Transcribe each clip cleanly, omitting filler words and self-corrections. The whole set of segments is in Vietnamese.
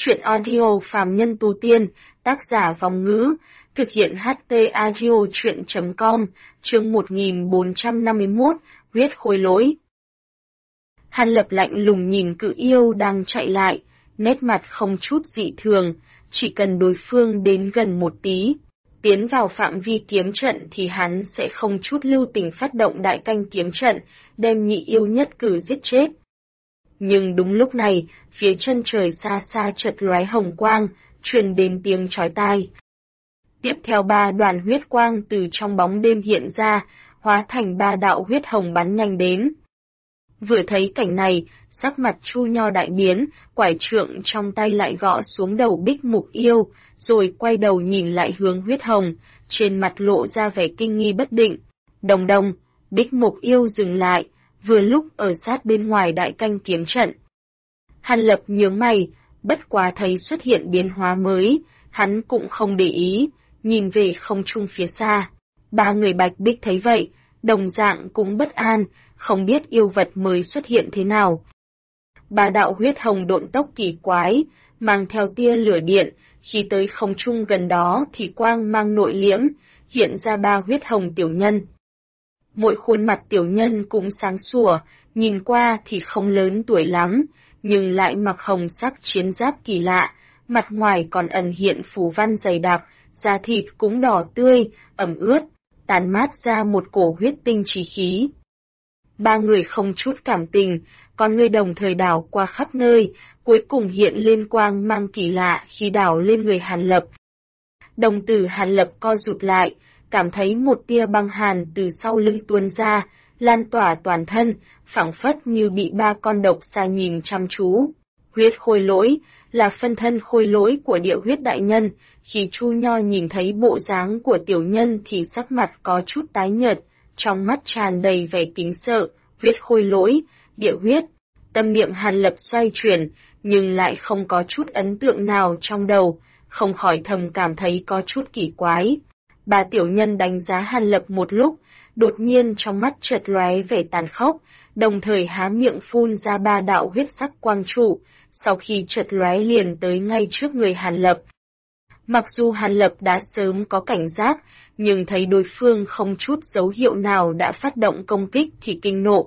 Truyện audio phàm nhân tu tiên, tác giả Vong Ngữ, thực hiện HT audio truyện.com, chương 1451, huyết khôi lỗi. Hàn Lập lạnh lùng nhìn cự yêu đang chạy lại, nét mặt không chút dị thường, chỉ cần đối phương đến gần một tí, tiến vào phạm vi kiếm trận thì hắn sẽ không chút lưu tình phát động đại canh kiếm trận, đem nhị yêu nhất cử giết chết. Nhưng đúng lúc này, phía chân trời xa xa chợt lóe hồng quang, truyền đến tiếng chói tai. Tiếp theo 3 đoàn huyết quang từ trong bóng đêm hiện ra, hóa thành 3 đạo huyết hồng bắn nhanh đến. Vừa thấy cảnh này, sắc mặt Chu Nho đại biến, quải trượng trong tay lại gõ xuống đầu Bích Mục Yêu, rồi quay đầu nhìn lại hướng huyết hồng, trên mặt lộ ra vẻ kinh nghi bất định. Đồng đồng, Bích Mục Yêu dừng lại, vừa lúc ở sát bên ngoài đại canh kiếm trận. Hàn Lập nhướng mày, bất quá thấy xuất hiện biến hóa mới, hắn cũng không để ý, nhìn về không trung phía xa. 3 người Bạch Bích thấy vậy, đồng dạng cũng bất an, không biết yêu vật mới xuất hiện thế nào. 3 đạo huyết hồng độn tốc kỳ quái, mang theo tia lửa điện, khi tới không trung gần đó thì quang mang nội liễm, hiện ra 3 huyết hồng tiểu nhân. Mỗi khuôn mặt tiểu nhân cũng sáng sủa, nhìn qua thì không lớn tuổi lắm, nhưng lại mặc hồng sắc chiến giáp kỳ lạ, mặt ngoài còn ẩn hiện phù văn dày đặc, da thịt cũng đỏ tươi, ẩm ướt, tàn mát ra một cổ huyết tinh chí khí. 3 người không chút cảm tình, con người đồng thời đảo qua khắp nơi, cuối cùng hiện lên quang mang kỳ lạ khi đảo lên người Hàn Lập. Đồng tử Hàn Lập co rụt lại, cảm thấy một tia băng hàn từ sau lưng tuôn ra, lan tỏa toàn thân, phảng phất như bị 3 con độc xa nhìn chăm chú. Huyết khôi lỗi là phân thân khôi lỗi của địa huyết đại nhân, khi Chu Nho nhìn thấy bộ dáng của tiểu nhân thì sắc mặt có chút tái nhợt, trong mắt tràn đầy vẻ kính sợ. Huyết khôi lỗi, địa huyết, tâm niệm Hàn Lập xoay chuyển, nhưng lại không có chút ấn tượng nào trong đầu, không khỏi thầm cảm thấy có chút kỳ quái. 3 tiểu nhân đánh giá Hàn Lập một lúc, đột nhiên trong mắt chợt lóe vẻ tàn khốc, đồng thời há miệng phun ra 3 đạo huyết sắc quang trụ, sau khi chợt lóe liền tới ngay trước người Hàn Lập. Mặc dù Hàn Lập đã sớm có cảnh giác, nhưng thấy đối phương không chút dấu hiệu nào đã phát động công kích thì kinh nộ.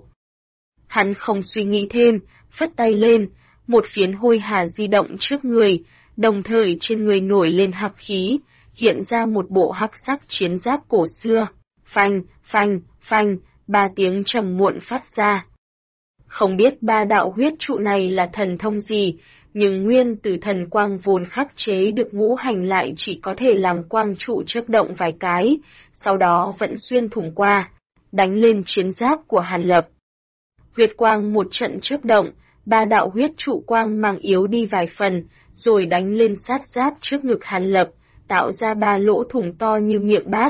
Hắn không suy nghĩ thêm, phất tay lên, một phiến hôi hà di động trước người, đồng thời trên người nổi lên hắc khí, hiện ra một bộ hắc sắc chiến giáp cổ xưa. Phanh, phanh, phanh, 3 tiếng trầm muộn phát ra. Không biết 3 đạo huyết trụ này là thần thông gì, nhưng nguyên từ thần quang vốn khắc chế được ngũ hành lại chỉ có thể làm quang trụ chớp động vài cái, sau đó vẫn xuyên thủng qua, đánh lên chiến giáp của Hàn Lập. Huyết quang một trận chớp động, 3 đạo huyết trụ quang mang yếu đi vài phần, rồi đánh lên sát giáp trước ngực Hàn Lập, tạo ra 3 lỗ thủng to như miệng bát.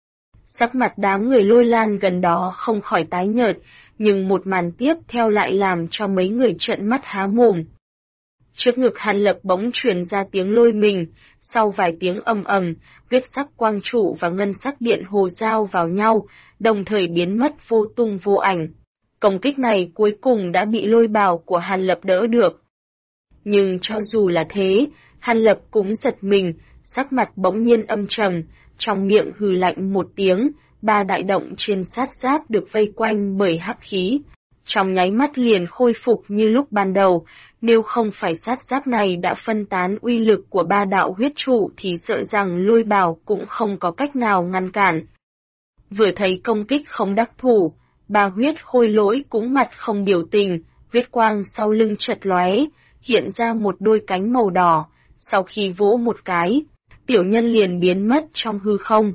Sắc mặt đám người Lôi Lan gần đó không khỏi tái nhợt, nhưng một màn tiếp theo lại làm cho mấy người trợn mắt há mồm. Trước ngực Hàn Lập bỗng truyền ra tiếng lôi mình, sau vài tiếng ầm ầm, huyết sắc quang trụ và ngân sắc điện hồ giao vào nhau, đồng thời biến mất vô tung vô ảnh. Công kích này cuối cùng đã bị lôi bào của Hàn Lập đỡ được. Nhưng cho dù là thế, Hàn Lập cũng giật mình, sắc mặt bỗng nhiên âm trầm, trong miệng hừ lạnh một tiếng, 3 đại động trên sát giáp được vây quanh bởi hắc khí. Trong nháy mắt liền khôi phục như lúc ban đầu, nếu không phải sát giáp này đã phân tán uy lực của 3 đạo huyết trụ thì sợ rằng lôi bào cũng không có cách nào ngăn cản. Vừa thấy công kích không đắc thủ, 3 huyết khôi lỗi cũng mặt không biểu tình, huyết quang sau lưng chợt lóe, hiện ra một đôi cánh màu đỏ, sau khi vỗ một cái, tiểu nhân liền biến mất trong hư không.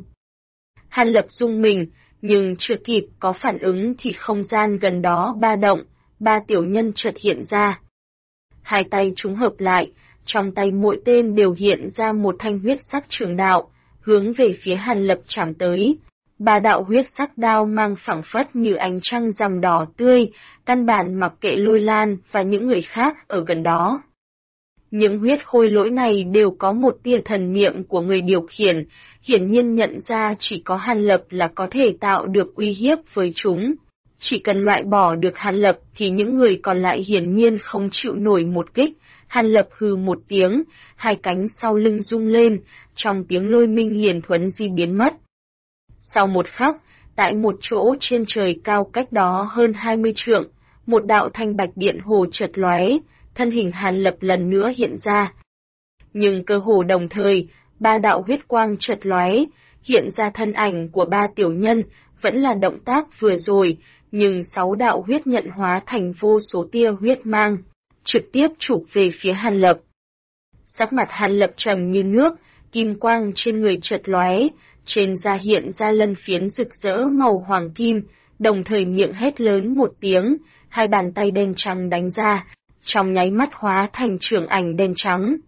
Hàn Lập rung mình, nhưng chưa kịp có phản ứng thì không gian gần đó ba động, 3 tiểu nhân chợt hiện ra. 2 tay chúng hợp lại, trong tay mỗi tên đều hiện ra một thanh huyết sắc trường đạo, hướng về phía Hàn Lập chạm tới. 3 đạo huyết sắc đao mang phảng phất như ánh trăng rằm đỏ tươi, căn bản mặc kệ Lôi Lan và những người khác ở gần đó. Những huyết khôi lỗi này đều có một tia thần niệm của người điều khiển, hiển nhiên nhận ra chỉ có Hàn Lập là có thể tạo được uy hiếp với chúng. Chỉ cần loại bỏ được Hàn Lập thì những người còn lại hiển nhiên không chịu nổi một kích. Hàn Lập hừ một tiếng, hai cánh sau lưng rung lên, trong tiếng lôi minh liền thuấn di biến mất. Sau một khắc, tại một chỗ trên trời cao cách đó hơn 20 trượng, một đạo thanh bạch điện hồ chợt lóe, thân hình Hàn Lập lần nữa hiện ra. Nhưng cơ hồ đồng thời, ba đạo huyết quang chợt lóe, hiện ra thân ảnh của ba tiểu nhân, vẫn là động tác vừa rồi, nhưng 6 đạo huyết nhận hóa thành vô số tia huyết mang, trực tiếp chụp về phía Hàn Lập. Sắc mặt Hàn Lập trầm như nước, kim quang trên người chợt lóe, trên da hiện ra lân phiến rực rỡ màu hoàng kim, đồng thời miệng hét lớn một tiếng, hai bàn tay đen trắng đánh ra, trong nháy mắt hóa thành trường ảnh đen trắng.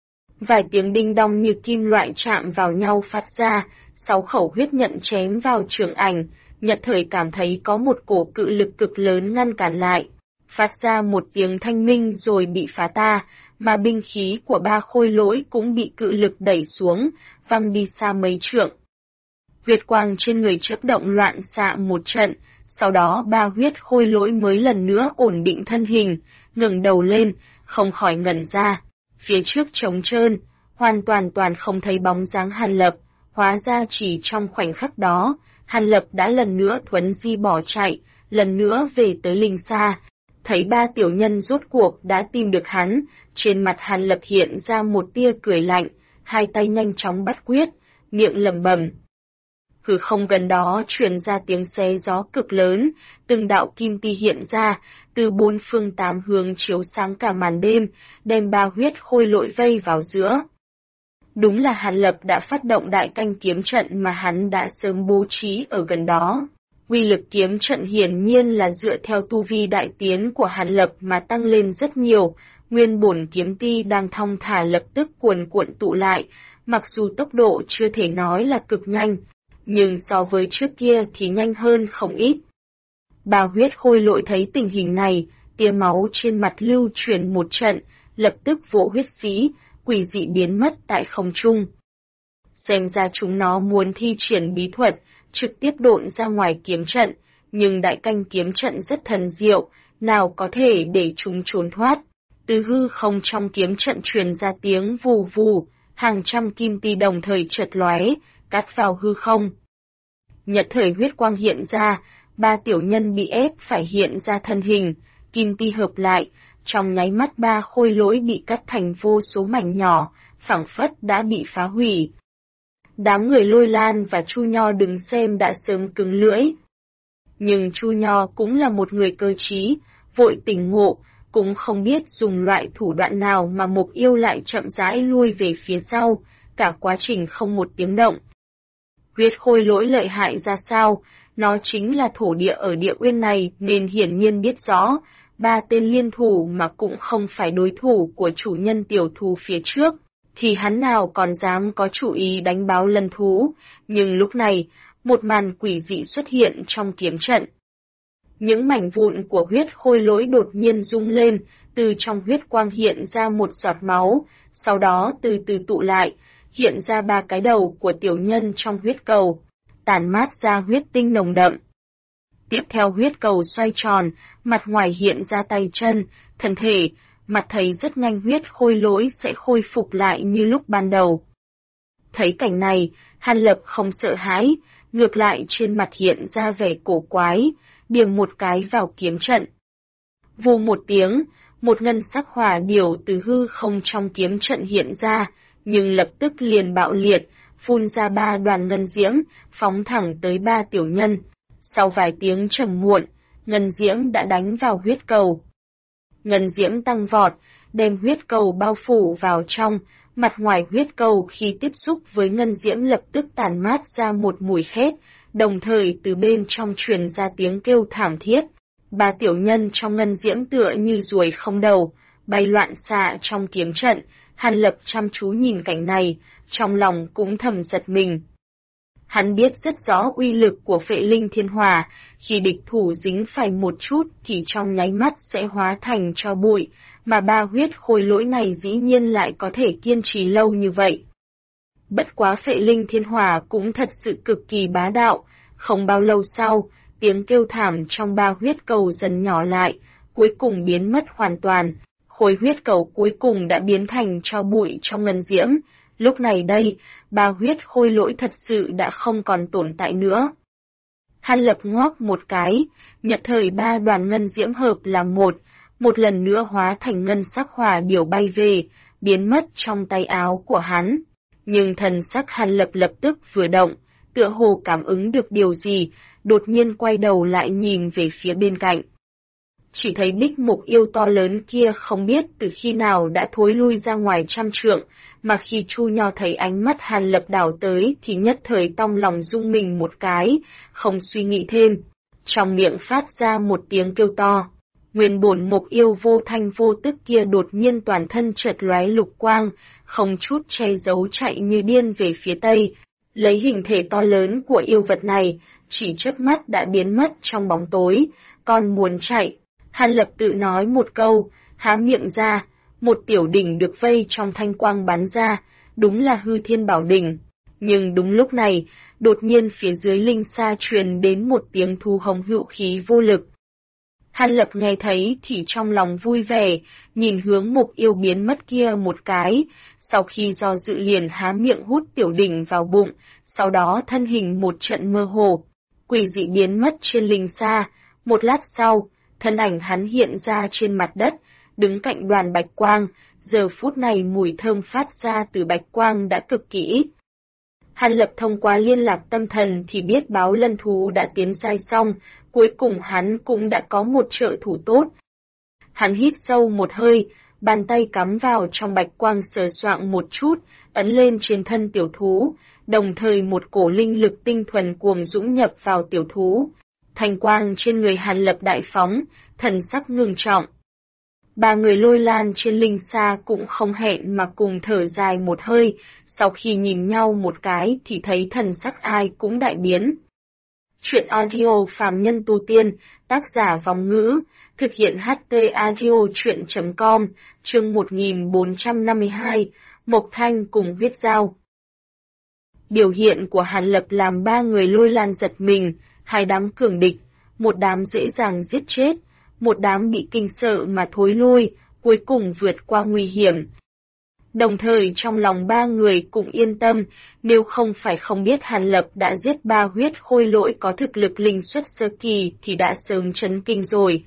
Vài tiếng đinh đong như kim loại chạm vào nhau phát ra, 6 khẩu huyết nhận chém vào trường ảnh, Nhật thời cảm thấy có một cổ cự lực cực lớn ngăn cản lại, phát ra một tiếng thanh minh rồi bị phá ta, mà binh khí của ba khôi lỗi cũng bị cự lực đẩy xuống, văng đi xa mấy trượng. Huyết quang trên người chớp động loạn xạ một trận, sau đó ba huyết khôi lỗi mới lần nữa ổn định thân hình, ngẩng đầu lên, không khỏi ngẩn ra. Phía trước trống trơn, hoàn toàn không thấy bóng dáng Hàn Lập, hóa ra chỉ trong khoảnh khắc đó, Hàn Lập đã lần nữa thuấn di bỏ chạy, lần nữa về tới Linh Sa. Thấy ba tiểu nhân rốt cuộc đã tìm được hắn, trên mặt Hàn Lập hiện ra một tia cười lạnh, hai tay nhanh chóng bắt quyết, miệng lẩm bẩm. Hư không gần đó truyền ra tiếng xé gió cực lớn, từng đạo kim ti hiện ra, từ bốn phương tám hướng chiếu sáng cả màn đêm, đem ba huyết khôi lỗi vây vào giữa. Đúng là Hàn Lập đã phát động đại canh kiếm trận mà hắn đã sớm bố trí ở gần đó. Uy lực kiếm trận hiển nhiên là dựa theo tu vi đại tiến của Hàn Lập mà tăng lên rất nhiều, nguyên bổn kiếm ti đang thong thả lập tức cuồn cuộn tụ lại, mặc dù tốc độ chưa thể nói là cực nhanh, nhưng so với trước kia thì nhanh hơn không ít. Ba huyết khôi lỗi thấy tình hình này, tia máu trên mặt lưu chuyển một trận, lập tức vỗ huyết sĩ, quỷ dị biến mất tại không trung. Xem ra chúng nó muốn thi triển bí thuật, trực tiếp độn ra ngoài kiếm trận, nhưng đại canh kiếm trận rất thần diệu, nào có thể để chúng trốn thoát. Từ hư không trong kiếm trận truyền ra tiếng vù vù, hàng trăm kim ti đồng thời chợt lóe, cắt vào hư không. Nhật thời huyết quang hiện ra, ba tiểu nhân bị ép phải hiện ra thân hình, kim ti hợp lại, trong nháy mắt ba khôi lỗi bị cắt thành vô số mảnh nhỏ, phảng phất đã bị phá hủy. Đám người Lôi Lan và Chu Nho đứng xem đã sớm cứng lưỡi. Nhưng Chu Nho cũng là một người cơ trí, vội tỉnh ngộ, cũng không biết dùng loại thủ đoạn nào mà Mộc Yêu lại chậm rãi lui về phía sau, cả quá trình không một tiếng động. Huyết khôi lỗi lợi hại ra sao, nó chính là thổ địa ở địa uyên này nên hiển nhiên biết rõ, ba tên liên thủ mà cũng không phải đối thủ của chủ nhân tiểu thú phía trước, thì hắn nào còn dám có chủ ý đánh báo lân thú, nhưng lúc này, một màn quỷ dị xuất hiện trong kiếm trận. Những mảnh vụn của huyết khôi lỗi đột nhiên rung lên, từ trong huyết quang hiện ra một giọt máu, sau đó từ từ tụ lại, hiện ra ba cái đầu của tiểu nhân trong huyết cầu, tản mát ra huyết tinh nồng đậm. Tiếp theo huyết cầu xoay tròn, mặt ngoài hiện ra tay chân, thân thể, mặt thấy rất nhanh huyết khôi lỗi sẽ khôi phục lại như lúc ban đầu. Thấy cảnh này, Hàn Lập không sợ hãi, ngược lại trên mặt hiện ra vẻ cổ quái, điểm một cái vào kiếm trận. Vù một tiếng, một ngân sắc hỏa điểu từ hư không trong kiếm trận hiện ra, nhưng lập tức liền bạo liệt, phun ra ba đoàn ngân diễm, phóng thẳng tới ba tiểu nhân. Sau vài tiếng trầm muộn, ngân diễm đã đánh vào huyết cầu. Ngân diễm tăng vọt, đem huyết cầu bao phủ vào trong, mặt ngoài huyết cầu khi tiếp xúc với ngân diễm lập tức tản mát ra một mùi khét, đồng thời từ bên trong truyền ra tiếng kêu thảm thiết. Ba tiểu nhân trong ngân diễm tựa như ruồi không đầu, bay loạn xạ trong kiếm trận. Hàn Lập chăm chú nhìn cảnh này, trong lòng cũng thầm giật mình. Hắn biết rất rõ uy lực của Phệ Linh Thiên Hỏa, khi địch thủ dính phải một chút thì trong nháy mắt sẽ hóa thành tro bụi, mà ba huyết khôi lỗi này dĩ nhiên lại có thể kiên trì lâu như vậy. Bất quá Phệ Linh Thiên Hỏa cũng thật sự cực kỳ bá đạo, không bao lâu sau, tiếng kêu thảm trong ba huyết cầu dần nhỏ lại, cuối cùng biến mất hoàn toàn. Khối huyết cầu cuối cùng đã biến thành tro bụi trong ngân diễm. Lúc này đây, ba huyết khôi lỗi thật sự đã không còn tồn tại nữa. Hàn Lập ngoác một cái, nhất thời ba đoàn ngân diễm hợp làm một lần nữa hóa thành ngân sắc hỏa điểu bay về, biến mất trong tay áo của hắn. Nhưng thần sắc Hàn Lập lập tức vừa động, tựa hồ cảm ứng được điều gì, đột nhiên quay đầu lại nhìn về phía bên cạnh. Chỉ thấy bích mục yêu to lớn kia không biết từ khi nào đã thối lui ra ngoài 100 trượng, mà khi Chu Nho thấy ánh mắt Hàn Lập đảo tới thì nhất thời trong lòng rung mình một cái, không suy nghĩ thêm. Trong miệng phát ra một tiếng kêu to. Nguyên bổn mục yêu vô thanh vô tức kia đột nhiên toàn thân chợt lóe lục quang, không chút che giấu chạy như điên về phía tây. Lấy hình thể to lớn của yêu vật này, chỉ chớp mắt đã biến mất trong bóng tối, còn muốn chạy. Hàn Lập tự nói một câu, há miệng ra, một tiểu đỉnh được vây trong thanh quang bắn ra, đúng là hư thiên bảo đỉnh. Nhưng đúng lúc này, đột nhiên phía dưới linh xa truyền đến một tiếng thu hồng hữu khí vô lực. Hàn Lập nghe thấy thì trong lòng vui vẻ, nhìn hướng mục yêu biến mất kia một cái, sau khi do dự liền há miệng hút tiểu đỉnh vào bụng, sau đó thân hình một trận mơ hồ, quỷ dị biến mất trên linh xa. Một lát sau, thân ảnh hắn hiện ra trên mặt đất, đứng cạnh đoàn bạch quang, giờ phút này mùi thơm phát ra từ bạch quang đã cực kỳ ít. Hàn Lập thông qua liên lạc tâm thần thì biết báo lân thú đã tiến giai xong, cuối cùng hắn cũng đã có một trợ thủ tốt. Hắn hít sâu một hơi, bàn tay cắm vào trong bạch quang sờ soạng một chút, ấn lên trên thân tiểu thú, đồng thời một cổ linh lực tinh thuần cuồng dũng nhập vào tiểu thú. Thanh quang trên người Hàn Lập đại phóng, thần sắc ngưng trọng. Ba người Lôi Lan trên linh xa cũng không hẹn mà cùng thở dài một hơi, sau khi nhìn nhau một cái thì thấy thần sắc ai cũng đại biến. Chuyện audio phàm nhân tu tiên, tác giả Vong Ngữ, thực hiện HT audio chuyện.com, chương 1452, Mộc Thanh cùng huyết giao. Biểu hiện của Hàn Lập làm ba người Lôi Lan giật mình, hai đám cường địch, một đám dễ dàng giết chết, một đám bị kinh sợ mà thối lui, cuối cùng vượt qua nguy hiểm. Đồng thời trong lòng ba người cũng yên tâm, nếu không phải không biết Hàn Lập đã giết ba huyết khôi lỗi có thực lực linh xuất sơ kỳ thì đã sớm chấn kinh rồi.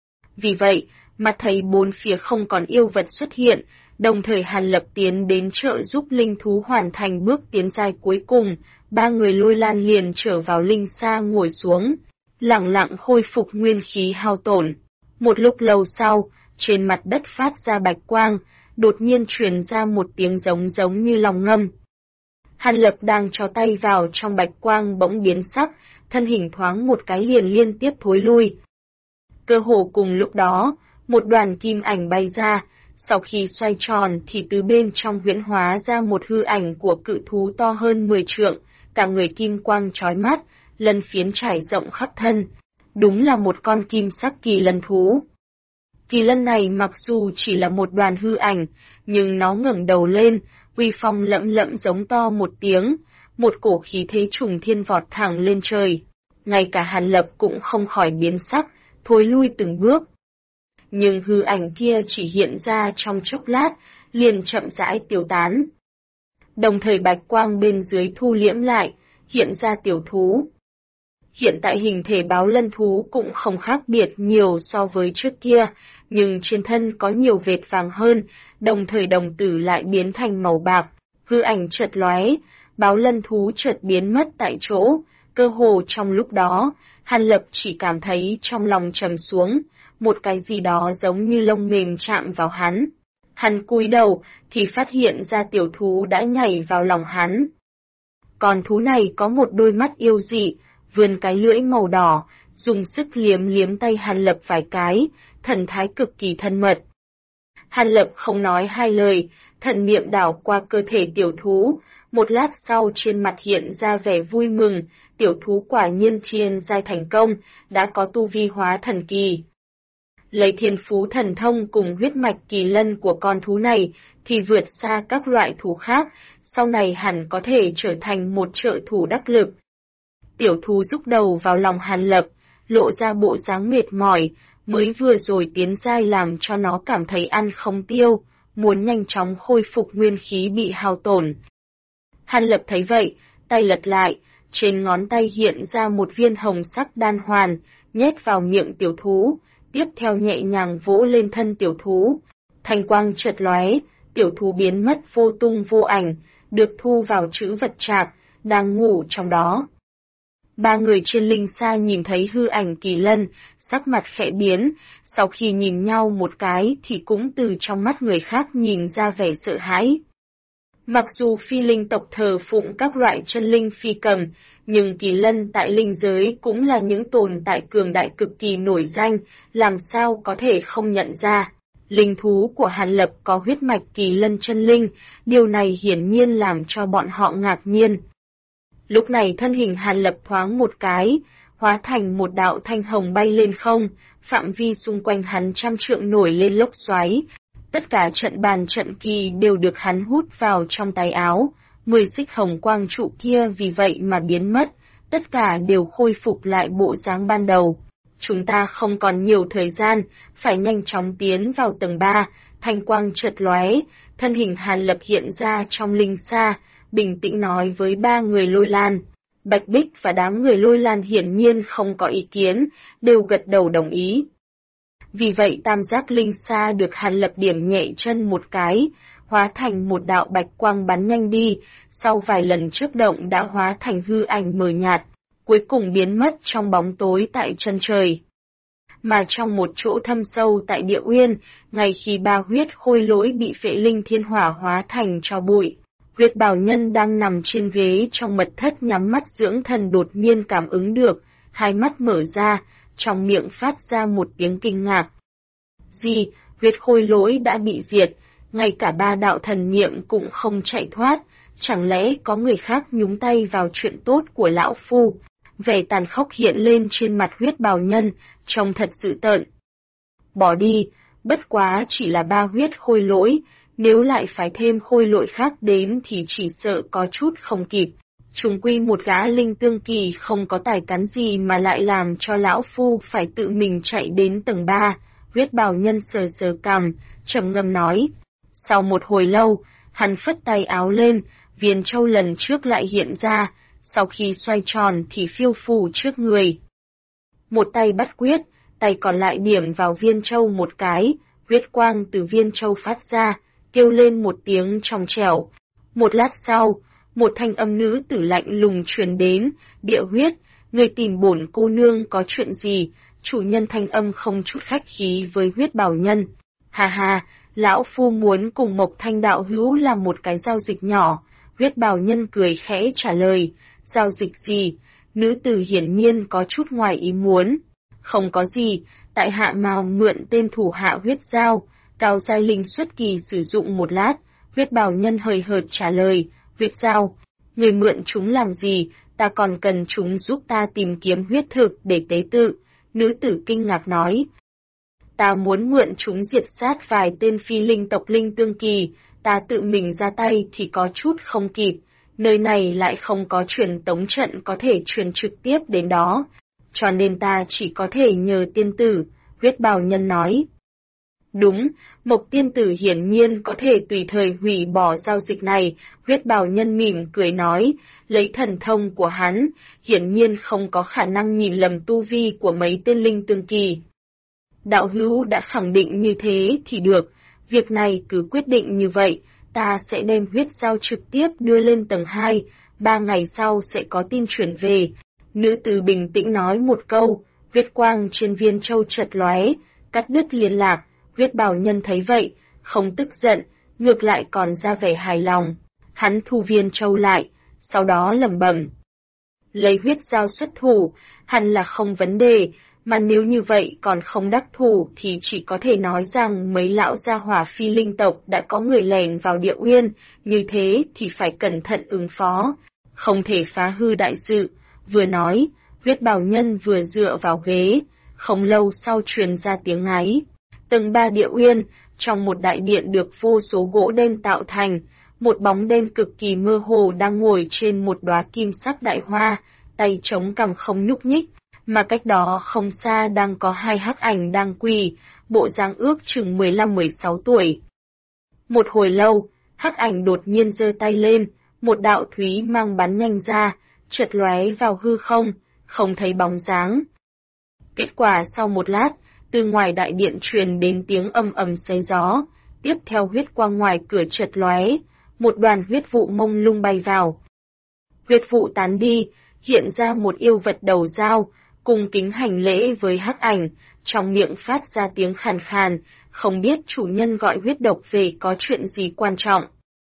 Vì vậy, mà thấy bốn phía không còn yêu vật xuất hiện, đồng thời Hàn Lập tiến đến trợ giúp linh thú hoàn thành bước tiến giai cuối cùng, ba người Lôi Lan liền trở vào linh xa ngồi xuống, lặng lặng khôi phục nguyên khí hao tổn. Một lúc lâu sau, trên mặt đất phát ra bạch quang, đột nhiên truyền ra một tiếng giống như lòng ngâm. Hàn Lập đang cho tay vào trong bạch quang bỗng biến sắc, thân hình thoáng một cái liền liên tiếp thối lui. Cơ hồ cùng lúc đó, một đoàn kim ảnh bay ra, sau khi xoay tròn thì từ bên trong huyễn hóa ra một hư ảnh của cự thú to hơn 10 trượng, cả người kim quang chói mắt, lân phiến trải rộng khắp thân. Đúng là một con kim sắc kỳ lân thú. Kỳ lân này mặc dù chỉ là một đoàn hư ảnh, nhưng nó ngẩng đầu lên, uy phong lẫm lẫm giống to một tiếng, một cổ khí thế trùng thiên vọt thẳng lên trời. Ngay cả Hàn Lập cũng không khỏi biến sắc, thối lui từng bước. Nhưng hư ảnh kia chỉ hiện ra trong chốc lát, liền chậm rãi tiêu tán. Đồng thời bạch quang bên dưới thu liễm lại, hiện ra tiểu thú. Hiện tại hình thể báo lân thú cũng không khác biệt nhiều so với trước kia, nhưng trên thân có nhiều vệt vàng hơn, đồng thời đồng tử lại biến thành màu bạc. Hư ảnh chợt lóe, báo lân thú chợt biến mất tại chỗ, cơ hồ trong lúc đó, Hàn Lập chỉ cảm thấy trong lòng trầm xuống, một cái gì đó giống như lông mềm chạm vào hắn. Hắn cúi đầu thì phát hiện ra tiểu thú đã nhảy vào lòng hắn. Con thú này có một đôi mắt yêu dị, vươn cái lưỡi màu đỏ, dùng sức liếm liếm tay Hàn Lập vài cái, thần thái cực kỳ thân mật. Hàn Lập không nói hai lời, thần niệm đảo qua cơ thể tiểu thú, một lát sau trên mặt hiện ra vẻ vui mừng, tiểu thú quả nhiên triền giai thành công, đã có tu vi hóa thần kỳ. Lấy thiên phú thần thông cùng huyết mạch kỳ lân của con thú này thì vượt xa các loại thú khác, sau này hẳn có thể trở thành một trợ thủ đắc lực. Tiểu thú rúc đầu vào lòng Hàn Lập, lộ ra bộ dáng mệt mỏi, mới vừa rồi tiến giai làm cho nó cảm thấy ăn không tiêu, muốn nhanh chóng khôi phục nguyên khí bị hao tổn. Hàn Lập thấy vậy, tay lật lại, trên ngón tay hiện ra một viên hồng sắc đan hoàn, nhét vào miệng tiểu thú, tiếp theo nhẹ nhàng vỗ lên thân tiểu thú. Thanh quang chợt lóe, tiểu thú biến mất vô tung vô ảnh, được thu vào trữ vật trạc, đang ngủ trong đó. Ba người trên linh xa nhìn thấy hư ảnh Kỳ Lân, sắc mặt khẽ biến, sau khi nhìn nhau một cái thì cũng từ trong mắt người khác nhìn ra vẻ sợ hãi. Mặc dù phi linh tộc thờ phụng các loại chân linh phi cầm, nhưng Kỳ Lân tại linh giới cũng là những tồn tại cường đại cực kỳ nổi danh, làm sao có thể không nhận ra. Linh thú của Hàn Lập có huyết mạch Kỳ Lân chân linh, điều này hiển nhiên làm cho bọn họ ngạc nhiên. Lúc này thân hình Hàn Lập thoáng một cái, hóa thành một đạo thanh hồng bay lên không, phạm vi xung quanh hắn 100 trượng nổi lên lốc xoáy. Tất cả trận bàn trận kỳ đều được hắn hút vào trong tay áo, 10 xích hồng quang trụ kia vì vậy mà biến mất, tất cả đều khôi phục lại bộ dáng ban đầu. Chúng ta không còn nhiều thời gian, phải nhanh chóng tiến vào tầng 3, thanh quang chợt lóe, thân hình Hàn Lập hiện ra trong linh xa, bình tĩnh nói với ba người Lôi Lan. Bạch Bích và đám người Lôi Lan hiển nhiên không có ý kiến, đều gật đầu đồng ý. Vì vậy tam giác linh xa được Hàn Lập điểm nhẹ chân một cái, hóa thành một đạo bạch quang bắn nhanh đi, sau vài lần chớp động đã hóa thành hư ảnh mờ nhạt, cuối cùng biến mất trong bóng tối tại chân trời. Mà trong một chỗ thâm sâu tại địa uyên, ngay khi ba huyết khôi lỗi bị phệ linh thiên hỏa hóa thành tro bụi, Huyết Bảo Nhân đang nằm trên ghế trong mật thất nhắm mắt dưỡng thần đột nhiên cảm ứng được, hai mắt mở ra, trong miệng phát ra một tiếng kinh ngạc. Gì, huyết khôi lỗi đã bị diệt, ngay cả ba đạo thần niệm cũng không chạy thoát, chẳng lẽ có người khác nhúng tay vào chuyện tốt của lão phu? Vẻ tàn khốc hiện lên trên mặt Huyết Bào Nhân, trông thật dữ tợn. Bỏ đi, bất quá chỉ là ba huyết khôi lỗi, nếu lại phải thêm khôi lỗi khác đến thì chỉ sợ có chút không kịp. Chung quy một gã linh tương kỳ không có tài cán gì mà lại làm cho lão phu phải tự mình chạy đến tầng 3. Huyết Bào Nhân sờ sờ cằm, trầm ngâm nói. Sau một hồi lâu, hắn phất tay áo lên, viên châu lần trước lại hiện ra, sau khi xoay tròn thì phiêu phù trước người. Một tay bắt quyết, tay còn lại điểm vào viên châu một cái, huyết quang từ viên châu phát ra, kêu lên một tiếng trong trẻo. Một lát sau, một thanh âm nữ tử lạnh lùng truyền đến, Địa Huyết, người tìm bổn cô nương có chuyện gì? Chủ nhân thanh âm không chút khách khí với Huyết Bảo Nhân. Hà hà, lão phu muốn cùng Mộc Thanh đạo hữu làm một cái giao dịch nhỏ. Huyết Bảo Nhân cười khẽ trả lời, giao dịch gì? Nữ tử hiển nhiên có chút ngoài ý muốn. Không có gì, tại hạ mào mượn tên thủ hạ huyết giao, cao giai linh xuất kỳ sử dụng một lát. Huyết Bảo Nhân hời hợt trả lời, huyết giao, người mượn chúng làm gì, ta còn cần chúng giúp ta tìm kiếm huyết thực để tế tự. Nữ tử kinh ngạc nói, ta muốn mượn chúng diệt sát vài tên phi linh tộc linh tương kỳ, ta tự mình ra tay thì có chút không kịp, nơi này lại không có truyền tống trận có thể truyền trực tiếp đến đó, cho nên ta chỉ có thể nhờ tiên tử, Huyết Bào Nhân nói. Đúng, Mộc tiên tử hiển nhiên có thể tùy thời hủy bỏ giao dịch này, Huyết Bào Nhân mỉm cười nói, lấy thần thông của hắn, hiển nhiên không có khả năng nhìn lầm tu vi của mấy tên linh tương kỳ. Đạo hữu đã khẳng định như thế thì được, việc này cứ quyết định như vậy, ta sẽ đem huyết giao trực tiếp đưa lên tầng 2, 3 ngày sau sẽ có tin chuyển về. Nữ tử bình tĩnh nói một câu, huyết quang trên viên châu chợt lóe, cắt đứt liên lạc. Huyết Bào Nhân thấy vậy, không tức giận, ngược lại còn ra vẻ hài lòng. Hắn thu viên châu lại, sau đó lẩm bẩm. Lấy huyết giao xuất thủ, hẳn là không vấn đề, mà nếu như vậy còn không đắc thủ thì chỉ có thể nói rằng mấy lão gia hỏa phi linh tộc đã có người lèn vào địa uyên, như thế thì phải cẩn thận ứng phó, không thể phá hư đại sự. Vừa nói, Huyết Bào Nhân vừa dựa vào ghế, không lâu sau truyền ra tiếng ngáy. Tầng 3 địa uyên, trong một đại điện được vô số gỗ đen tạo thành, một bóng đen cực kỳ mơ hồ đang ngồi trên một đóa kim sắc đại hoa, tay chống cằm không nhúc nhích, mà cách đó không xa đang có hai hắc ảnh đang quỳ, bộ dáng ước chừng 15-16 tuổi. Một hồi lâu, hắc ảnh đột nhiên giơ tay lên, một đạo thúy mang bắn nhanh ra, chợt lóe vào hư không, không thấy bóng dáng. Kết quả sau một lát, từ ngoài đại điện truyền đến tiếng ầm ầm xé gió, tiếp theo huyết quang ngoài cửa chợt lóe, một đoàn huyết vụ mông lung bay vào. Huyết vụ tán đi, hiện ra một yêu vật đầu dao, cung kính hành lễ với hắc ảnh, trong miệng phát ra tiếng khàn khàn, không biết chủ nhân gọi huyết độc về có chuyện gì quan trọng.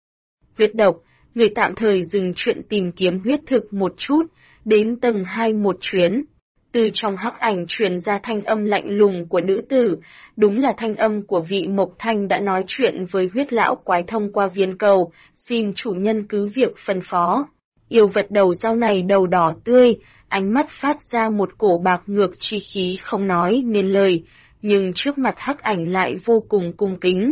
Huyết độc, người tạm thời dừng chuyện tìm kiếm huyết thực một chút, đến tầng 2 một chuyến. Từ trong hắc ảnh truyền ra thanh âm lạnh lùng của nữ tử, đúng là thanh âm của vị Mộc Thanh đã nói chuyện với huyết lão quái thông qua viên cầu, xin chủ nhân cứ việc phân phó. Yêu vật đầu dao này đầu đỏ tươi, ánh mắt phát ra một cổ bạc ngược chi khí không nói nên lời, nhưng trước mặt hắc ảnh lại vô cùng cung kính.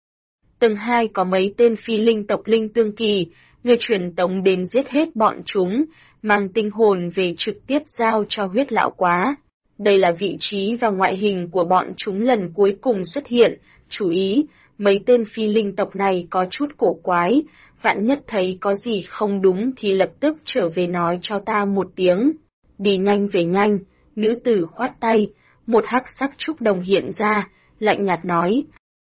Tầng 2 có mấy tên phi linh tộc linh tương kỳ, người truyền tống đến giết hết bọn chúng, mang tinh hồn về trực tiếp giao cho huyết lão quá. Đây là vị trí và ngoại hình của bọn chúng lần cuối cùng xuất hiện, chú ý, mấy tên phi linh tộc này có chút cổ quái, vạn nhất thấy có gì không đúng thì lập tức trở về nói cho ta một tiếng. Đi nhanh về nhanh, nữ tử khoát tay, một hắc sắc trúc đồng hiện ra, lạnh nhạt nói.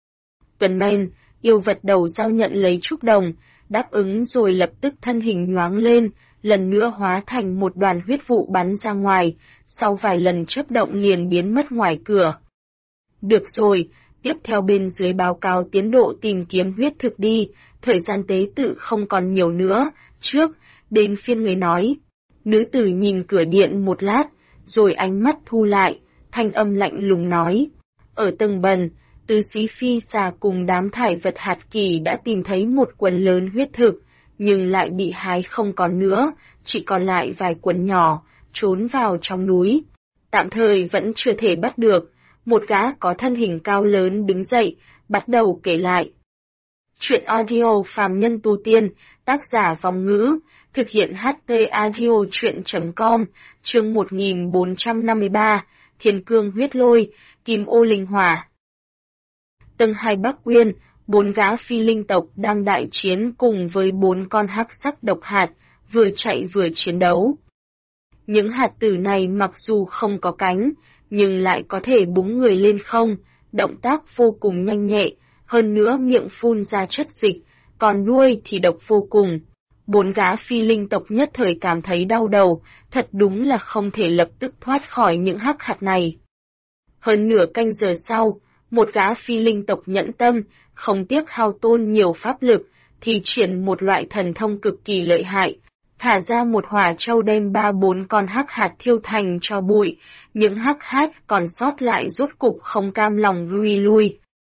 Tuần men, yêu vật đầu dao nhận lấy trúc đồng, đáp ứng rồi lập tức thân hình nhoáng lên, lần nữa hóa thành một đoàn huyết vụ bắn ra ngoài, sau vài lần chớp động liền biến mất ngoài cửa. Được rồi, tiếp theo bên dưới báo cáo tiến độ tìm kiếm huyết thực đi, thời gian tế tự không còn nhiều nữa, trước, đến phiên người nói. Nữ tử nhìn cửa điện một lát, rồi ánh mắt thu lại, thanh âm lạnh lùng nói. Ở tầng bần, tứ sĩ phi xà cùng đám thải vật hạt kỳ đã tìm thấy một quần lớn huyết thực, nhưng lại bị hái không còn nữa, chỉ còn lại vài quần nhỏ, trốn vào trong núi. Tạm thời vẫn chưa thể bắt được, một gã có thân hình cao lớn đứng dậy, bắt đầu kể lại. Chuyện audio phàm nhân tu tiên, tác giả Vong Ngữ, thực hiện HT audio chuyện.com, chương 1453, Thiên Cương Huyết Lôi, Kim Ô Linh Hỏa. Tầng 2 Bắc Quyên, 4 gã phi linh tộc đang đại chiến cùng với 4 con hắc sắc độc hạt, vừa chạy vừa chiến đấu. Những hạt tử này mặc dù không có cánh, nhưng lại có thể búng người lên không, động tác vô cùng nhanh nhẹ, hơn nữa miệng phun ra chất dịch, còn đuôi thì độc vô cùng. 4 gã phi linh tộc nhất thời cảm thấy đau đầu, thật đúng là không thể lập tức thoát khỏi những hắc hạt này. Hơn nửa canh giờ sau, một gã phi linh tộc nhẫn tâm, không tiếc hao tôn nhiều pháp lực, thì triển một loại thần thông cực kỳ lợi hại, thả ra một hỏa châu đem 3-4 con hắc hạt thiêu thành cho bụi, những hắc hạt còn sót lại rốt cục không cam lòng lui.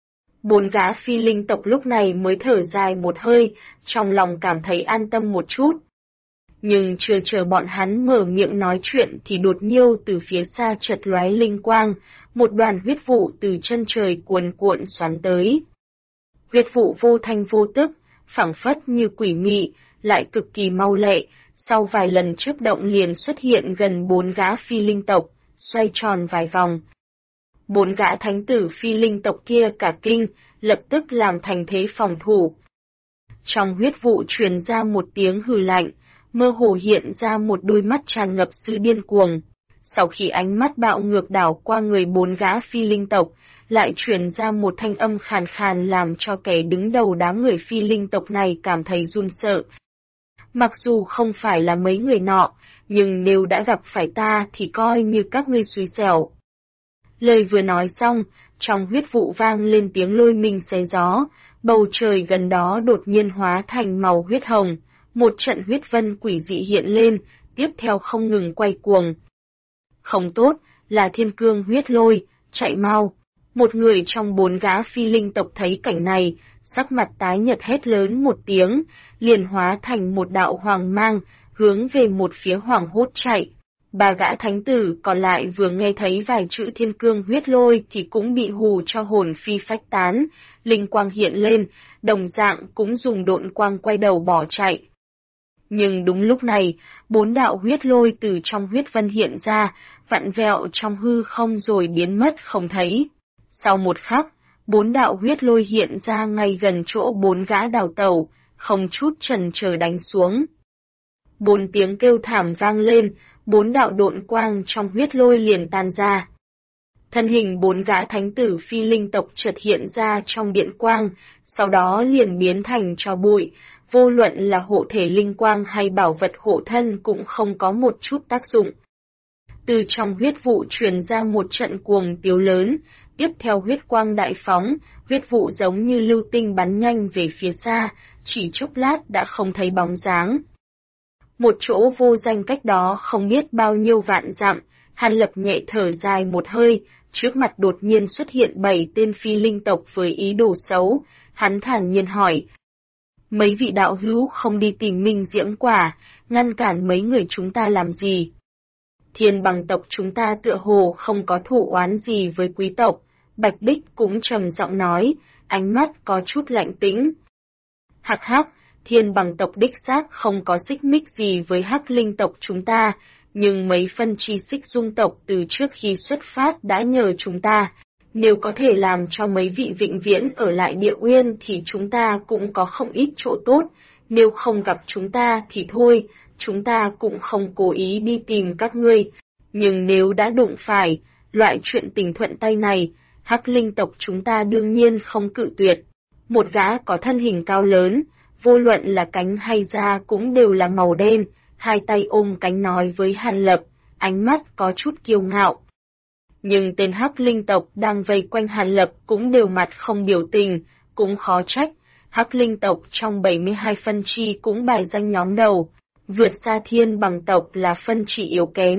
4 gã phi linh tộc lúc này mới thở dài một hơi, trong lòng cảm thấy an tâm một chút. Nhưng chưa chờ bọn hắn mở miệng nói chuyện thì đột nhiêu từ phía xa chợt lóe linh quang, một đoàn huyết vụ từ chân trời cuồn cuộn xoắn tới. Huyết vụ vô thanh vô tức, phảng phất như quỷ mị, lại cực kỳ mau lẹ, sau vài lần chớp động liền xuất hiện gần 4 gã phi linh tộc, xoay tròn vài vòng. 4 gã thánh tử phi linh tộc kia cả kinh, lập tức làm thành thế phòng thủ. Trong huyết vụ truyền ra một tiếng hừ lạnh, mơ hồ hiện ra một đôi mắt tràn ngập sự điên cuồng. Sau khi ánh mắt bạo ngược đảo qua người 4 gã phi linh tộc, lại truyền ra một thanh âm khàn khàn làm cho kẻ đứng đầu đám người phi linh tộc này cảm thấy run sợ. Mặc dù không phải là mấy người nọ, nhưng nếu đã gặp phải ta thì coi như các ngươi xui xẻo. Lời vừa nói xong, trong huyết vụ vang lên tiếng lôi minh xé gió, bầu trời gần đó đột nhiên hóa thành màu huyết hồng, một trận huyết vân quỷ dị hiện lên, tiếp theo không ngừng quay cuồng. Không tốt, là thiên cương huyết lôi, chạy mau. Một người trong 4 gã phi linh tộc thấy cảnh này, sắc mặt tái nhợt hét lớn một tiếng, liền hóa thành một đạo hoàng mang, hướng về một phía hoảng hốt chạy. 3 gã thánh tử còn lại vừa nghe thấy vài chữ thiên cương huyết lôi thì cũng bị hù cho hồn phi phách tán, linh quang hiện lên, đồng dạng cũng dùng độn quang quay đầu bỏ chạy. Nhưng đúng lúc này, 4 đạo huyết lôi từ trong huyết vân hiện ra, vặn vẹo trong hư không rồi biến mất không thấy. Sau một khắc, 4 đạo huyết lôi hiện ra ngay gần chỗ 4 gã đào tẩu, không chút chần chờ đánh xuống. 4 tiếng kêu thảm vang lên, 4 đạo độn quang trong huyết lôi liền tan ra. Thân hình 4 gã thánh tử phi linh tộc chợt hiện ra trong điện quang, sau đó liền biến thành tro bụi, vô luận là hộ thể linh quang hay bảo vật hộ thân cũng không có một chút tác dụng. Từ trong huyết vụ truyền ra một trận cuồng tiếu lớn, tiếp theo huyết quang đại phóng, huyết vụ giống như lưu tinh bắn nhanh về phía xa, chỉ chốc lát đã không thấy bóng dáng. Một chỗ vô danh cách đó không biết bao nhiêu vạn dặm, Hàn Lập nhẹ thở dài một hơi, trước mặt đột nhiên xuất hiện 7 tên phi linh tộc với ý đồ xấu, hắn thản nhiên hỏi. Mấy vị đạo hữu không đi tìm Minh Diễm Quả, ngăn cản mấy người chúng ta làm gì? Thiên Bằng tộc chúng ta tựa hồ không có thù oán gì với quý tộc, Bạch Bích cũng trầm giọng nói, ánh mắt có chút lạnh tĩnh. Hắc hắc, Thiên Bằng tộc đích xác không có xích mích gì với Hắc Linh tộc chúng ta, nhưng mấy phân chi xích dung tộc từ trước khi xuất phát đã nhờ chúng ta. Nếu có thể làm cho mấy vị vĩnh viễn ở lại địa uyên thì chúng ta cũng có không ít chỗ tốt, nếu không gặp chúng ta thì thôi, chúng ta cũng không cố ý đi tìm các ngươi. Nhưng nếu đã đụng phải, loại chuyện tình thuận tay này, Hắc Linh tộc chúng ta đương nhiên không cự tuyệt. Một gã có thân hình cao lớn, vô luận là cánh hay da cũng đều là màu đen, hai tay ôm cánh nói với Hàn Lập, ánh mắt có chút kiêu ngạo. Nhưng tên Hắc Linh tộc đang vây quanh Hàn Lập cũng đều mặt không biểu tình, cũng khó trách, Hắc Linh tộc trong 72 phân chi cũng bài danh nhóm đầu, vượt xa Thiên Bằng tộc là phân chỉ yếu kém.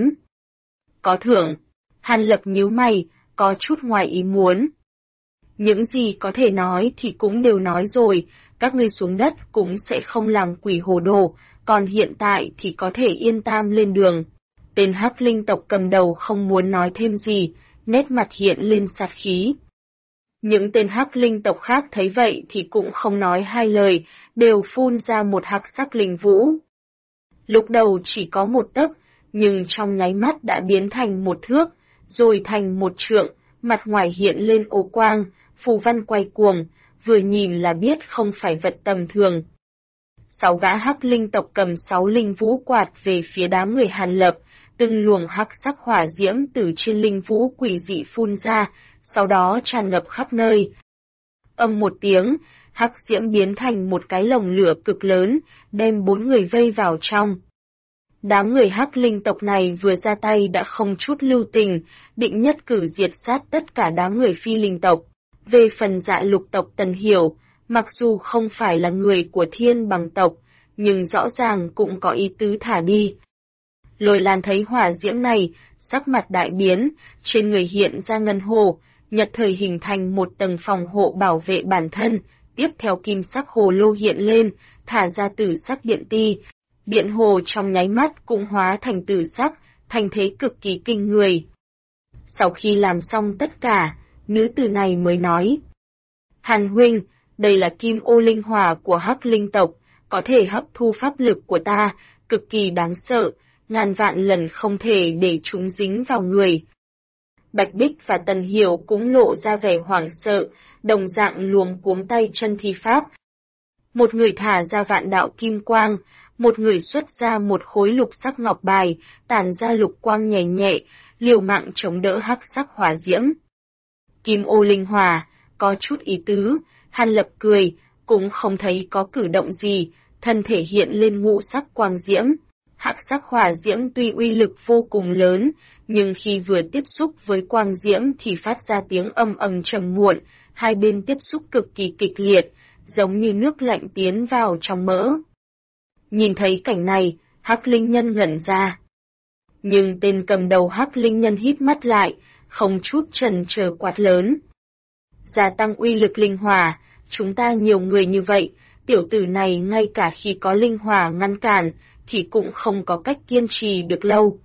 Có thưởng, Hàn Lập nhíu mày, có chút ngoài ý muốn. Những gì có thể nói thì cũng đều nói rồi, các ngươi xuống đất cũng sẽ không làm quỷ hồ đồ, còn hiện tại thì có thể yên tâm lên đường. Tên Hắc Linh tộc cầm đầu không muốn nói thêm gì, nét mặt hiện lên sát khí. Những tên Hắc Linh tộc khác thấy vậy thì cũng không nói hai lời, đều phun ra một hắc sắc linh vũ. Lúc đầu chỉ có 1 tấc, nhưng trong nháy mắt đã biến thành 1 thước, rồi thành 1 trượng, mặt ngoài hiện lên ô quang, phù văn quay cuồng, vừa nhìn là biết không phải vật tầm thường. 6 gã Hắc Linh tộc cầm 6 linh vũ quạt về phía đám người Hàn Lập, từng luồng hắc sắc hỏa diễm từ trên linh vũ quỷ dị phun ra, sau đó tràn ngập khắp nơi. Âm một tiếng, hắc diễm biến thành một cái lồng lửa cực lớn, đem 4 người vây vào trong. Đám người Hắc Linh tộc này vừa ra tay đã không chút lưu tình, định nhất cử diệt sát tất cả đám người phi linh tộc. Về phần Dạ Lục tộc Tần Hiểu, mặc dù không phải là người của Thiên Bằng tộc, nhưng rõ ràng cũng có ý tứ thả đi. Lôi Lan thấy hỏa diễm này, sắc mặt đại biến, trên người hiện ra ngân hồ, nhật thời hình thành một tầng phòng hộ bảo vệ bản thân, tiếp theo kim sắc hồ lô hiện lên, thả ra tử sắc điện ti. Điện hồ trong nháy mắt cũng hóa thành tử sắc, thành thế cực kỳ kinh người. Sau khi làm xong tất cả, nữ tử này mới nói. Hàn huynh, đây là kim ô linh hỏa của Hắc Linh tộc, có thể hấp thu pháp lực của ta, cực kỳ đáng sợ, ngàn vạn lần không thể để chúng dính vào người. Bạch Bích và Tần Hiểu cũng lộ ra vẻ hoảng sợ, đồng dạng luống cuống tay chân thi pháp. Một người thả ra vạn đạo kim quang, một người xuất ra một khối lục sắc ngọc bài, tản ra lục quang nhẹ nhẹ, liều mạng chống đỡ hắc sắc hỏa diễm. Kim ô linh hỏa, có chút ý tứ, Hàn Lập cười, cũng không thấy có cử động gì, thân thể hiện lên ngũ sắc quang diễm. Hắc sắc hỏa diễm tuy uy lực vô cùng lớn, nhưng khi vừa tiếp xúc với quang diễm thì phát ra tiếng âm ầm trầm muộn, hai bên tiếp xúc cực kỳ kịch liệt, giống như nước lạnh tiến vào trong mỡ. Nhìn thấy cảnh này, Hắc Linh Nhân ngẩn ra. Nhưng tên cầm đầu Hắc Linh Nhân hít mắt lại, không chút chần chờ quát lớn. Gia tăng uy lực linh hỏa, chúng ta nhiều người như vậy, tiểu tử này ngay cả khi có linh hỏa ngăn cản, thì cũng không có cách kiên trì được lâu.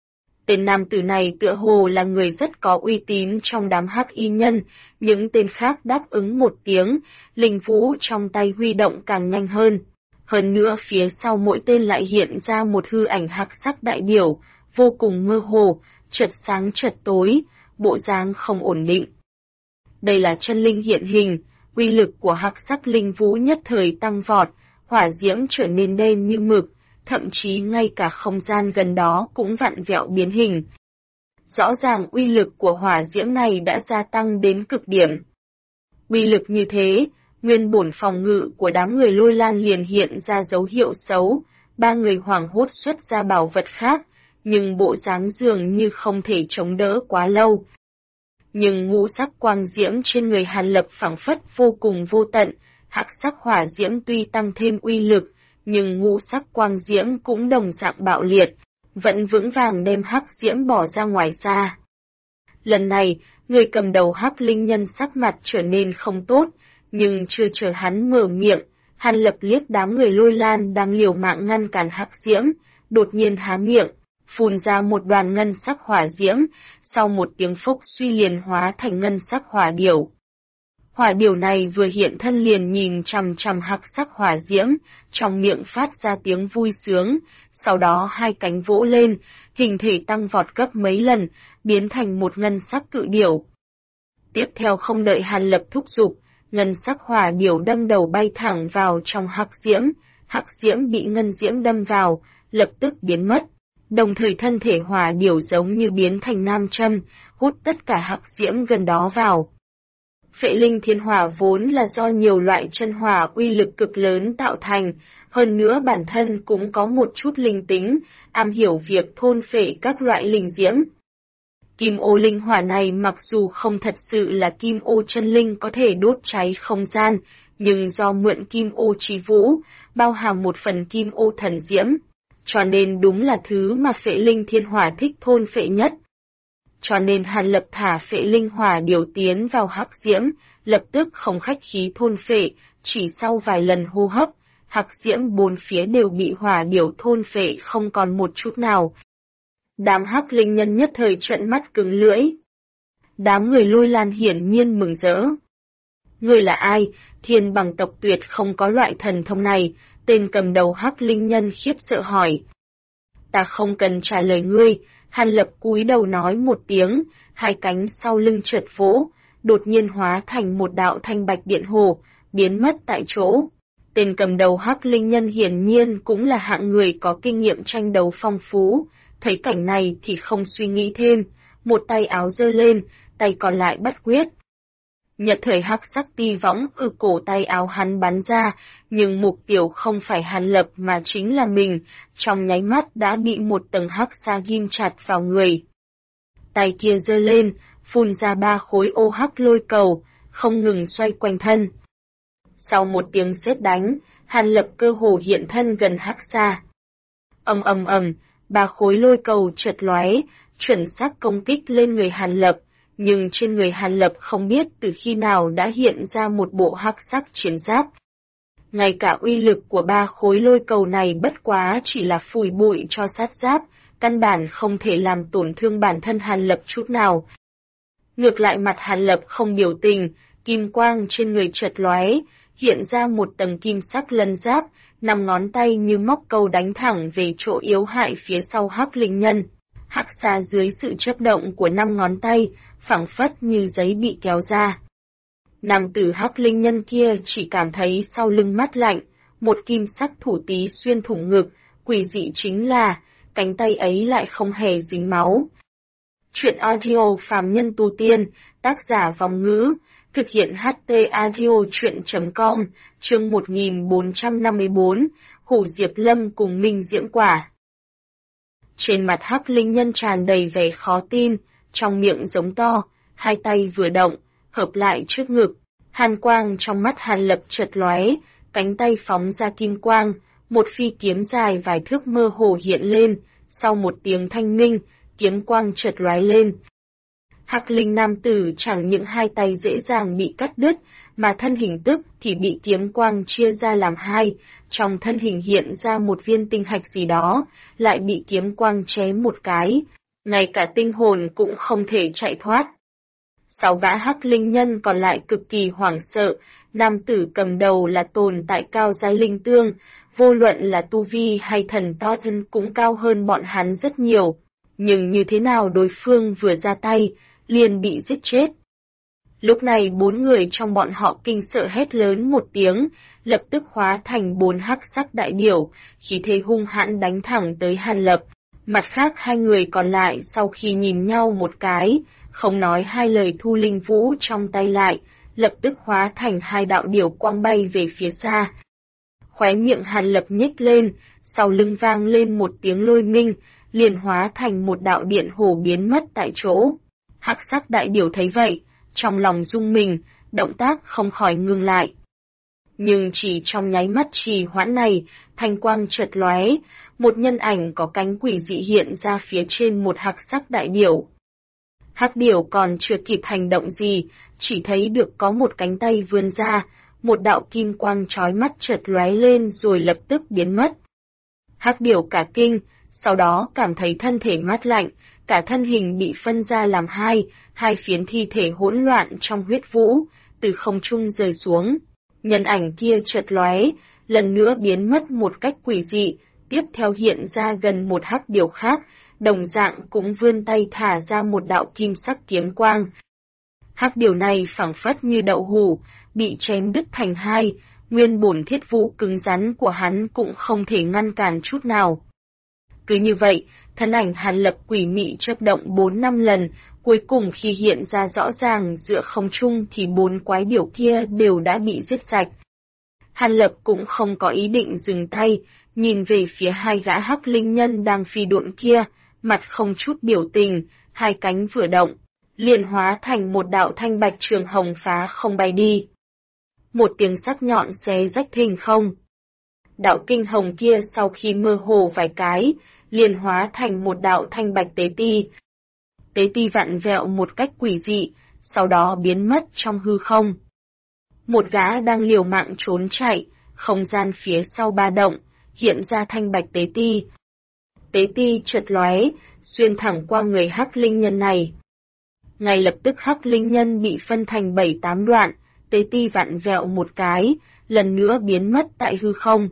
Tên nam tử này tựa hồ là người rất có uy tín trong đám Hắc Y nhân, những tên khác đáp ứng một tiếng, linh vũ trong tay huy động càng nhanh hơn. Hơn nữa phía sau mỗi tên lại hiện ra một hư ảnh hắc sắc đại điểu, vô cùng mơ hồ, chợt sáng chợt tối, bộ dáng không ổn định. Đây là chân linh hiện hình, uy lực của hắc sắc linh vũ nhất thời tăng vọt, hỏa diễm trở nên đen như mực, thậm chí ngay cả không gian gần đó cũng vặn vẹo biến hình. Rõ ràng uy lực của hỏa diễm này đã gia tăng đến cực điểm. Uy lực như thế, nguyên bổn phòng ngự của đám người Lôi Lan liền hiện ra dấu hiệu xấu, ba người hoảng hốt xuất ra bảo vật khác, nhưng bộ dáng dường như không thể chống đỡ quá lâu. Nhưng ngũ sắc quang diễm trên người Hàn Lập phảng phất vô cùng vô tận, hắc sắc hỏa diễm tuy tăng thêm uy lực, nhưng ngũ sắc quang diễm cũng đồng dạng bạo liệt, vẫn vững vàng đem hắc diễm bỏ ra ngoài xa. Lần này, người cầm đầu hắc linh nhân sắc mặt trở nên không tốt, nhưng chưa chờ hắn mở miệng, Hàn Lập liếc đám người Lôi Lan đang liều mạng ngăn cản hắc diễm, đột nhiên há miệng, phun ra một đoàn ngân sắc hỏa diễm, sau một tiếng phốc suy liền hóa thành ngân sắc hỏa điểu. Hỏa điểu này vừa hiện thân liền nhìn chằm chằm hắc sắc hỏa diễm, trong miệng phát ra tiếng vui sướng, sau đó hai cánh vỗ lên, hình thể tăng vọt gấp mấy lần, biến thành một ngân sắc cự điểu. Tiếp theo không đợi Hàn Lập thúc giục, ngân sắc hỏa điểu đâm đầu bay thẳng vào trong hắc diễm bị ngân diễm đâm vào, lập tức biến mất. Đồng thời thân thể hỏa điểu giống như biến thành nam châm, hút tất cả hắc diễm gần đó vào. Phệ linh thiên hỏa vốn là do nhiều loại chân hỏa uy lực cực lớn tạo thành, hơn nữa bản thân cũng có một chút linh tính, am hiểu việc thôn phệ các loại linh diễm. Kim ô linh hỏa này mặc dù không thật sự là kim ô chân linh có thể đốt cháy không gian, nhưng do mượn kim ô chi vũ, bao hàm một phần kim ô thần diễm, cho nên đúng là thứ mà phệ linh thiên hỏa thích thôn phệ nhất. Cho nên Hàn Lập thả phệ linh hỏa điều tiến vào hắc diễm, lập tức không khách khí thôn phệ, chỉ sau vài lần hô hấp, hắc diễm bốn phía đều bị hỏa điểu thôn phệ không còn một chút nào. Đám hắc linh nhân nhất thời trợn mắt cứng lưỡi. Đám người Lôi Lan hiển nhiên mừng rỡ. Ngươi là ai? Thiên Bằng tộc tuyệt không có loại thần thông này, tên cầm đầu hắc linh nhân khiếp sợ hỏi. Ta không cần trả lời ngươi, Hàn Lập cúi đầu nói một tiếng, hai cánh sau lưng chợt vỗ, đột nhiên hóa thành một đạo thanh bạch điện hồ, biến mất tại chỗ. Tên cầm đầu hắc linh nhân hiển nhiên cũng là hạng người có kinh nghiệm tranh đấu phong phú, thấy cảnh này thì không suy nghĩ thêm, một tay áo giơ lên, tay còn lại bắt quyết. Nhật thời hắc sắc ti võng từ cổ tay áo hắn bắn ra, nhưng mục tiêu không phải Hàn Lập mà chính là mình, trong nháy mắt đã bị một tầng hắc sa ghim chặt vào người. Tay kia giơ lên, phun ra 3 khối ô hắc lôi cầu, không ngừng xoay quanh thân. Sau một tiếng sét đánh, Hàn Lập cơ hồ hiện thân gần hắc sa. Ầm, 3 khối lôi cầu chợt lóe, chuẩn xác công kích lên người Hàn Lập. Nhưng trên người Hàn Lập không biết từ khi nào đã hiện ra một bộ hắc sắc chiến giáp. Ngay cả uy lực của 3 khối lôi cầu này bất quá chỉ là phủi bụi cho sát giáp, căn bản không thể làm tổn thương bản thân Hàn Lập chút nào. Ngược lại mặt Hàn Lập không biểu tình, kim quang trên người chợt lóe, hiện ra một tầng kim sắc lân giáp, 5 ngón tay như móc câu đánh thẳng về chỗ yếu hại phía sau hắc linh nhân. Hắc xa dưới sự chớp động của 5 ngón tay, phảng phất như giấy bị kéo ra. Nam tử hắc linh nhân kia chỉ cảm thấy sau lưng mát lạnh, một kim sắc thủ tí xuyên thủng ngực, quỷ dị chính là, cánh tay ấy lại không hề dính máu. Chuyện audio phàm nhân tu tiên, tác giả Vong Ngữ, thực hiện HT audio chuyện.com, chương 1454, Hủ Diệp Lâm cùng Minh Diễm Quả. Trên mặt hắc linh nhân tràn đầy vẻ khó tin, trong miệng giống to, hai tay vừa động, hợp lại trước ngực, hàn quang trong mắt Hàn Lập chợt lóe, cánh tay phóng ra kim quang, một phi kiếm dài vài thước mơ hồ hiện lên, sau một tiếng thanh minh, kiếm quang chợt lóe lên. Hắc linh nam tử chẳng những hai tay dễ dàng bị cắt đứt, mà thân hình tức thì bị kiếm quang chia ra làm hai, trong thân hình hiện ra một viên tinh hạch gì đó, lại bị kiếm quang chém một cái, ngay cả tinh hồn cũng không thể chạy thoát. 6 gã hắc linh nhân còn lại cực kỳ hoảng sợ, nam tử cầm đầu là tồn tại cao giai linh tương, vô luận là tu vi hay thần to thân cũng cao hơn bọn hắn rất nhiều, nhưng như thế nào đối phương vừa ra tay, liền bị giết chết. Lúc này 4 người trong bọn họ kinh sợ hét lớn một tiếng, lập tức hóa thành 4 hắc sắc đại điểu, khí thế hung hãn đánh thẳng tới Hàn Lập. Mặt khác 2 người còn lại sau khi nhìn nhau một cái, không nói hai lời thu linh vũ trong tay lại, lập tức hóa thành 2 đạo điểu quang bay về phía xa. Khóe miệng Hàn Lập nhếch lên, sau lưng vang lên một tiếng lôi minh, liền hóa thành một đạo điện hồ biến mất tại chỗ. Hắc sắc đại điểu thấy vậy, trong lòng rung mình, động tác không khỏi ngừng lại. Nhưng chỉ trong nháy mắt trì hoãn này, thanh quang chợt lóe, một nhân ảnh có cánh quỷ dị hiện ra phía trên một hắc sắc đại điểu. Hắc điểu còn chưa kịp hành động gì, chỉ thấy được có một cánh tay vươn ra, một đạo kim quang chói mắt chợt lóe lên rồi lập tức biến mất. Hắc điểu cả kinh, sau đó cảm thấy thân thể mát lạnh, cả thân hình bị phân ra làm hai phiến thi thể hỗn loạn trong huyết vũ, từ không trung rơi xuống. Nhân ảnh kia chợt lóe, lần nữa biến mất một cách quỷ dị, tiếp theo hiện ra gần một hắc điểu khác, đồng dạng cũng vươn tay thả ra một đạo kim sắc kiếm quang. Hắc điểu này phảng phất như đậu hũ, bị chém đứt thành hai, nguyên bổn thiết vũ cứng rắn của hắn cũng không thể ngăn cản chút nào. Cứ như vậy, thân ảnh Hàn Lập quỷ mị chớp động 4-5 lần, cuối cùng khi hiện ra rõ ràng giữa không trung thì 4 quái điểu kia đều đã bị giết sạch. Hàn Lập cũng không có ý định dừng tay, nhìn về phía 2 gã hắc linh nhân đang phi độn kia, mặt không chút biểu tình, 2 cánh vừa động, liền hóa thành một đạo thanh bạch trường hồng phá không bay đi. Một tiếng sắc nhọn xé rách thinh không. Đạo kinh hồng kia sau khi mơ hồ vài cái, liền hóa thành một đạo thanh bạch tế ti. Tế ti vặn vẹo một cách quỷ dị, sau đó biến mất trong hư không. Một gã đang liều mạng trốn chạy, không gian phía sau ba động, hiện ra thanh bạch tế ti. Tế ti chợt lóe, xuyên thẳng qua người hắc linh nhân này. Ngay lập tức hắc linh nhân bị phân thành 7-8 đoạn, tế ti vặn vẹo một cái, lần nữa biến mất tại hư không.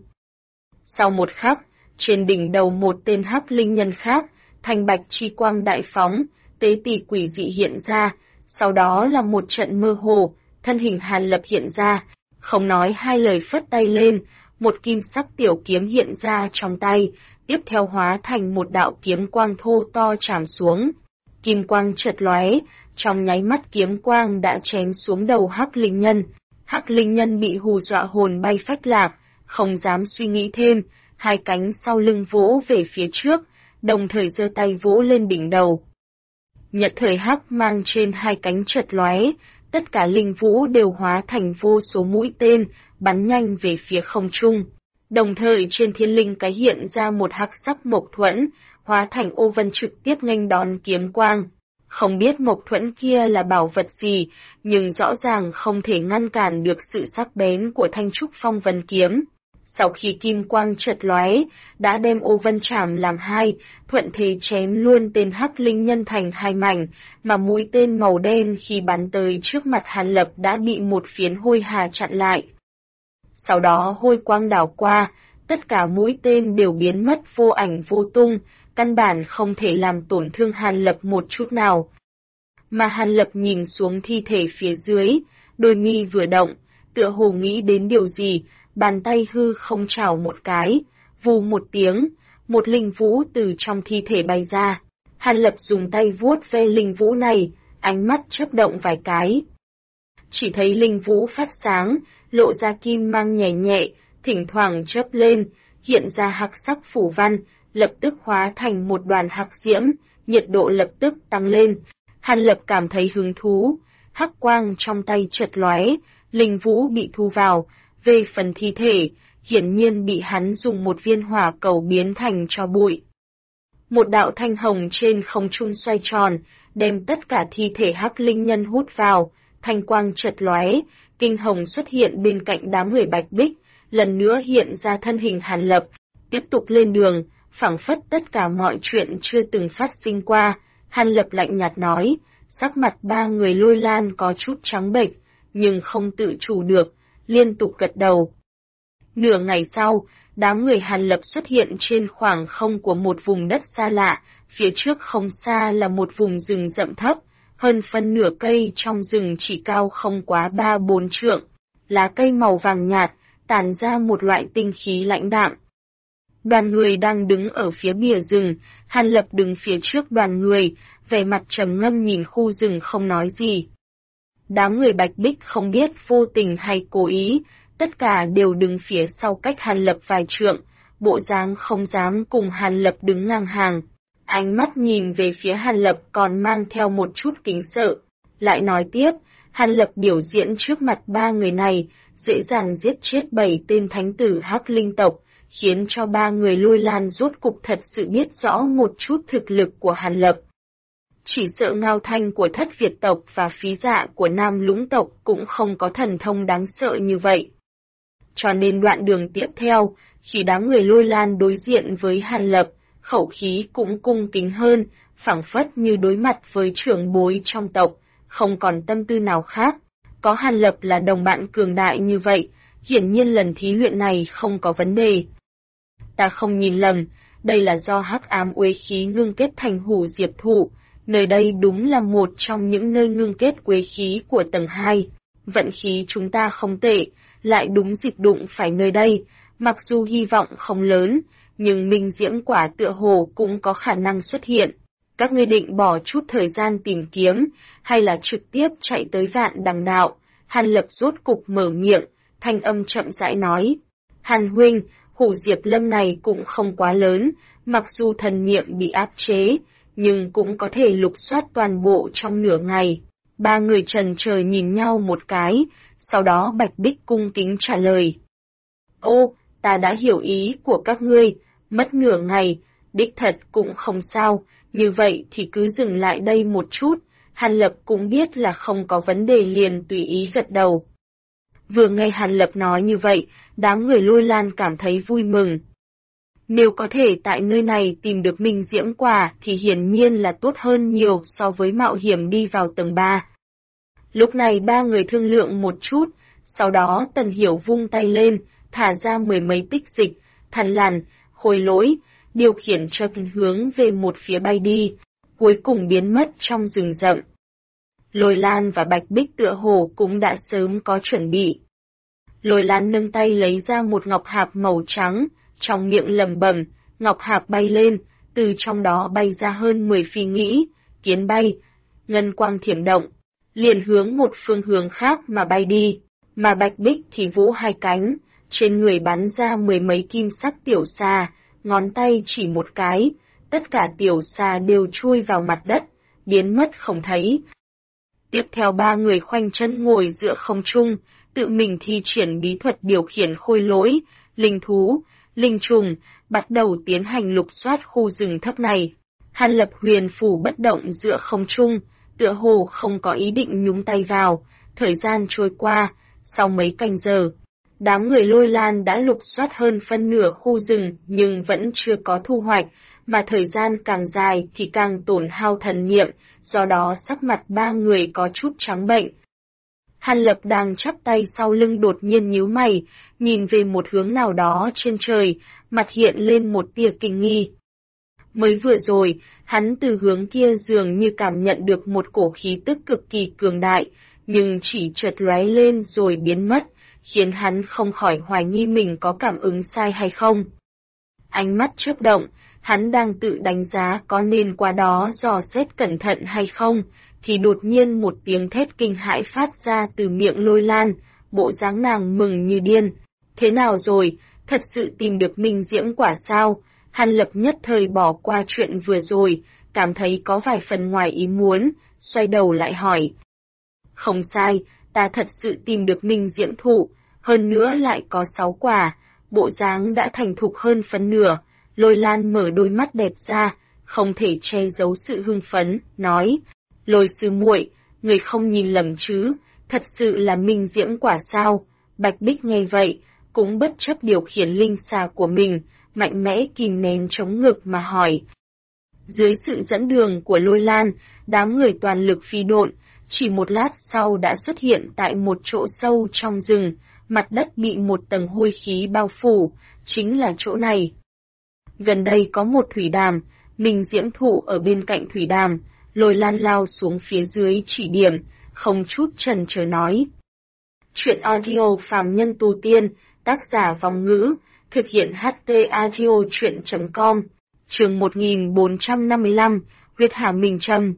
Sau một khắc, trên đỉnh đầu một tên hắc linh nhân khác, thanh bạch chi quang đại phóng, tế ti quỷ dị hiện ra, sau đó là một trận mơ hồ, thân hình Hàn Lập hiện ra, không nói hai lời phất tay lên, một kim sắc tiểu kiếm hiện ra trong tay, tiếp theo hóa thành một đạo kiếm quang thô to chạm xuống. Kim quang chợt lóe, trong nháy mắt kiếm quang đã chém xuống đầu hắc linh nhân. Hắc linh nhân bị hù dọa hồn bay phách lạc, không dám suy nghĩ thêm, 2 cánh sau lưng vỗ về phía trước, đồng thời giơ tay vỗ lên đỉnh đầu. Nhật thời hắc mang trên 2 cánh chợt lóe, tất cả linh vũ đều hóa thành vô số mũi tên, bắn nhanh về phía không trung. Đồng thời trên thiên linh cái hiện ra một hắc sắc mộc thuẫn, hóa thành ô vân trực tiếp nghênh đón kiếm quang. Không biết mộc thuẫn kia là bảo vật gì, nhưng rõ ràng không thể ngăn cản được sự sắc bén của thanh trúc phong vân kiếm. Sau khi kim quang chợt lóe, đã đem ô vân chảm làm 2, thuận thế chém luôn tên hắc linh nhân thành 2 mảnh, mà mũi tên màu đen khi bắn tới trước mặt Hàn Lập đã bị một phiến hôi hà chặn lại. Sau đó hôi quang đảo qua, tất cả mũi tên đều biến mất vô ảnh vô tung, căn bản không thể làm tổn thương Hàn Lập một chút nào. Mà Hàn Lập nhìn xuống thi thể phía dưới, đôi mi vừa động, tựa hồ nghĩ đến điều gì, bàn tay hư không chảo một cái, vù một tiếng, một linh vũ từ trong thi thể bay ra. Hàn Lập dùng tay vuốt ve linh vũ này, ánh mắt chớp động vài cái. Chỉ thấy linh vũ phát sáng, lộ ra kim mang nhẹ nhẹ, thỉnh thoảng chớp lên, hiện ra hắc sắc phủ văn, lập tức hóa thành một đoàn hắc diễm, nhiệt độ lập tức tăng lên. Hàn Lập cảm thấy hứng thú, hắc quang trong tay chợt lóe, linh vũ bị thu vào, về phần thi thể, hiển nhiên bị hắn dùng một viên hỏa cầu biến thành tro bụi. Một đạo thanh hồng trên không trung xoay tròn, đem tất cả thi thể hắc linh nhân hút vào, thanh quang chợt lóe, kinh hồng xuất hiện bên cạnh đám người bạch bích, lần nữa hiện ra thân hình Hàn Lập, tiếp tục lên đường, phảng phất tất cả mọi chuyện chưa từng phát sinh qua. Hàn Lập lạnh nhạt nói, Sắc mặt ba người Lôi Lan có chút trắng bệch, nhưng không tự chủ được, liên tục gật đầu. Nửa ngày sau, đám người Hàn Lập xuất hiện trên khoảng không của một vùng đất xa lạ, phía trước không xa là một vùng rừng rậm thấp, hơn phân nửa cây trong rừng chỉ cao không quá 3-4 trượng, lá cây màu vàng nhạt, tản ra một loại tinh khí lãnh đạm. Đoàn người đang đứng ở phía bìa rừng, Hàn Lập đứng phía trước đoàn người, vẻ mặt trầm ngâm nhìn khu rừng không nói gì. Đám người Bạch Bích không biết vô tình hay cố ý, tất cả đều đứng phía sau cách Hàn Lập vài trượng, bộ dáng không dám cùng Hàn Lập đứng ngang hàng. Ánh mắt nhìn về phía Hàn Lập còn mang theo một chút kính sợ. Lại nói tiếp, Hàn Lập biểu diễn trước mặt ba người này, dễ dàng giết chết 7 tên thánh tử Hắc Linh tộc, khiến cho ba người Lôi Lan rốt cục thật sự biết rõ một chút thực lực của Hàn Lập. Chỉ sợ Ngao Thanh của Thất Việt tộc và Phí Dạ của Nam Lũng tộc cũng không có thần thông đáng sợ như vậy. Cho nên đoạn đường tiếp theo, khi đám người Lôi Lan đối diện với Hàn Lập, khẩu khí cũng cung kính hơn, phảng phất như đối mặt với trưởng bối trong tộc, không còn tâm tư nào khác. Có Hàn Lập là đồng bạn cường đại như vậy, hiển nhiên lần thí luyện này không có vấn đề. Ta không nhìn lầm, đây là do hắc ám uế khí ngưng kết thành hủ diệp thụ, nơi đây đúng là một trong những nơi ngưng kết uế khí của tầng 2. Vận khí chúng ta không tệ, lại đúng dịp đụng phải nơi đây, mặc dù hy vọng không lớn, nhưng minh diễm quả tựa hồ cũng có khả năng xuất hiện. Các ngươi định bỏ chút thời gian tìm kiếm, hay là trực tiếp chạy tới Vạn Đằng Đạo? Hàn Lập rốt cục mở miệng, thanh âm chậm rãi nói. Hàn huynh, hủ diệp lâm này cũng không quá lớn, mặc dù thần niệm bị áp chế, nhưng cũng có thể lục soát toàn bộ trong nửa ngày. Ba người trần trời nhìn nhau một cái, sau đó Bạch Bích cung kính trả lời. Ô, ta đã hiểu ý của các ngươi, mất nửa ngày, đích thật cũng không sao, như vậy thì cứ dừng lại đây một chút. Hàn Lập cũng biết là không có vấn đề liền tùy ý gật đầu. Vừa nghe Hàn Lập nói như vậy, đám người Lôi Lan cảm thấy vui mừng. Nếu có thể tại nơi này tìm được minh diễm quả thì hiển nhiên là tốt hơn nhiều so với mạo hiểm đi vào tầng 3. Lúc này ba người thương lượng một chút, sau đó Tần Hiểu vung tay lên, thả ra 10 mấy tích dịch, Thần Làn, Khôi Lỗi, điều khiển cho hướng về một phía bay đi, cuối cùng biến mất trong rừng rậm. Lôi Lan và Bạch Bích tựa hồ cũng đã sớm có chuẩn bị. Lôi Lan nâng tay lấy ra một ngọc hạp màu trắng, trong miệng lẩm bẩm, ngọc hạp bay lên, từ trong đó bay ra hơn 10 phi nghĩ, kiến bay, ngân quang thiểm động, liền hướng một phương hướng khác mà bay đi, mà Bạch Bích thì vỗ hai cánh, trên người bắn ra 10 mấy kim sắc tiểu xà, ngón tay chỉ một cái, tất cả tiểu xà đều chui vào mặt đất, biến mất không thấy. Tiếp theo ba người khoanh chân ngồi giữa không trung, tự mình thi triển bí thuật điều khiển khôi lỗi, linh thú, linh trùng, bắt đầu tiến hành lục soát khu rừng thấp này. Hàn Lập huyền phủ bất động giữa không trung, tựa hồ không có ý định nhúng tay vào. Thời gian trôi qua, sau mấy canh giờ, đám người Lôi Lan đã lục soát hơn phân nửa khu rừng nhưng vẫn chưa có thu hoạch, mà thời gian càng dài thì càng tổn hao thần niệm, do đó sắc mặt ba người có chút trắng bệnh. Hàn Lập đang chắp tay sau lưng đột nhiên nhíu mày, nhìn về một hướng nào đó trên trời, mặt hiện lên một tia kinh nghi. Mới vừa rồi, hắn từ hướng kia dường như cảm nhận được một cổ khí tức cực kỳ cường đại, nhưng chỉ chợt lóe lên rồi biến mất, khiến hắn không khỏi hoài nghi mình có cảm ứng sai hay không. Ánh mắt chớp động, hắn đang tự đánh giá có nên qua đó dò xét cẩn thận hay không, thì đột nhiên một tiếng thét kinh hãi phát ra từ miệng Lôi Lan, bộ dáng nàng mừng như điên. Thế nào rồi, thật sự tìm được minh diễm quả sao? Hàn Lập nhất thời bỏ qua chuyện vừa rồi, cảm thấy có vài phần ngoài ý muốn, xoay đầu lại hỏi. Không sai, ta thật sự tìm được minh diễm thụ, hơn nữa lại có 6 quả, bộ dáng đã thành thục hơn phân nửa. Lôi Lan mở đôi mắt đẹp ra, không thể che giấu sự hưng phấn, nói. Lôi sư muội, người không nhìn lầm chứ, thật sự là minh diễm quả sao? Bạch Bích nghe vậy, cũng bất chấp điều khiển linh xà của mình, mạnh mẽ kìm nén chống ngực mà hỏi. Dưới sự dẫn đường của Lôi Lan, đám người toàn lực phi độn, chỉ một lát sau đã xuất hiện tại một chỗ sâu trong rừng, mặt đất bị một tầng hôi khí bao phủ, chính là chỗ này. Gần đây có một thủy đàm, Minh Diễm Thụ ở bên cạnh thủy đàm, Lôi Lan lao xuống phía dưới chỉ điểm, không chút chần chờ nói. Chuyện audio phàm nhân tu tiên, tác giả Vong Ngữ, thực hiện HT audio chuyện.com, chương 1455, huyết hà minh châm.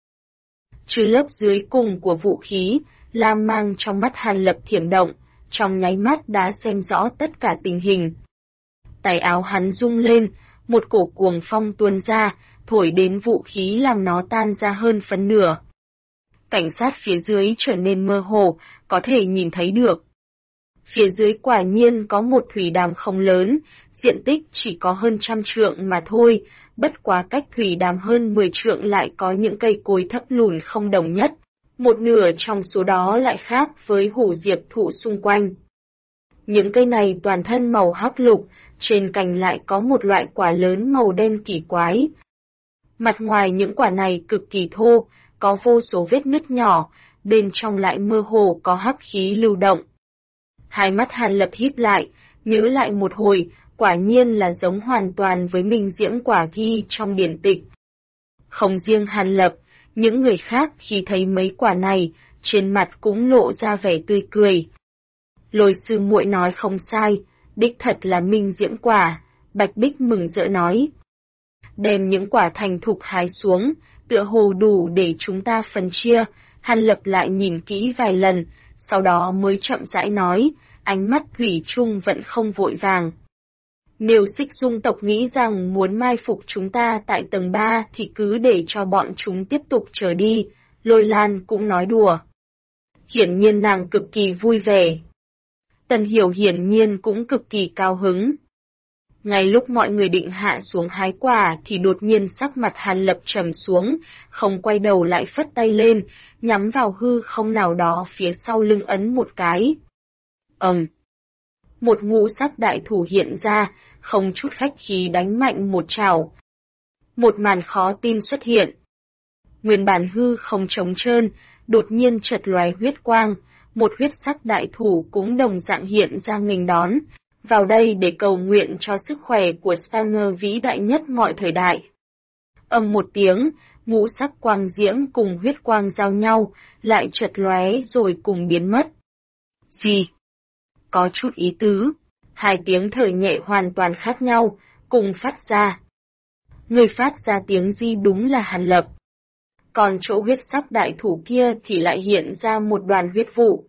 Trừ lớp dưới cùng của vũ khí, lam mang trong mắt Hàn Lập thiểm động, trong nháy mắt đã xem rõ tất cả tình hình. Tay áo hắn rung lên, một cổ cuồng phong tuôn ra, thổi đến vũ khí làm nó tan ra hơn phân nửa. Cảnh sát phía dưới trở nên mơ hồ, có thể nhìn thấy được. Phía dưới quả nhiên có một thủy đàm không lớn, diện tích chỉ có hơn 100 trượng mà thôi, bất quá cách thủy đàm hơn 10 trượng lại có những cây cối thấp lùn không đồng nhất, một nửa trong số đó lại khác với hủ diệp thụ xung quanh. Những cây này toàn thân màu hắc lục, trên cành lại có một loại quả lớn màu đen kỳ quái. Mặt ngoài những quả này cực kỳ thô, có vô số vết nứt nhỏ, bên trong lại mơ hồ có hắc khí lưu động. Hai mắt Hàn Lập híp lại, nhớ lại một hồi, quả nhiên là giống hoàn toàn với Minh Diễm quả ghi trong điển tịch. Không riêng Hàn Lập, những người khác khi thấy mấy quả này, trên mặt cũng lộ ra vẻ tươi cười. Lôi sư muội nói không sai, đích thật là Minh Diễm quả, Bạch Bích mừng rỡ nói. Đem những quả thành thục hái xuống, tựa hồ đủ để chúng ta phân chia. Hàn Lập lại nhìn kỹ vài lần, sau đó mới chậm rãi nói, ánh mắt thủy chung vẫn không vội vàng. Nếu Xích Dung tộc nghĩ rằng muốn mai phục chúng ta tại tầng 3 thì cứ để cho bọn chúng tiếp tục trở đi, Lôi Lan cũng nói đùa. Hiển nhiên nàng cực kỳ vui vẻ. Tần Hiểu hiển nhiên cũng cực kỳ cao hứng. Ngay lúc mọi người định hạ xuống hái quả thì đột nhiên sắc mặt Hàn Lập trầm xuống, không quay đầu lại phất tay lên, nhắm vào hư không nào đó phía sau lưng ấn một cái. Một ngũ sắc đại thủ hiện ra, không chút khách khí đánh mạnh một chảo. Một màn khó tin xuất hiện. Nguyên bản hư không trống trơn, đột nhiên chợt lóe huyết quang, một huyết sắc đại thủ cũng đồng dạng hiện ra nghênh đón, vào đây để cầu nguyện cho sức khỏe của Stanger vĩ đại nhất mọi thời đại. Một tiếng, ngũ sắc quang diễm cùng huyết quang giao nhau, lại chợt lóe rồi cùng biến mất. Gì? Có chút ý tứ. Hai tiếng thở nhẹ hoàn toàn khác nhau, cùng phát ra. Người phát ra tiếng gì đúng là Hàn Lập. Còn chỗ huyết sắc đại thủ kia thì lại hiện ra một đoàn huyết vụ.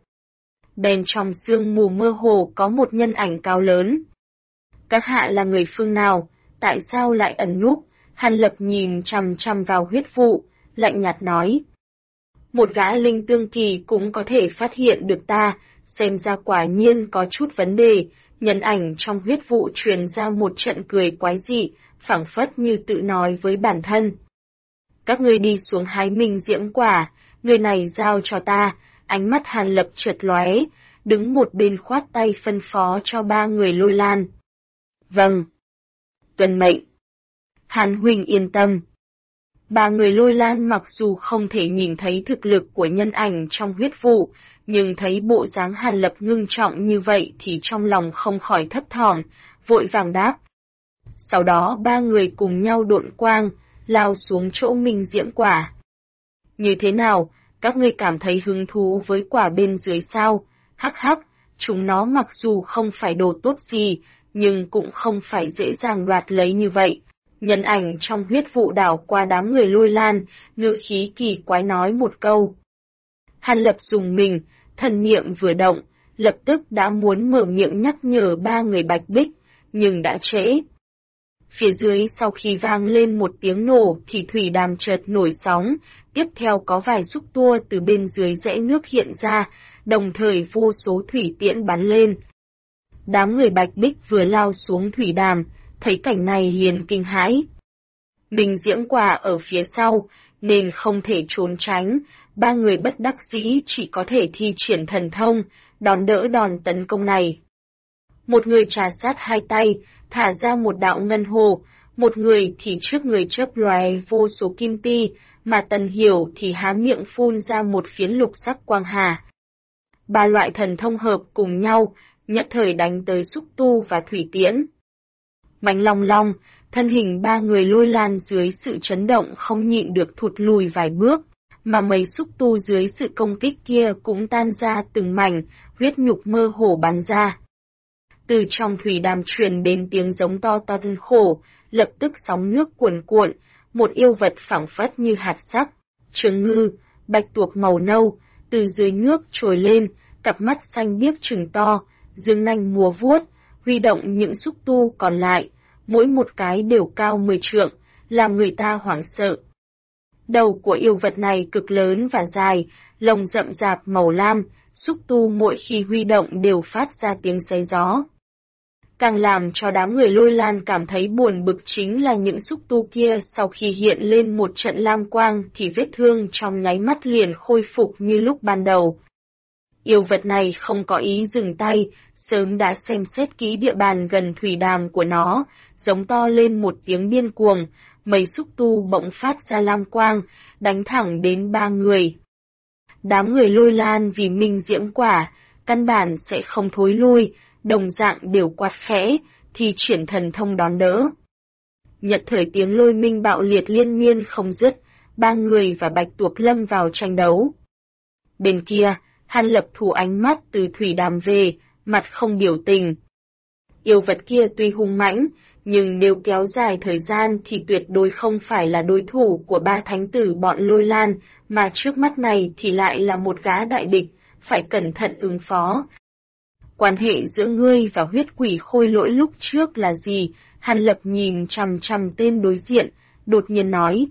Bên trong sương mù mơ hồ có một nhân ảnh cao lớn. Các hạ là người phương nào, tại sao lại ẩn núp? Hàn Lập nhìn chằm chằm vào huyết vụ, lạnh nhạt nói. Một gã linh tương kỳ cũng có thể phát hiện được ta, xem ra quả nhiên có chút vấn đề. Nhân ảnh trong huyết vụ truyền ra một trận cười quái dị, phảng phất như tự nói với bản thân. Các ngươi đi xuống hái Minh Diễm quả, người này giao cho ta. Ánh mắt Hàn Lập chợt lóe, đứng một bên khoát tay phân phó cho ba người Lôi Lan. Vâng. Tuân mệnh. Hàn huynh yên tâm. Ba người Lôi Lan mặc dù không thể nhìn thấy thực lực của nhân ảnh trong huyết vụ, nhưng thấy bộ dáng Hàn Lập ngưng trọng như vậy thì trong lòng không khỏi thấp thỏm, vội vàng đáp. Sau đó ba người cùng nhau độn quang, lao xuống chỗ Minh Diễm quả. Như thế nào, các ngươi cảm thấy hứng thú với quả bên dưới sao? Hắc hắc, chúng nó mặc dù không phải đồ tốt gì, nhưng cũng không phải dễ dàng đoạt lấy như vậy. Nhân ảnh trong huyết vụ đảo qua đám người Lôi Lan, ngữ khí kỳ quái nói một câu. Hàn Lập dùng mình, thần niệm vừa động, lập tức đã muốn mở miệng nhắc nhở ba người Bạch Bích, nhưng đã trễ. Phía dưới sau khi vang lên một tiếng nổ thì thủy đàm chợt nổi sóng, tiếp theo có vài xúc tua từ bên dưới rãnh nước hiện ra, đồng thời vô số thủy tiễn bắn lên. Đám người Bạch Bích vừa lao xuống thủy đàm, thấy cảnh này liền kinh hãi. Minh Diễm quả ở phía sau, nên không thể trốn tránh, ba người bất đắc dĩ chỉ có thể thi triển thần thông, đón đỡ đòn tấn công này. Một người trà sát hai tay, thả ra một đạo ngân hồ, Một người thì trước người chớp lóe vô số kim ti, mà Tần Hiểu thì há miệng phun ra một phiến lục sắc quang hà. Ba loại thần thông hợp cùng nhau, nhất thời đánh tới xúc tu và thủy tiễn. Mạnh long long, thân hình ba người lôi lan dưới sự chấn động không nhịn được thụt lùi vài bước, mà mấy xúc tu dưới sự công kích kia cũng tan ra từng mảnh, huyết nhục mơ hồ bắn ra. Từ trong thủy đàm truyền đến tiếng giống to to thân khổ, lập tức sóng nước cuồn cuộn, một yêu vật phảng phất như hạt sắc, trường ngư, bạch tuộc màu nâu, từ dưới nước trồi lên, cặp mắt xanh biếc trừng to, dương nanh múa vuốt, huy động những xúc tu còn lại, mỗi một cái đều cao 10 trượng, làm người ta hoảng sợ. Đầu của yêu vật này cực lớn và dài, lông rậm rạp màu lam, xúc tu mỗi khi huy động đều phát ra tiếng xé gió. Càng làm cho đám người lôi lan cảm thấy buồn bực chính là những xúc tu kia sau khi hiện lên một trận lam quang thì vết thương trong nháy mắt liền khôi phục như lúc ban đầu. Yêu vật này không có ý dừng tay, sớm đã xem xét kỹ địa bàn gần thủy đàm của nó, giống to lên một tiếng điên cuồng, mấy xúc tu bỗng phát ra lam quang, đánh thẳng đến ba người. Đám người lôi lan vì minh diễm quả, căn bản sẽ không thối lui, đồng dạng đều quát khẽ, thì triển thần thông đón đỡ. Nhật thời tiếng lôi minh bạo liệt liên miên không dứt, ba người và bạch tuộc lâm vào tranh đấu. Bên kia, Hàn Lập thủ ánh mắt từ thủy đàm về, mặt không biểu tình. Yêu vật kia tuy hung mãnh, nhưng nếu kéo dài thời gian thì tuyệt đối không phải là đối thủ của ba thánh tử bọn lôi lan, mà trước mắt này thì lại là một gã đại địch, phải cẩn thận ứng phó. Quan hệ giữa ngươi và huyết quỷ khôi lỗi lúc trước là gì? Hàn Lập nhìn chằm chằm tên đối diện, đột nhiên nói.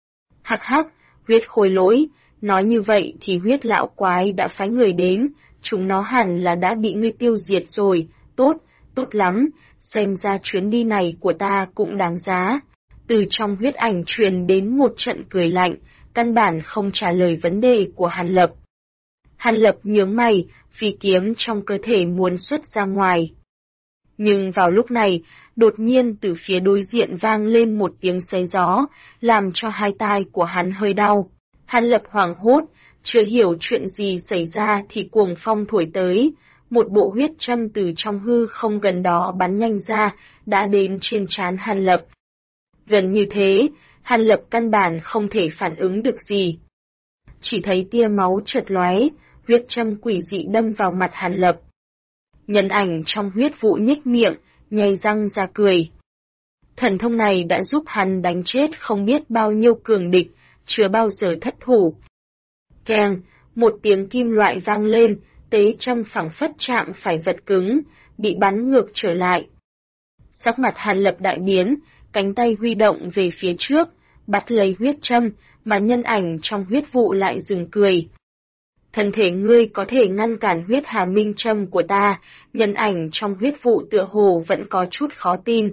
Hắc hắc, huyết khôi lỗi, nói như vậy thì huyết lão quái đã phái người đến, chúng nó hẳn là đã bị ngươi tiêu diệt rồi, tốt lắm, xem ra chuyến đi này của ta cũng đáng giá. Từ trong huyết ảnh truyền đến một trận cười lạnh, căn bản không trả lời vấn đề của Hàn Lập. Hàn Lập nhướng mày, phi kiếm trong cơ thể muốn xuất ra ngoài. Nhưng vào lúc này, đột nhiên từ phía đối diện vang lên một tiếng xé gió, làm cho hai tai của hắn hơi đau. Hàn Lập hoảng hốt, chưa hiểu chuyện gì xảy ra thì cuồng phong thổi tới, một bộ huyết châm từ trong hư không gần đó bắn nhanh ra, đã đến trên trán Hàn Lập. Gần như thế, Hàn Lập căn bản không thể phản ứng được gì. Chỉ thấy tia máu chợt lóe, huyết châm quỷ dị đâm vào mặt Hàn Lập. Nhân ảnh trong huyết vụ nhếch miệng, nhai răng ra cười. Thần thông này đã giúp hắn đánh chết không biết bao nhiêu cường địch, chưa bao giờ thất thủ. Keng, một tiếng kim loại vang lên, tế châm phảng phất chạm phải vật cứng, bị bắn ngược trở lại. Sắc mặt Hàn Lập đại biến, cánh tay huy động về phía trước, bắt lấy huyết châm, mà nhân ảnh trong huyết vụ lại dừng cười. Thân thể ngươi có thể ngăn cản huyết hà minh châm của ta, nhân ảnh trong huyết vụ tựa hồ vẫn có chút khó tin.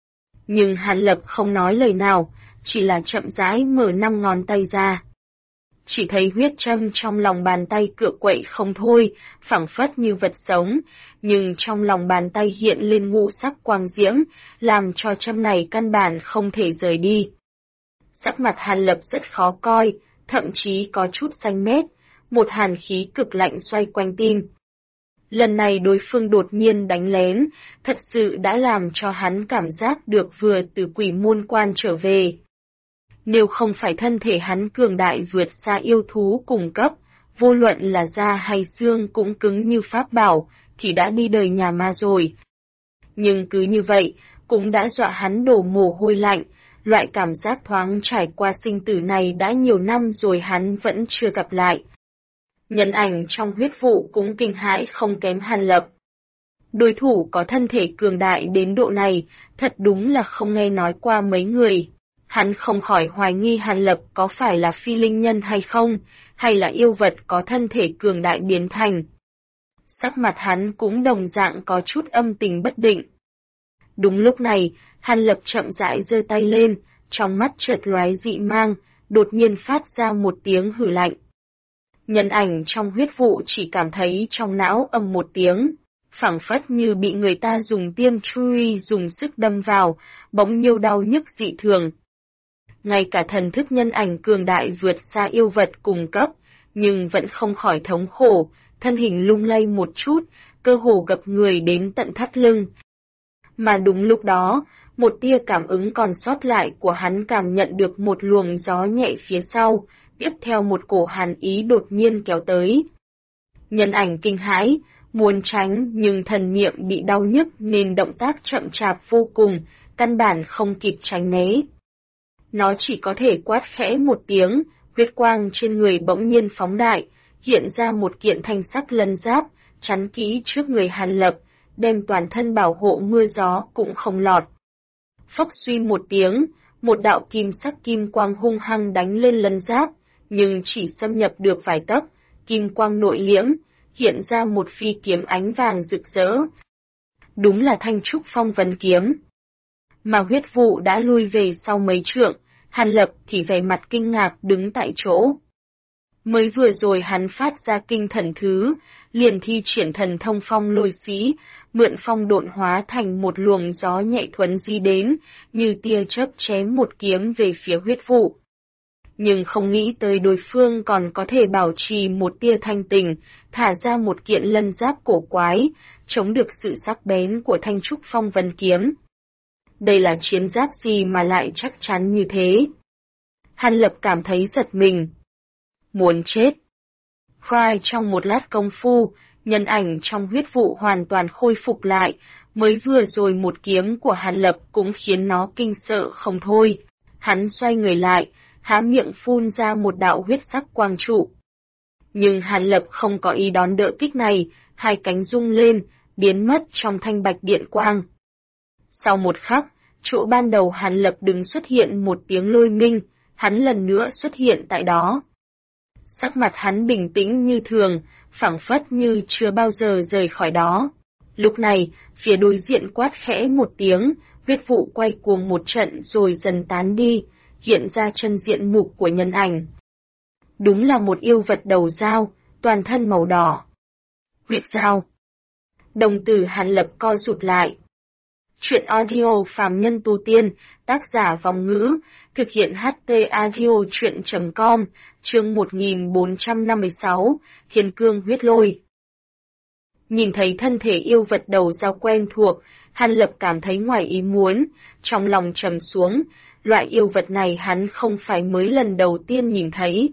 Nhưng Hàn Lập không nói lời nào, chỉ là chậm rãi mở 5 ngón tay ra. Chỉ thấy huyết châm trong lòng bàn tay cựa quậy không thôi, phảng phất như vật sống, nhưng trong lòng bàn tay hiện lên ngũ sắc quang diễm, làm cho châm này căn bản không thể rời đi. Sắc mặt Hàn Lập rất khó coi, thậm chí có chút xanh mét, một hàn khí cực lạnh xoay quanh tim. Lần này đối phương đột nhiên đánh lén, thật sự đã làm cho hắn cảm giác được vừa từ quỷ môn quan trở về. Nếu không phải thân thể hắn cường đại vượt xa yêu thú cùng cấp, vô luận là da hay xương cũng cứng như pháp bảo, thì đã đi đời nhà ma rồi. Nhưng cứ như vậy, cũng đã dọa hắn đổ mồ hôi lạnh, loại cảm giác thoáng trải qua sinh tử này đã nhiều năm rồi hắn vẫn chưa gặp lại. Nhân ảnh trong huyết vụ cũng kinh hãi không kém Hàn Lập. Đối thủ có thân thể cường đại đến độ này, thật đúng là không nghe nói qua mấy người. Hắn không khỏi hoài nghi Hàn Lập có phải là phi linh nhân hay không, hay là yêu vật có thân thể cường đại biến thành. Sắc mặt hắn cũng đồng dạng có chút âm tình bất định. Đúng lúc này, Hàn Lập chậm rãi giơ tay lên, trong mắt chợt lóe dị mang, đột nhiên phát ra một tiếng hử lạnh. Nhân ảnh trong huyết vụ chỉ cảm thấy trong não ầm một tiếng, phảng phất như bị người ta dùng tiêm chui dùng sức đâm vào, bỗng nhiêu đau nhức dị thường. Ngay cả thần thức nhân ảnh cường đại vượt xa yêu vật cùng cấp, nhưng vẫn không khỏi thống khổ, thân hình lung lay một chút, cơ hồ gập người đến tận thắt lưng. Mà đúng lúc đó, một tia cảm ứng còn sót lại của hắn cảm nhận được một luồng gió nhẹ phía sau, tiếp theo một cổ hàn ý đột nhiên kéo tới. Nhân ảnh kinh hãi, muốn tránh nhưng thần miệng bị đau nhức nên động tác chậm chạp vô cùng, căn bản không kịp tránh né. Nó chỉ có thể quát khẽ một tiếng, huyết quang trên người bỗng nhiên phóng đại, hiện ra một kiện thanh sắc lân giáp, chắn kỹ trước người Hàn Lập, đem toàn thân bảo hộ mưa gió cũng không lọt. Phốc suy một tiếng, một đạo kim sắc kim quang hung hăng đánh lên lân giáp, nhưng chỉ xâm nhập được vài tấc, kim quang nội liễm, hiện ra một phi kiếm ánh vàng rực rỡ. Đúng là Thanh Trúc Phong Vân kiếm. Mà huyết vụ đã lui về sau mấy trượng, Hàn Lập thì vẻ mặt kinh ngạc đứng tại chỗ. Mới vừa rồi hắn phát ra kinh thần thứ, liền thi triển thần thông phong lôi xí, mượn phong độn hóa thành một luồng gió nhẹ thuấn di đến, như tia chớp chém một kiếm về phía huyết vụ. Nhưng không nghĩ tới đối phương còn có thể bảo trì một tia thanh tình, thả ra một kiện lân giáp cổ quái, chống được sự sắc bén của Thanh Trúc Phong Vân kiếm. Đây là chiến giáp gì mà lại chắc chắn như thế? Hàn Lập cảm thấy giật mình. Muốn chết. Cry trong một lát công phu, nhân ảnh trong huyết vụ hoàn toàn khôi phục lại, mới vừa rồi một kiếm của Hàn Lập cũng khiến nó kinh sợ không thôi. Hắn xoay người lại, há miệng phun ra một đạo huyết sắc quang trụ. Nhưng Hàn Lập không có ý đón đỡ kích này, hai cánh rung lên, biến mất trong thanh bạch điện quang. Sau một khắc, chỗ ban đầu Hàn Lập đứng xuất hiện một tiếng lôi minh, hắn lần nữa xuất hiện tại đó. Sắc mặt hắn bình tĩnh như thường, phảng phất như chưa bao giờ rời khỏi đó. Lúc này, phía đối diện quát khẽ một tiếng, huyết vụ quay cuồng một trận rồi dần tán đi, hiện ra chân diện mục của nhân ảnh. Đúng là một yêu vật đầu dao, toàn thân màu đỏ. Huyết dao. Đồng tử Hàn Lập co rụt lại. Chuyện audio phàm nhân tu tiên, tác giả Vòng Ngữ, thực hiện HT audio chuyện.com, chương 1456, Thiên Cương Huyết Lôi. Nhìn thấy thân thể yêu vật đầu dao quen thuộc, Hàn Lập cảm thấy ngoài ý muốn, trong lòng trầm xuống, loại yêu vật này hắn không phải mới lần đầu tiên nhìn thấy.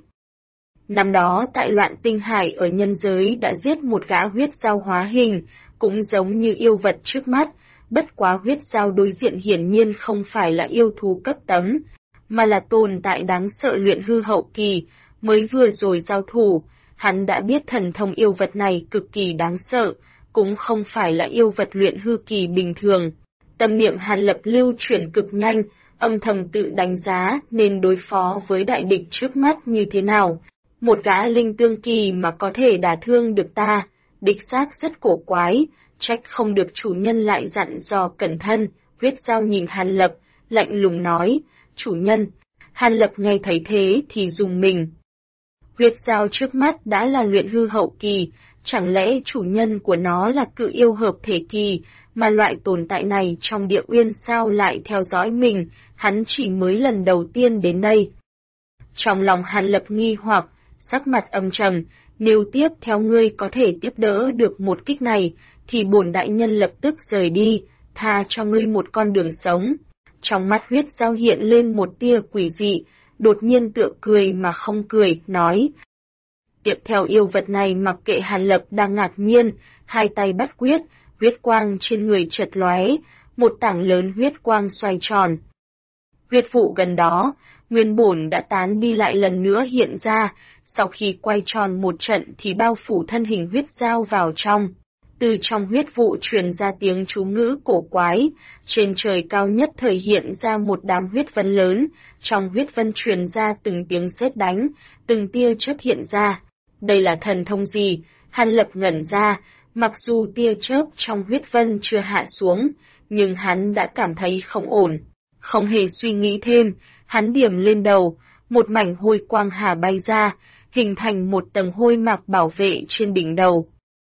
Năm đó tại Loạn Tinh Hải ở nhân giới đã giết một gã huyết dao hóa hình, cũng giống như yêu vật trước mắt, bất quá huyết dao đối diện hiển nhiên không phải là yêu thú cấp tấm, mà là tồn tại đáng sợ luyện hư hậu kỳ, mới vừa rồi giao thủ, hắn đã biết thần thông yêu vật này cực kỳ đáng sợ, cũng không phải là yêu vật luyện hư kỳ bình thường. Tâm niệm Hàn Lập lưu chuyển cực nhanh, âm thầm tự đánh giá nên đối phó với đại địch trước mắt như thế nào. Một gã linh tương kỳ mà có thể đả thương được ta, đích xác rất cổ quái, trách không được chủ nhân lại dặn dò cẩn thận. Huyết dao nhìn Hàn Lập, lạnh lùng nói, chủ nhân. Hàn Lập nghe thấy thế thì rùng mình. Huyết dao trước mắt đã là luyện hư hậu kỳ, chẳng lẽ chủ nhân của nó là cự yêu hợp thể kỳ, mà loại tồn tại này trong địa uyên sao lại theo dõi mình, hắn chỉ mới lần đầu tiên đến đây. Trong lòng Hàn Lập nghi hoặc, sắc mặt âm trầm, nếu tiếp theo ngươi có thể tiếp đỡ được một kích này, thì bổn đại nhân lập tức rời đi, tha cho ngươi một con đường sống. Trong mắt huyết dao hiện lên một tia quỷ dị, đột nhiên tựa cười mà không cười, nói. Tiếp theo yêu vật này mặc kệ Hàn Lập đang ngạc nhiên, hai tay bắt quyết, huyết quang trên người chợt lóe, một tảng lớn huyết quang xoay tròn. Huyết vụ gần đó, nguyên bổn đã tán đi lại lần nữa hiện ra, sau khi quay tròn một trận thì bao phủ thân hình huyết dao vào trong. Từ trong huyết vụ truyền ra tiếng chú ngữ cổ quái, trên trời cao nhất thời hiện ra một đám huyết vân lớn, trong huyết vân truyền ra từng tiếng sét đánh, từng tia chớp hiện ra. Đây là thần thông gì? Hàn Lập ngẩn ra, mặc dù tia chớp trong huyết vân chưa hạ xuống, nhưng hắn đã cảm thấy không ổn. Không hề suy nghĩ thêm, hắn điểm lên đầu, một mảnh hôi quang hà bay ra, hình thành một tầng hôi mạc bảo vệ trên đỉnh đầu.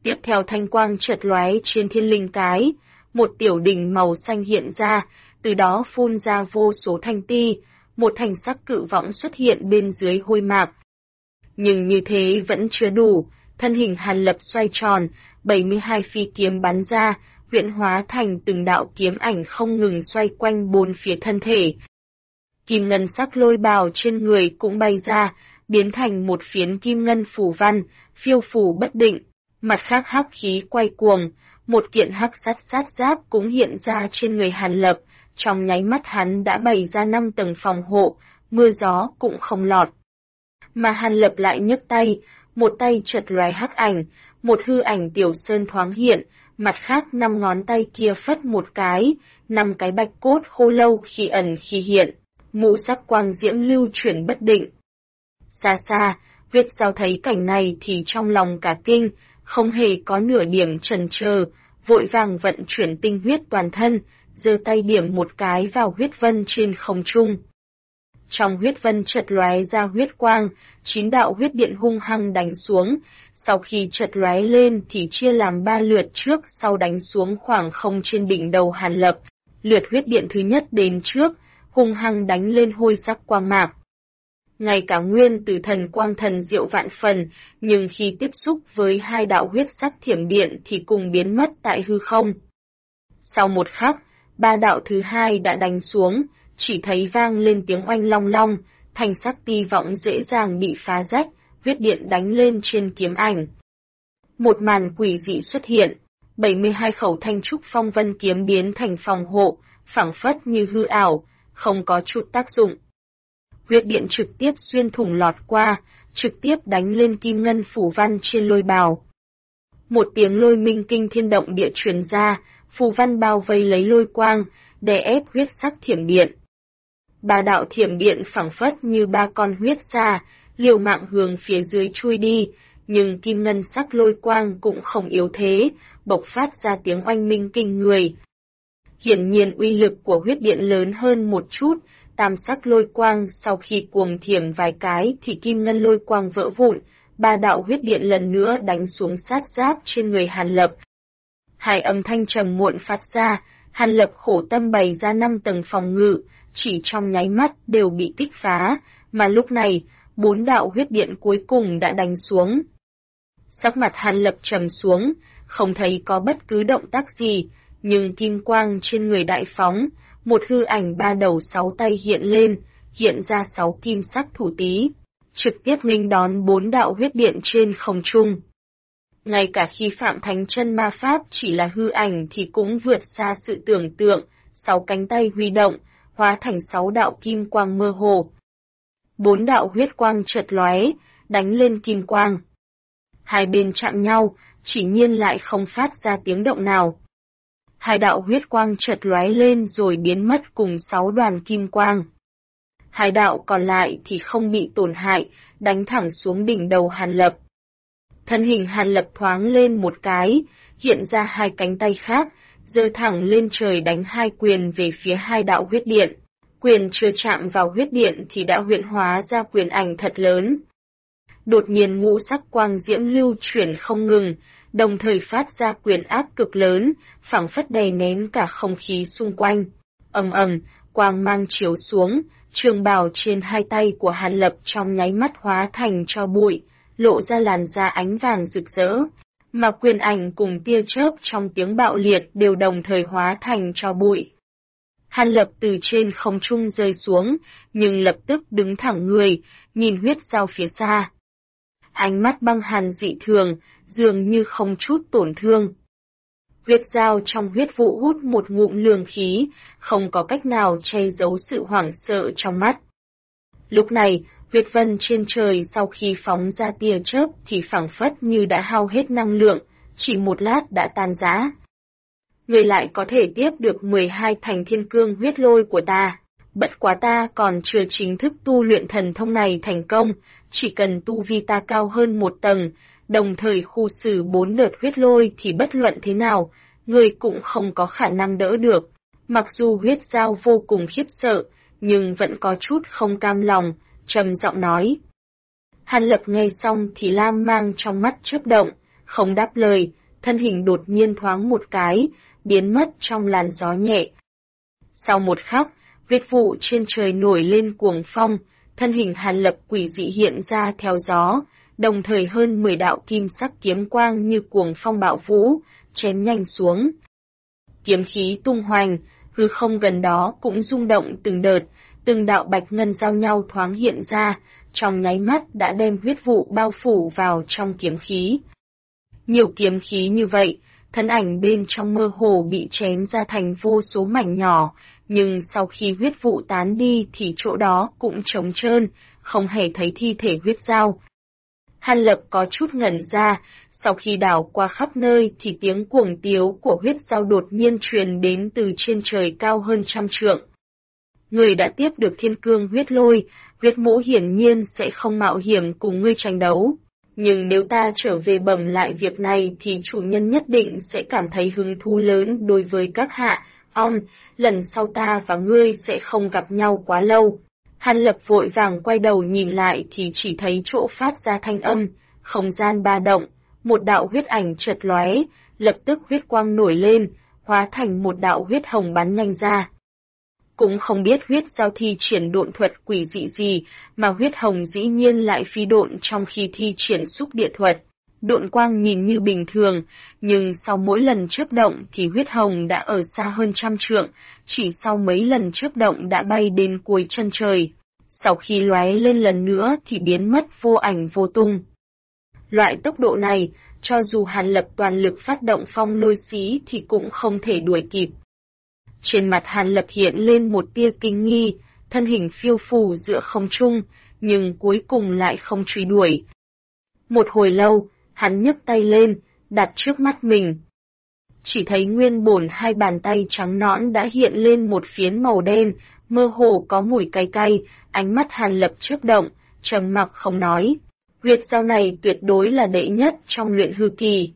Tiếp theo thanh quang chợt lóe trên thiên linh cái, một tiểu đỉnh màu xanh hiện ra, từ đó phun ra vô số thanh ti, một thành sắc cự võng xuất hiện bên dưới hôi mạc. Nhưng như thế vẫn chưa đủ, thân hình Hàn Lập xoay tròn, 72 phi kiếm bắn ra, huyễn hóa thành từng đạo kiếm ảnh không ngừng xoay quanh bốn phía thân thể. Kim ngân sắc lôi bào trên người cũng bay ra, biến thành một phiến kim ngân phủ văn, phiêu phù bất định. Mặt khác hắc khí quay cuồng, một kiện hắc sát giáp cũng hiện ra trên người Hàn Lập, trong nháy mắt hắn đã bày ra 5 tầng phòng hộ, mưa gió cũng không lọt. Mà Hàn Lập lại nhấc tay, một tay chợt lóe hắc ảnh, một hư ảnh tiểu sơn thoáng hiện, mặt khác 5 ngón tay kia phất một cái, 5 cái bạch cốt khô lâu khi ẩn khi hiện, ngũ sắc quang diễm lưu chuyển bất định. Xa xa, Huyết Giao thấy cảnh này thì trong lòng cả kinh, không hề có nửa điểm chần chờ, vội vàng vận chuyển tinh huyết toàn thân, giơ tay điểm một cái vào huyết vân trên không trung. Trong huyết vân chợt lóe ra huyết quang, 9 đạo huyết điện hung hăng đánh xuống, sau khi chợt lóe lên thì chia làm 3 lượt trước sau đánh xuống khoảng không trên đỉnh đầu Hàn Lập. Lượt huyết điện thứ nhất đến trước, hung hăng đánh lên hôi sắc quang mạc. Ngay cả nguyên tử thần quang thần diệu vạn phần, nhưng khi tiếp xúc với 2 đạo huyết sắc thiểm điện thì cùng biến mất tại hư không. Sau một khắc, 3 đạo thứ hai đã đánh xuống, chỉ thấy vang lên tiếng oanh long long, thanh sắc ti vọng dễ dàng bị phá rách, huyết điện đánh lên trên kiếm ảnh. Một màn quỷ dị xuất hiện, 72 khẩu thanh trúc phong vân kiếm biến thành phòng hộ, phảng phất như hư ảo, không có chút tác dụng. Huyết điện trực tiếp xuyên thủng lọt qua, trực tiếp đánh lên kim ngân phủ văn trên lôi bào. Một tiếng lôi minh kinh thiên động địa truyền ra, phù văn bao vây lấy lôi quang, đè ép huyết sắc thiểm điện. 3 đạo thiểm điện phảng phất như 3 con huyết xa, liều mạng hướng phía dưới chui đi, nhưng kim ngân sắc lôi quang cũng không yếu thế, bộc phát ra tiếng oanh minh kinh người. Hiển nhiên uy lực của huyết điện lớn hơn một chút, tam sắc lôi quang sau khi cuồng thiểm vài cái thì kim ngân lôi quang vỡ vụn, 3 đạo huyết điện lần nữa đánh xuống sát giáp trên người Hàn Lập. 2 âm thanh trầm muộn phát ra, Hàn Lập khổ tâm bày ra 5 tầng phòng ngự, chỉ trong nháy mắt đều bị kích phá, mà lúc này, 4 đạo huyết điện cuối cùng đã đánh xuống. Sắc mặt Hàn Lập trầm xuống, không thấy có bất cứ động tác gì, nhưng kim quang trên người đại phóng, một hư ảnh 3 đầu 6 tay hiện ra 6 kim sắc thủ tí, trực tiếp nghênh đón 4 đạo huyết điện trên không trung. Ngay cả khi Phạm Thánh Chân ma pháp chỉ là hư ảnh thì cũng vượt xa sự tưởng tượng, 6 cánh tay huy động, hóa thành 6 đạo kim quang mơ hồ. 4 đạo huyết quang chợt lóe, đánh lên kim quang. Hai bên chạm nhau, chỉ nhiên lại không phát ra tiếng động nào. 2 đạo huyết quang chợt lóe lên rồi biến mất cùng 6 đoàn kim quang. 2 đạo còn lại thì không bị tổn hại, đánh thẳng xuống đỉnh đầu Hàn Lập. Thân hình Hàn Lập thoáng lên một cái, hiện ra 2 cánh tay khác, giơ thẳng lên trời đánh 2 quyền về phía 2 đạo huyết điện. Quyền chưa chạm vào huyết điện thì đã huyễn hóa ra quyền ảnh thật lớn. Đột nhiên ngũ sắc quang diễm lưu chuyển không ngừng, đồng thời phát ra quyền áp cực lớn, phảng phất đè nén cả không khí xung quanh. Ầm ầm, quang mang chiếu xuống, trường bào trên 2 tay của Hàn Lập trong nháy mắt hóa thành tro bụi, lộ ra làn da ánh vàng rực rỡ, mà quyền ảnh cùng tia chớp trong tiếng bạo liệt đều đồng thời hóa thành tro bụi. Hàn Lập từ trên không trung rơi xuống, nhưng lập tức đứng thẳng người, nhìn Huyết Giao phía xa. Ánh mắt băng hàn dị thường, dường như không chút tổn thương. Huyết Giao trong huyết vụ hút một ngụm lương khí, không có cách nào che giấu sự hoảng sợ trong mắt. Lúc này, huyết vân trên trời sau khi phóng ra tia chớp thì phảng phất như đã hao hết năng lượng, chỉ một lát đã tan rã. Người lại có thể tiếp được 12 thành thiên cương huyết lôi của ta. Bất quá ta còn chưa chính thức tu luyện thần thông này thành công, chỉ cần tu vi ta cao hơn 1 tầng, đồng thời khu xử 4 đợt huyết lôi thì bất luận thế nào, người cũng không có khả năng đỡ được. Mặc dù Huyết Giao vô cùng khiếp sợ, nhưng vẫn có chút không cam lòng, trầm giọng nói. Hàn Lập nghe xong thì lam mang trong mắt chớp động, không đáp lời, thân hình đột nhiên thoáng một cái, biến mất trong làn gió nhẹ. Sau một khắc, huyết vụ trên trời nổi lên cuồng phong, thân hình Hàn Lập quỷ dị hiện ra theo gió, đồng thời hơn 10 đạo kim sắc kiếm quang như cuồng phong bạo vũ, chém nhanh xuống. Kiếm khí tung hoành, hư không gần đó cũng rung động từng đợt, từng đạo bạch ngân giao nhau thoáng hiện ra, trong nháy mắt đã đem huyết vụ bao phủ vào trong kiếm khí. Nhiều kiếm khí như vậy, thân ảnh bên trong mơ hồ bị chém ra thành vô số mảnh nhỏ, nhưng sau khi huyết vụ tán đi thì chỗ đó cũng trống trơn, không hề thấy thi thể huyết dao. Hàn Lập có chút ngẩn ra, sau khi đảo qua khắp nơi thì tiếng cuồng tiếu của huyết dao đột nhiên truyền đến từ trên trời cao hơn 100 trượng. Người đã tiếp được thiên cương huyết lôi, huyết mỗ hiển nhiên sẽ không mạo hiểm cùng ngươi tranh đấu. Nhưng nếu ta trở về bẩm lại việc này thì chủ nhân nhất định sẽ cảm thấy hứng thú lớn đối với các hạ. Lần sau ta và ngươi sẽ không gặp nhau quá lâu. Hàn Lập vội vàng quay đầu nhìn lại thì chỉ thấy chỗ phát ra thanh âm, không gian ba động, một đạo huyết ảnh chợt lóe, lập tức huyết quang nổi lên, hóa thành một đạo huyết hồng bắn nhanh ra. Cũng không biết huyết giao thi triển độn thuật quỷ dị gì, mà huyết hồng dĩ nhiên lại phi độn trong khi thi triển xúc địa thuật. Độn quang nhìn như bình thường, nhưng sau mỗi lần chớp động thì huyết hồng đã ở xa hơn 100 trượng, chỉ sau mấy lần chớp động đã bay đến cuối chân trời. Sau khi lóe lên lần nữa thì biến mất vô ảnh vô tung. Loại tốc độ này, cho dù Hàn Lập toàn lực phát động phong lôi xí thì cũng không thể đuổi kịp. Trên mặt Hàn Lập hiện lên một tia kinh nghi, thân hình phiêu phù giữa không trung, nhưng cuối cùng lại không truy đuổi. Một hồi lâu, hắn nhấc tay lên, đặt trước mắt mình. Chỉ thấy nguyên bổn hai bàn tay trắng nõn đã hiện lên một phiến màu đen, mơ hồ có mùi cay cay, ánh mắt Hàn Lập chớp động, trầm mặc không nói. Huyết dao này tuyệt đối là đệ nhất trong luyện hư kỳ.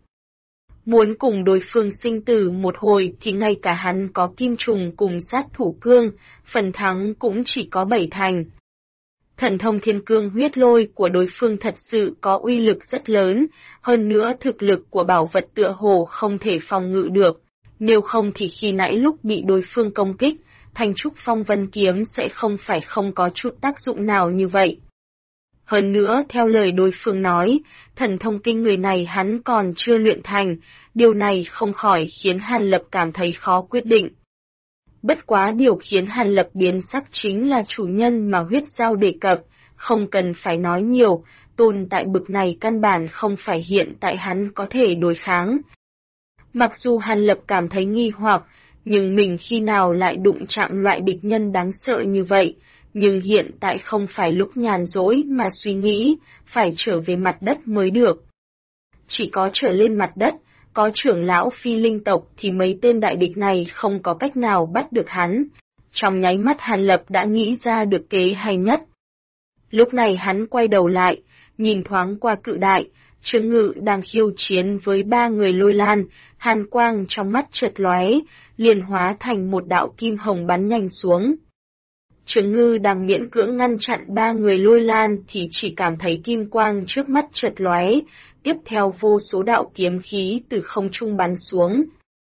Muốn cùng đối phương sinh tử một hồi thì ngay cả hắn có kim trùng cùng sát thủ cương, phần thắng cũng chỉ có 7 thành. Thần thông thiên cương huyết lôi của đối phương thật sự có uy lực rất lớn, hơn nữa thực lực của bảo vật tựa hồ không thể phòng ngự được, nếu không thì khi nãy lúc bị đối phương công kích, thanh trúc phong vân kiếm sẽ không phải không có chút tác dụng nào như vậy. Hơn nữa theo lời đối phương nói, thần thông kinh người này hắn còn chưa luyện thành, điều này không khỏi khiến Hàn Lập cảm thấy khó quyết định. Bất quá điều khiến Hàn Lập biến sắc chính là chủ nhân mà huyết giao đề cập, không cần phải nói nhiều, tồn tại bực này căn bản không phải hiện tại hắn có thể đối kháng. Mặc dù Hàn Lập cảm thấy nghi hoặc, nhưng mình khi nào lại đụng chạm loại địch nhân đáng sợ như vậy, nhưng hiện tại không phải lúc nhàn rỗi mà suy nghĩ, phải trở về mặt đất mới được. Chỉ có trở lên mặt đất, có trưởng lão phi linh tộc thì mấy tên đại địch này không có cách nào bắt được hắn. Trong nháy mắt Hàn Lập đã nghĩ ra được kế hay nhất. Lúc này hắn quay đầu lại, nhìn thoáng qua cự đại, Trương Ngự đang khiêu chiến với 3 người lôi lan, hàn quang trong mắt chợt lóe, liền hóa thành một đạo kim hồng bắn nhanh xuống. Trương Ngư đang miễn cưỡng ngăn chặn 3 người lôi lan thì chỉ cảm thấy kim quang trước mắt chợt lóe, tiếp theo vô số đạo kiếm khí từ không trung bắn xuống.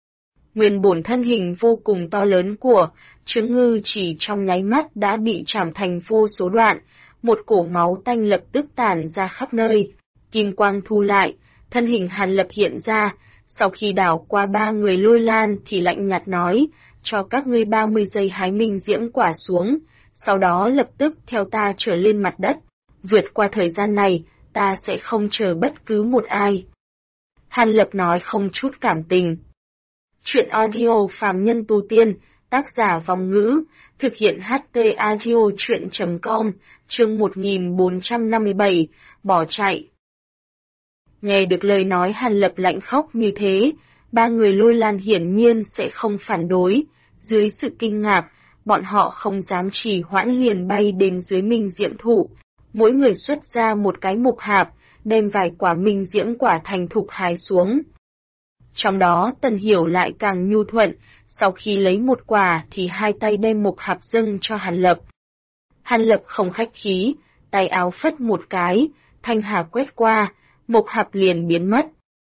Nguyên bổn thân hình vô cùng to lớn của Trương Ngư chỉ trong nháy mắt đã bị chảm thành vô số đoạn, một cổ máu tanh lập tức tản ra khắp nơi. Kim quang thu lại, thân hình Hàn Lập hiện ra, sau khi đảo qua 3 người lôi lan thì lạnh nhạt nói, cho các ngươi 30 giây hái minh diễm quả xuống, sau đó lập tức theo ta trở lên mặt đất. Vượt qua thời gian này, ta sẽ không chờ bất cứ một ai. Hàn Lập nói không chút cảm tình. Chuyện audio phàm nhân tu tiên, tác giả Vong Ngữ, thực hiện HT audio chuyện.com, chương 1457, bỏ chạy. Nghe được lời nói Hàn Lập lạnh khóc như thế, 3 người lôi lan hiển nhiên sẽ không phản đối. Dưới sự kinh ngạc, bọn họ không dám trì hoãn liền bay đến dưới minh diễm thụ. Mỗi người xuất ra một cái mục hạp, đem vài quả minh diễm quả thành thục hái xuống. Trong đó Tần Hiểu lại càng nhu thuận, sau khi lấy một quả thì hai tay đem mục hạp dâng cho Hàn Lập. Hàn Lập không khách khí, tay áo phất một cái, thanh hà quét qua, mục hạp liền biến mất.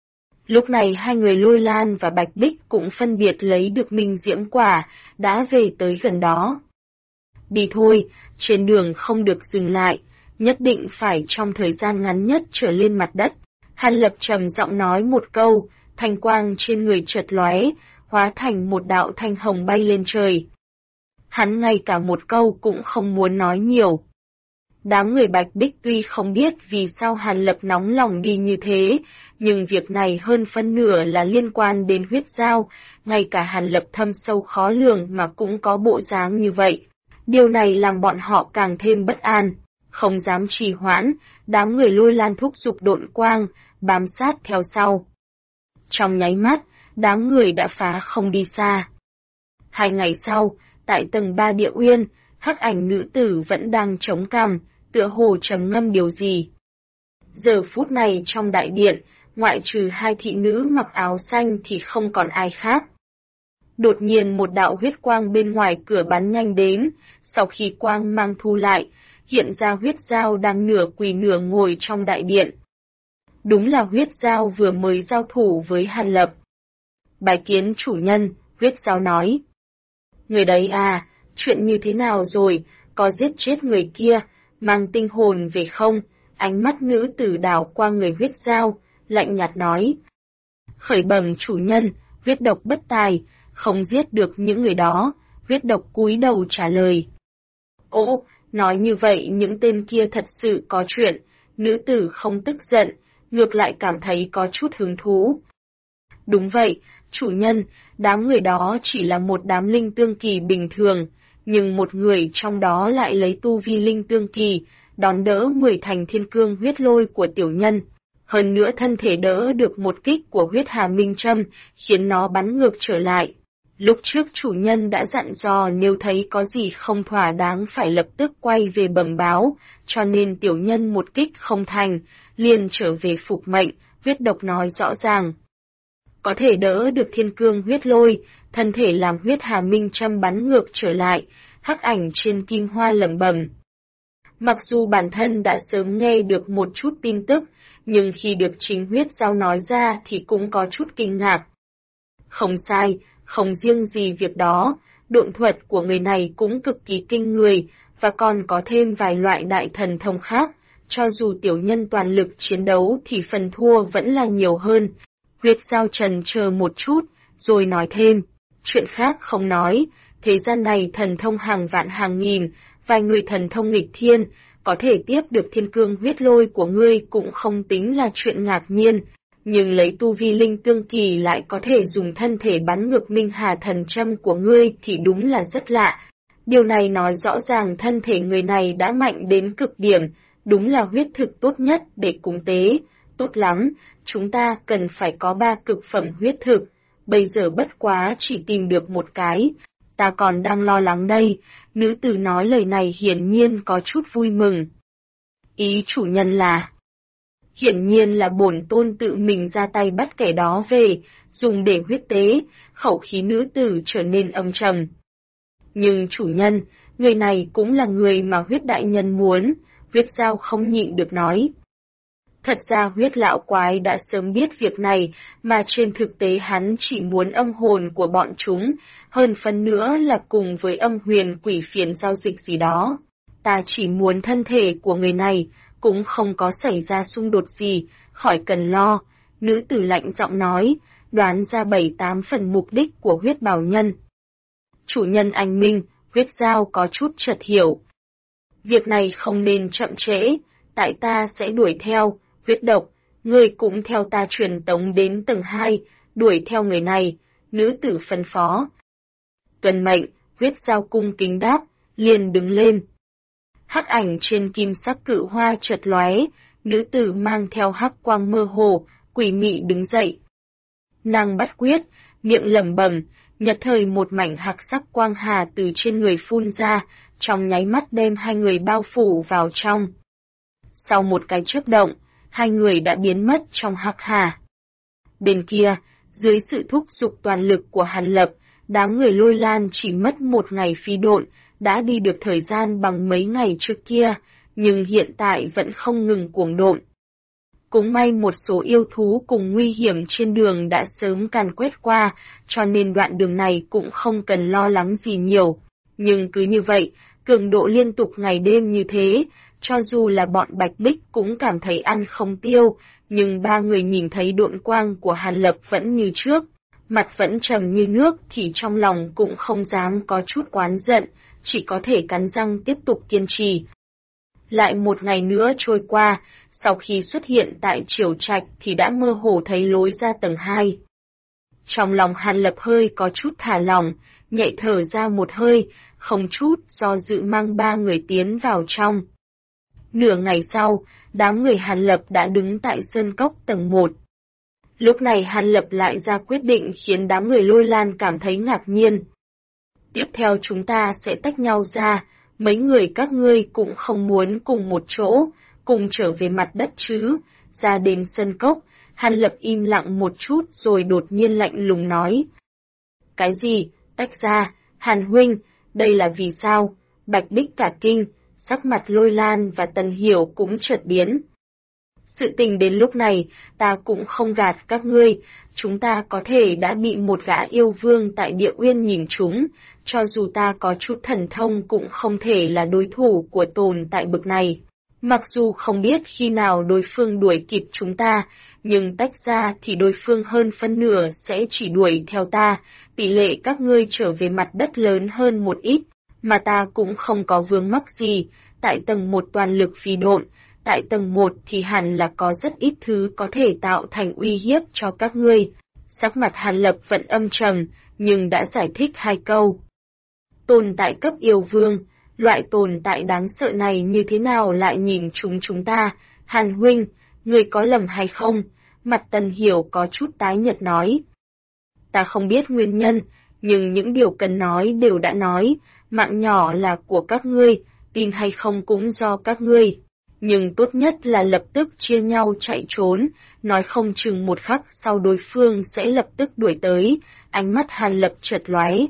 Lúc này hai người Lôi Lan và Bạch Bích cũng phân biệt lấy được minh diễm quả, đã về tới gần đó. Đi thôi, trên đường không được dừng lại, nhất định phải trong thời gian ngắn nhất trở lên mặt đất. Hàn Lập trầm giọng nói một câu, thanh quang trên người chợt lóe, hóa thành một đạo thanh hồng bay lên trời. Hắn ngay cả một câu cũng không muốn nói nhiều. Đám người Bạch Bích tuy không biết vì sao Hàn Lập nóng lòng đi như thế, nhưng việc này hơn phân nửa là liên quan đến huyết giao, ngay cả Hàn Lập thâm sâu khó lường mà cũng có bộ dáng như vậy. Điều này làm bọn họ càng thêm bất an, không dám trì hoãn, đám người Lôi Lan thúc giục độn quang, bám sát theo sau. Trong nháy mắt, đám người đã phá không đi xa. 2 ngày sau, tại tầng 3 địa uyên, hắc ảnh nữ tử vẫn đang chống cằm, tựa hồ trầm ngâm điều gì. Giờ phút này trong đại điện, ngoại trừ 2 thị nữ mặc áo xanh thì không còn ai khác. Đột nhiên một đạo huyết quang bên ngoài cửa bắn nhanh đến, sau khi quang mang thu lại, hiện ra huyết giao đang nửa quỳ nửa ngồi trong đại điện. Đúng là huyết giao vừa mới giao thủ với Hàn Lập. Bái kiến chủ nhân, huyết giao nói. Người đấy à, chuyện như thế nào rồi, có giết chết người kia, mang tinh hồn về không? Ánh mắt nữ tử đảo qua người huyết giao, lạnh nhạt nói. Khởi bẩm chủ nhân, huyết độc bất tài, không giết được những người đó, huyết độc cúi đầu trả lời. Ồ, nói như vậy những tên kia thật sự có chuyện, nữ tử không tức giận, ngược lại cảm thấy có chút hứng thú. Đúng vậy, chủ nhân, đám người đó chỉ là một đám linh tương kỳ bình thường, nhưng một người trong đó lại lấy tu vi linh tương kỳ, đón đỡ 10 thành thiên cương huyết lôi của tiểu nhân. Hơn nữa thân thể đỡ được một kích của huyết hà minh châm, khiến nó bắn ngược trở lại. Lúc trước chủ nhân đã dặn dò nếu thấy có gì không thỏa đáng phải lập tức quay về bẩm báo, cho nên tiểu nhân một kích không thành, liền trở về phục mệnh, huyết độc nói rõ ràng. Có thể đỡ được thiên cương huyết lôi, thân thể làm huyết hà minh châm bắn ngược trở lại, hắc ảnh trên kim hoa lẩm bẩm. Mặc dù bản thân đã sớm nghe được một chút tin tức, nhưng khi được chính huyết giao nói ra thì cũng có chút kinh ngạc. Không sai, không riêng gì việc đó, độn thuật của người này cũng cực kỳ kinh người, và còn có thêm vài loại đại thần thông khác, cho dù tiểu nhân toàn lực chiến đấu thì phần thua vẫn là nhiều hơn. Huyết giao trần chờ một chút, rồi nói thêm, chuyện khác không nói, thế gian này thần thông hàng vạn hàng nghìn, vài người thần thông nghịch thiên, có thể tiếp được thiên cương huyết lôi của ngươi cũng không tính là chuyện ngạc nhiên, nhưng lấy tu vi linh tương kỳ lại có thể dùng thân thể bắn ngược minh hà thần châm của ngươi thì đúng là rất lạ. Điều này nói rõ ràng thân thể người này đã mạnh đến cực điểm, đúng là huyết thực tốt nhất để cúng tế. Tốt lắm, chúng ta cần phải có 3 cực phẩm huyết thực, bây giờ bất quá chỉ tìm được một cái. Ta còn đang lo lắng đây, nữ tử nói lời này hiển nhiên có chút vui mừng. Ý chủ nhân là... Hiển nhiên là bổn tôn tự mình ra tay bắt kẻ đó về, dùng để huyết tế, khẩu khí nữ tử trở nên âm trầm. Nhưng chủ nhân, người này cũng là người mà huyết đại nhân muốn, huyết giao không nhịn được nói. Thật ra huyết lão quái đã sớm biết việc này, mà trên thực tế hắn chỉ muốn âm hồn của bọn chúng, hơn phần nữa là cùng với âm huyền quỷ phiền giao dịch gì đó. Ta chỉ muốn thân thể của người này, cũng không có xảy ra xung đột gì, khỏi cần lo, nữ tử lạnh giọng nói, đoán ra 7-8 phần mục đích của huyết bảo nhân. Chủ nhân anh minh, huyết giao có chút chợt hiểu. Việc này không nên chậm trễ, tại ta sẽ đuổi theo, huyết độc, ngươi cũng theo ta truyền tống đến tầng 2, đuổi theo người này, nữ tử phân phó. Tuân mệnh, huyết giao cung kính đáp, liền đứng lên. Hắc ảnh trên kim sắc cự hoa chợt lóe, nữ tử mang theo hắc quang mơ hồ, quỷ mị đứng dậy. Nàng bắt quyết, miệng lẩm bẩm, nhật thời một mảnh hắc sắc quang hà từ trên người phun ra, trong nháy mắt đem hai người bao phủ vào trong. Sau một cái chớp động, hai người đã biến mất trong hắc hà. Bên kia, dưới sự thúc giục toàn lực của Hàn Lập, đám người Lôi Lan chỉ mất 1 ngày phi độn, đã đi được thời gian bằng mấy ngày trước kia, nhưng hiện tại vẫn không ngừng cuồng độn. Cũng may một số yêu thú cùng nguy hiểm trên đường đã sớm càn quét qua, cho nên đoạn đường này cũng không cần lo lắng gì nhiều. Nhưng cứ như vậy, cường độ liên tục ngày đêm như thế, cho dù là bọn Bạch Bích cũng cảm thấy ăn không tiêu, nhưng ba người nhìn thấy độn quang của Hàn Lập vẫn như trước, mặt vẫn trầm như nước thì trong lòng cũng không dám có chút oán giận, chỉ có thể cắn răng tiếp tục kiên trì. Lại một ngày nữa trôi qua, sau khi xuất hiện tại Triều Trạch thì đã mơ hồ thấy lối ra tầng 2. Trong lòng Hàn Lập hơi có chút thả lỏng, nhẹ thở ra một hơi, không chút do dự mang ba người tiến vào trong. Nửa ngày sau, đám người Hàn Lập đã đứng tại sơn cốc tầng 1. Lúc này Hàn Lập lại ra quyết định khiến đám người Lôi Lan cảm thấy ngạc nhiên. Tiếp theo chúng ta sẽ tách nhau ra, mấy người các ngươi cũng không muốn cùng một chỗ, cùng trở về mặt đất chứ. Ra đến sơn cốc, Hàn Lập im lặng một chút rồi đột nhiên lạnh lùng nói. Cái gì, tách ra, Hàn huynh, đây là vì sao? Bạch Bích cả kinh, sắc mặt Lôi Lan và Tần Hiểu cũng chợt biến. Sự tình đến lúc này, ta cũng không gạt các ngươi, chúng ta có thể đã bị một gã yêu vương tại địa uyên nhìn trúng, cho dù ta có chút thần thông cũng không thể là đối thủ của tồn tại bực này. Mặc dù không biết khi nào đối phương đuổi kịp chúng ta, nhưng tách ra thì đối phương hơn phân nửa sẽ chỉ đuổi theo ta, tỷ lệ các ngươi trở về mặt đất lớn hơn một ít, mà ta cũng không có vướng mắc gì, tại tầng 1 toàn lực phi độn, tại tầng 1 thì hẳn là có rất ít thứ có thể tạo thành uy hiếp cho các ngươi. Sắc mặt Hàn Lập vẫn âm trầm, nhưng đã giải thích 2 câu. Tồn tại cấp yêu vương, loại tồn tại đáng sợ này như thế nào lại nhìn chúng ta, Hàn huynh, người có lầm hay không? Mặt Tần Hiểu có chút tái nhợt nói. Ta không biết nguyên nhân, nhưng những điều cần nói đều đã nói, mạng nhỏ là của các ngươi, tin hay không cũng do các ngươi. Nhưng tốt nhất là lập tức chia nhau chạy trốn, nói không chừng một khắc sau đối phương sẽ lập tức đuổi tới, ánh mắt Hàn Lập chợt lóe.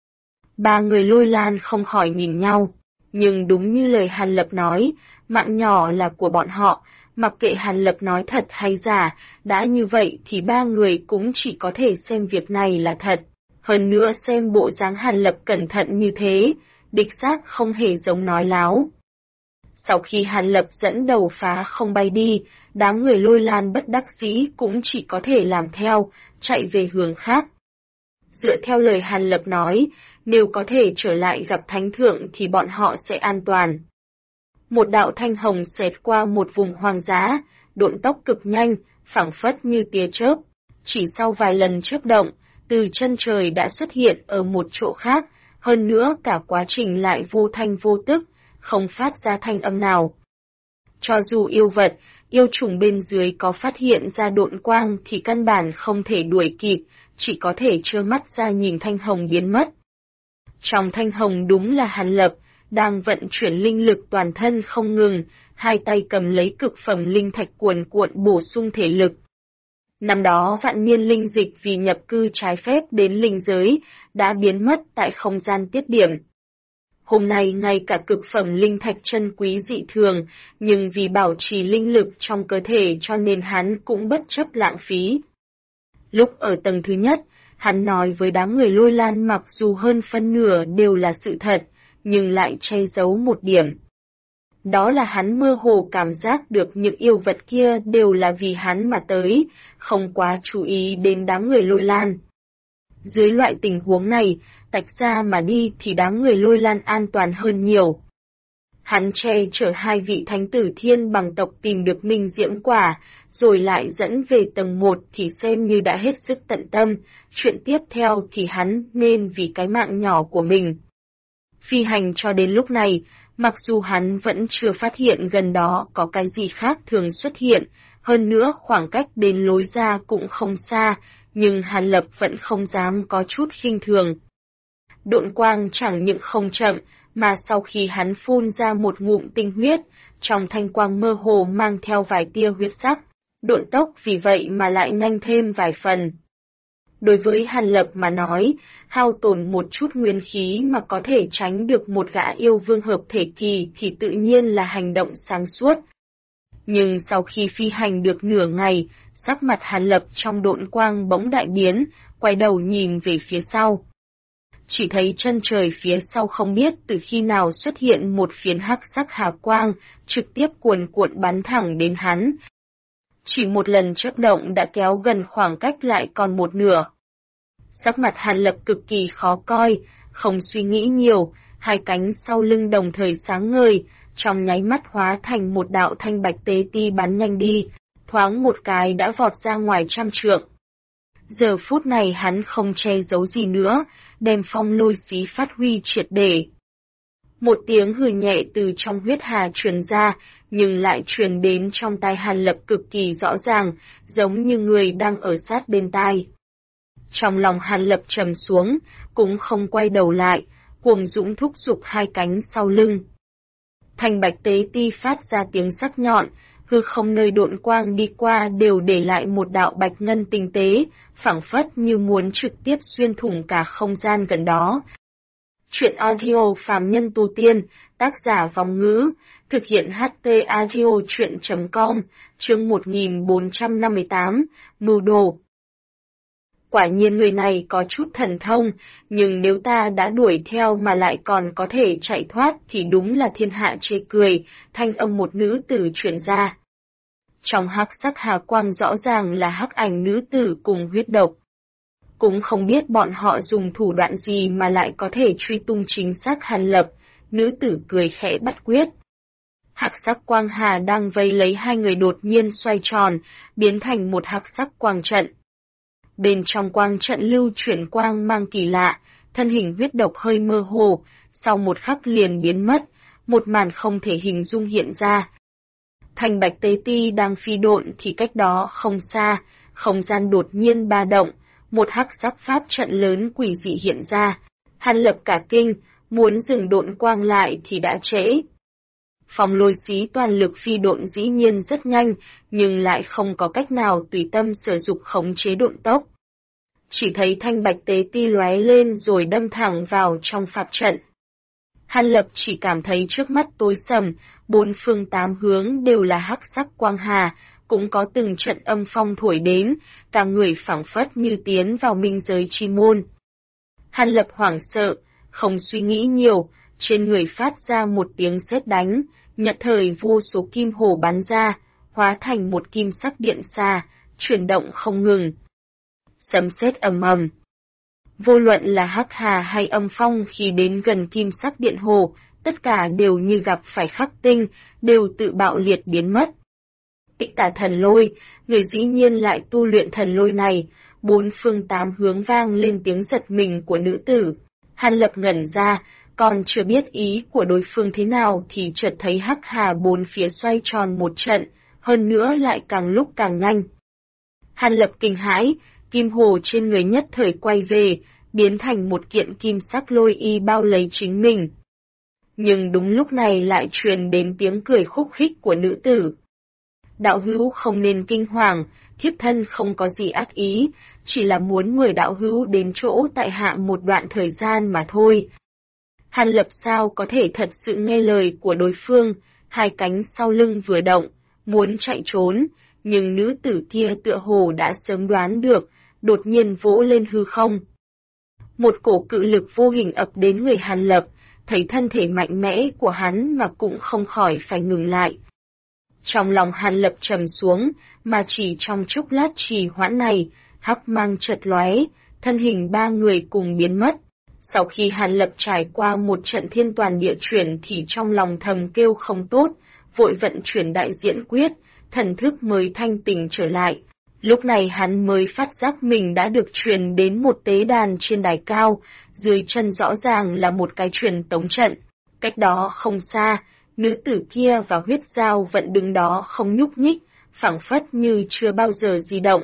Ba người Lôi Lan không khỏi nhìn nhau, nhưng đúng như lời Hàn Lập nói, mạng nhỏ là của bọn họ, mặc kệ Hàn Lập nói thật hay giả, đã như vậy thì ba người cũng chỉ có thể xem việc này là thật. Hơn nữa xem bộ dáng Hàn Lập cẩn thận như thế, đích xác không hề giống nói láo. Sau khi Hàn Lập dẫn đầu phá không bay đi, đám người Lôi Lan bất đắc dĩ cũng chỉ có thể làm theo, chạy về hướng khác. Dựa theo lời Hàn Lập nói, nếu có thể trở lại gặp Thánh Thượng thì bọn họ sẽ an toàn. Một đạo thanh hồng xẹt qua một vùng hoang dã, độn tốc cực nhanh, phảng phất như tia chớp. Chỉ sau vài lần chớp động, từ chân trời đã xuất hiện ở một chỗ khác, hơn nữa cả quá trình lại vô thanh vô tức, không phát ra thanh âm nào. Cho dù yêu vật, yêu trùng bên dưới có phát hiện ra độn quang thì căn bản không thể đuổi kịp, chỉ có thể trơ mắt ra nhìn thanh hồng biến mất. Trong thanh hồng đúng là Hàn Lập, đang vận chuyển linh lực toàn thân không ngừng, hai tay cầm lấy cực phẩm linh thạch cuồn cuộn bổ sung thể lực. Năm đó vạn niên linh dịch vì nhập cư trái phép đến linh giới, đã biến mất tại không gian tiết điểm. Hôm nay ngay cả cực phẩm linh thạch chân quý dị thường, nhưng vì bảo trì linh lực trong cơ thể cho nên hắn cũng bất chấp lãng phí. Lúc ở tầng thứ nhất, hắn nói với đám người Lôi Lan mặc dù hơn phân nửa đều là sự thật, nhưng lại che giấu một điểm. Đó là hắn mơ hồ cảm giác được những yêu vật kia đều là vì hắn mà tới, không quá chú ý đến đám người Lôi Lan. Dưới loại tình huống này, tách ra mà đi thì đám người Lôi Lan an toàn hơn nhiều. Hắn che chở hai vị thánh tử thiên bằng tộc tìm được minh diễm quả, rồi lại dẫn về tầng 1 thì xem như đã hết sức tận tâm, chuyện tiếp theo thì hắn nên vì cái mạng nhỏ của mình. Phi hành cho đến lúc này, mặc dù hắn vẫn chưa phát hiện gần đó có cái gì khác thường xuất hiện, hơn nữa khoảng cách đến lối ra cũng không xa, nhưng Hàn Lập vẫn không dám có chút khinh thường. Độn quang chẳng những không chậm, mà sau khi hắn phun ra một ngụm tinh huyết, trong thanh quang mơ hồ mang theo vài tia huyết sắc, độn tốc vì vậy mà lại nhanh thêm vài phần. Đối với Hàn Lập mà nói, hao tổn một chút nguyên khí mà có thể tránh được một gã yêu vương hợp thể kỳ thì tự nhiên là hành động sáng suốt. Nhưng sau khi phi hành được nửa ngày, sắc mặt Hàn Lập trong độn quang bỗng đại biến, quay đầu nhìn về phía sau. Chỉ thấy chân trời phía sau không biết từ khi nào xuất hiện một phiến hắc sắc hà quang, trực tiếp cuồn cuộn bắn thẳng đến hắn. Chỉ một lần chớp động đã kéo gần khoảng cách lại còn một nửa. Sắc mặt Hàn Lập cực kỳ khó coi, không suy nghĩ nhiều, hai cánh sau lưng đồng thời sáng ngời, trong nháy mắt hóa thành một đạo thanh bạch tế ti bắn nhanh đi, thoáng một cái đã vọt ra ngoài 100 trượng. Giờ phút này hắn không che giấu gì nữa, đem phong lôi xí phát huy triệt để. Một tiếng hừ nhẹ từ trong huyết hà truyền ra, nhưng lại truyền đến trong tai Hàn Lập cực kỳ rõ ràng, giống như người đang ở sát bên tai. Trong lòng Hàn Lập trầm xuống, cũng không quay đầu lại, cuồng dũng thúc giục hai cánh sau lưng. Thanh bạch tế ti phát ra tiếng sắc nhọn, hư không nơi độn quang đi qua đều để lại một đạo bạch ngân tinh tế, phảng phất như muốn trực tiếp xuyên thủng cả không gian gần đó. Truyện audio phàm nhân tu tiên, tác giả Vong Ngữ, thực hiện HT audio truyện.com, chương 1458, mưu đồ. Quả nhiên người này có chút thần thông, nhưng nếu ta đã đuổi theo mà lại còn có thể chạy thoát thì đúng là thiên hạ chê cười, thanh âm một nữ tử truyền ra. Trong hắc sắc hà quang rõ ràng là hắc ảnh nữ tử cùng huyết độc. Cũng không biết bọn họ dùng thủ đoạn gì mà lại có thể truy tung chính xác Hàn Lập, nữ tử cười khẽ bắt quyết. Hắc sắc quang hà đang vây lấy hai người đột nhiên xoay tròn, biến thành một hắc sắc quang trận. Bên trong quang trận lưu chuyển quang mang kỳ lạ, thân hình huyết độc hơi mơ hồ, sau một khắc liền biến mất, một màn không thể hình dung hiện ra. Thanh bạch tế ti đang phi độn thì cách đó không xa, không gian đột nhiên ba động, một hắc sắc pháp trận lớn quỷ dị hiện ra. Hàn Lập cả kinh, muốn dừng độn quang lại thì đã trễ. Phong lôi xí toàn lực phi độn dĩ nhiên rất nhanh, nhưng lại không có cách nào tùy tâm sử dụng khống chế độn tốc. Chỉ thấy thanh bạch tế ti lóe lên rồi đâm thẳng vào trong pháp trận. Hàn Lập chỉ cảm thấy trước mắt tối sầm, bốn phương tám hướng đều là hắc sắc quang hà, cũng có từng trận âm phong thổi đến, cả người phảng phất như tiến vào minh giới chi môn. Hàn Lập hoảng sợ, không suy nghĩ nhiều, trên người phát ra một tiếng sét đánh, nhất thời vô số kim hồ bắn ra, hóa thành một kim sắc điện xà, chuyển động không ngừng. Sấm sét ầm ầm. Vô luận là hắc hà hay âm phong khi đến gần kim sắc điện hồ, tất cả đều như gặp phải khắc tinh, đều tự bạo liệt biến mất. Tịch tả thần lôi, người dĩ nhiên lại tu luyện thần lôi này, bốn phương tám hướng vang lên tiếng giật mình của nữ tử. Hàn Lập ngẩn ra, còn chưa biết ý của đối phương thế nào thì chợt thấy hắc hà bốn phía xoay tròn một trận, hơn nữa lại càng lúc càng nhanh. Hàn Lập kinh hãi, kim hồ trên người nhất thời quay về, biến thành một kiện kim sắc lôi y bao lấy chính mình. Nhưng đúng lúc này lại truyền đến tiếng cười khúc khích của nữ tử. Đạo hữu không nên kinh hoàng, thiếp thân không có gì ác ý, chỉ là muốn mời đạo hữu đến chỗ tại hạ một đoạn thời gian mà thôi. Hàn Lập sao có thể thật sự nghe lời của đối phương, hai cánh sau lưng vừa động, muốn chạy trốn, nhưng nữ tử kia tựa hồ đã sớm đoán được, đột nhiên vỗ lên hư không. Một cổ cự lực vô hình ập đến người Hàn Lập, thấy thân thể mạnh mẽ của hắn mà cũng không khỏi phải ngừng lại. Trong lòng Hàn Lập trầm xuống, mà chỉ trong chốc lát trì hoãn này, hắc mang chợt lóe, thân hình ba người cùng biến mất. Sau khi Hàn Lập trải qua một trận thiên toàn địa chuyển thì trong lòng thầm kêu không tốt, vội vận chuyển đại diễn quyết, thần thức mới thanh tỉnh trở lại. Lúc này hắn mới phát giác mình đã được truyền đến một tế đàn trên đài cao, dưới chân rõ ràng là một cái truyền tống trận. Cách đó không xa, nữ tử kia và huyết dao vẫn đứng đó không nhúc nhích, phảng phất như chưa bao giờ di động.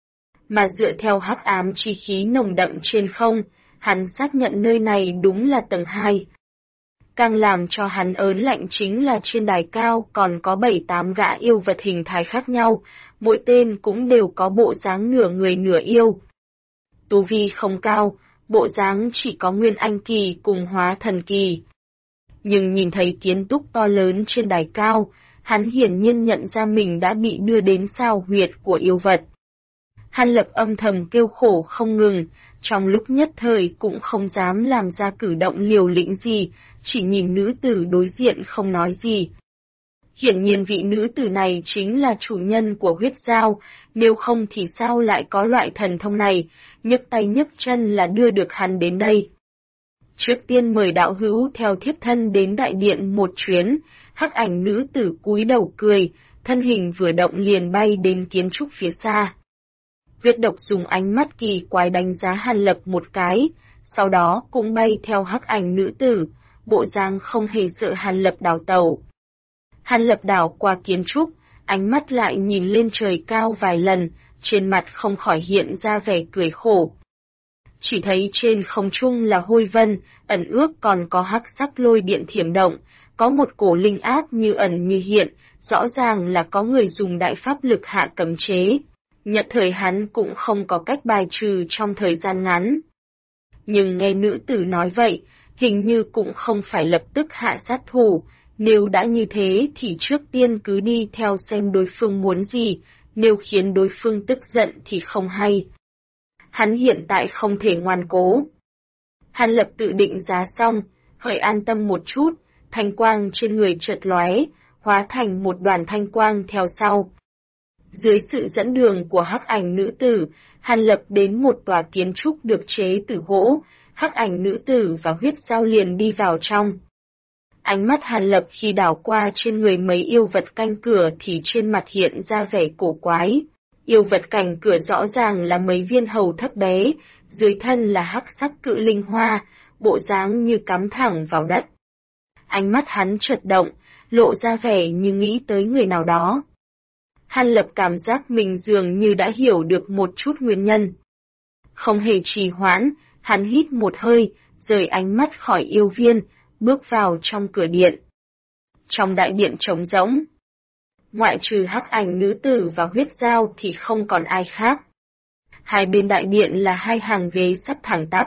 Mà dựa theo hắc ám chi khí nồng đậm trên không, hắn xác nhận nơi này đúng là tầng 2. Càng làm cho hắn ớn lạnh chính là trên đài cao còn có 7-8 gã yêu vật hình thái khác nhau, mỗi tên cũng đều có bộ dáng nửa người nửa yêu. Tu vi không cao, bộ dáng chỉ có nguyên anh kỳ cùng hóa thần kỳ. Nhưng nhìn thấy kiến túc to lớn trên đài cao, hắn hiển nhiên nhận ra mình đã bị đưa đến sao huyệt của yêu vật. Hàn Lập âm thầm kêu khổ không ngừng, trong lúc nhất thời cũng không dám làm ra cử động liều lĩnh gì, chỉ nhìn nữ tử đối diện không nói gì. Hiển nhiên vị nữ tử này chính là chủ nhân của huyết dao, nếu không thì sao lại có loại thần thông này, nhấc tay nhấc chân là đưa được hắn đến đây. Trước tiên mời đạo hữu theo thiếp thân đến đại điện một chuyến, hắc ảnh nữ tử cúi đầu cười, thân hình vừa động liền bay đến kiến trúc phía xa. Huyết độc dùng ánh mắt kỳ quái đánh giá Hàn Lập một cái, sau đó cũng bay theo hắc ảnh nữ tử, bộ dáng không hề sợ Hàn Lập đào tẩu. Hàn Lập đảo qua kiến trúc, ánh mắt lại nhìn lên trời cao vài lần, trên mặt không khỏi hiện ra vẻ cười khổ. Chỉ thấy trên không trung là hôi vân, ẩn ước còn có hắc sắc lôi điện thiểm động, có một cổ linh áp như ẩn như hiện, rõ ràng là có người dùng đại pháp lực hạ cấm chế. Nhận thời hắn cũng không có cách bài trừ trong thời gian ngắn. Nhưng nghe nữ tử nói vậy, hình như cũng không phải lập tức hạ sát thủ, nếu đã như thế thì trước tiên cứ đi theo xem đối phương muốn gì, nếu khiến đối phương tức giận thì không hay. Hắn hiện tại không thể ngoan cố. Hàn Lập tự định giá xong, hơi an tâm một chút, thanh quang trên người chợt lóe, hóa thành một đoàn thanh quang theo sau. Dưới sự dẫn đường của hắc ảnh nữ tử, Hàn Lập đến một tòa kiến trúc được chế từ gỗ, hắc ảnh nữ tử và huyết dao liền đi vào trong. Ánh mắt Hàn Lập khi đảo qua trên người mấy yêu vật canh cửa thì trên mặt hiện ra vẻ cổ quái. Yêu vật canh cửa rõ ràng là mấy viên hầu thấp bé, dưới thân là hắc sắc cự linh hoa, bộ dáng như cắm thẳng vào đất. Ánh mắt hắn chợt động, lộ ra vẻ như nghĩ tới người nào đó. Hàn Lập cảm giác mình dường như đã hiểu được một chút nguyên nhân. Không hề trì hoãn, hắn hít một hơi, rời ánh mắt khỏi yêu viên, bước vào trong cửa điện. Trong đại điện trống rỗng, ngoại trừ hắc ảnh nữ tử và huyết dao thì không còn ai khác. Hai bên đại điện là hai hàng ghế sắp thẳng tắp.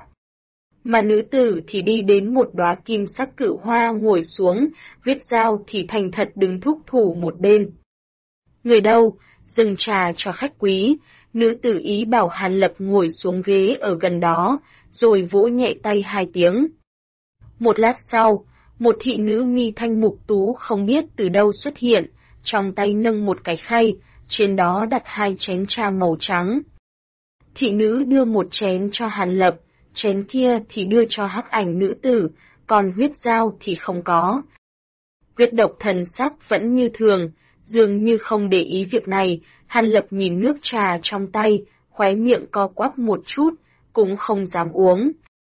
Mà nữ tử thì đi đến một đóa kim sắc cự hoa ngồi xuống, huyết dao thì thành thật đứng thúc thủ một bên. Người đâu, dâng trà cho khách quý, nữ tử ý bảo Hàn Lập ngồi xuống ghế ở gần đó, rồi vỗ nhẹ tay hai tiếng. Một lát sau, một thị nữ mi thanh mục tú không biết từ đâu xuất hiện, trong tay nâng một cái khay, trên đó đặt hai chén trà màu trắng. Thị nữ đưa một chén cho Hàn Lập, chén kia thì đưa cho hắc ảnh nữ tử, còn huyết dao thì không có. Huyết độc thần sắc vẫn như thường, dường như không để ý việc này, Hàn Lập nhìn nước trà trong tay, khóe miệng co quắp một chút, cũng không dám uống.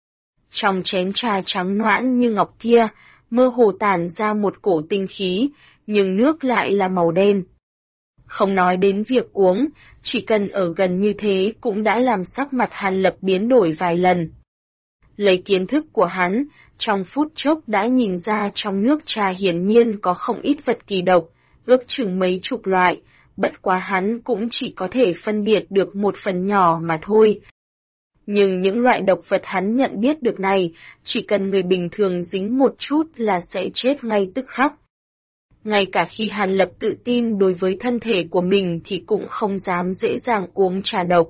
Trong chén trà trắng noãn như ngọc kia, mơ hồ tản ra một cổ tinh khí, nhưng nước lại là màu đen. Không nói đến việc uống, chỉ cần ở gần như thế cũng đã làm sắc mặt Hàn Lập biến đổi vài lần. Lấy kiến thức của hắn, trong phút chốc đã nhìn ra trong nước trà hiển nhiên có không ít vật kỳ độc, ước chừng mấy chục loại, bất quá hắn cũng chỉ có thể phân biệt được một phần nhỏ mà thôi. Nhưng những loại độc vật hắn nhận biết được này, chỉ cần người bình thường dính một chút là sẽ chết ngay tức khắc. Ngay cả khi Hàn Lập tự tin đối với thân thể của mình thì cũng không dám dễ dàng uống trà độc.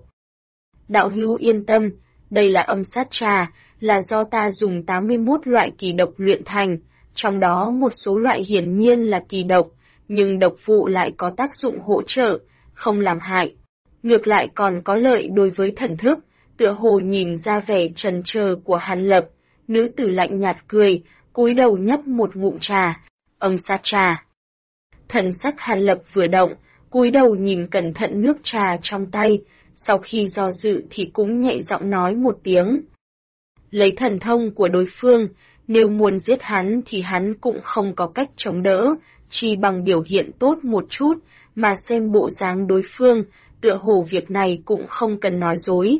Đạo hữu yên tâm, đây là âm sát trà, là do ta dùng 81 loại kỳ độc luyện thành, trong đó một số loại hiển nhiên là kỳ độc, nhưng độc vụ lại có tác dụng hỗ trợ, không làm hại. Ngược lại còn có lợi đối với thần thức, tựa hồ nhìn ra vẻ trần trờ của Hàn Lập, nữ tử lạnh nhạt cười, cúi đầu nhấp một ngụm trà, âm sát trà. Thần sắc Hàn Lập vừa động, cúi đầu nhìn cẩn thận nước trà trong tay, sau khi do dự thì cũng nhẹ giọng nói một tiếng. Lấy thần thông của đối phương, nếu muốn giết hắn thì hắn cũng không có cách chống đỡ, chỉ bằng biểu hiện tốt một chút, mà xem bộ dáng đối phương, tựa hồ việc này cũng không cần nói dối.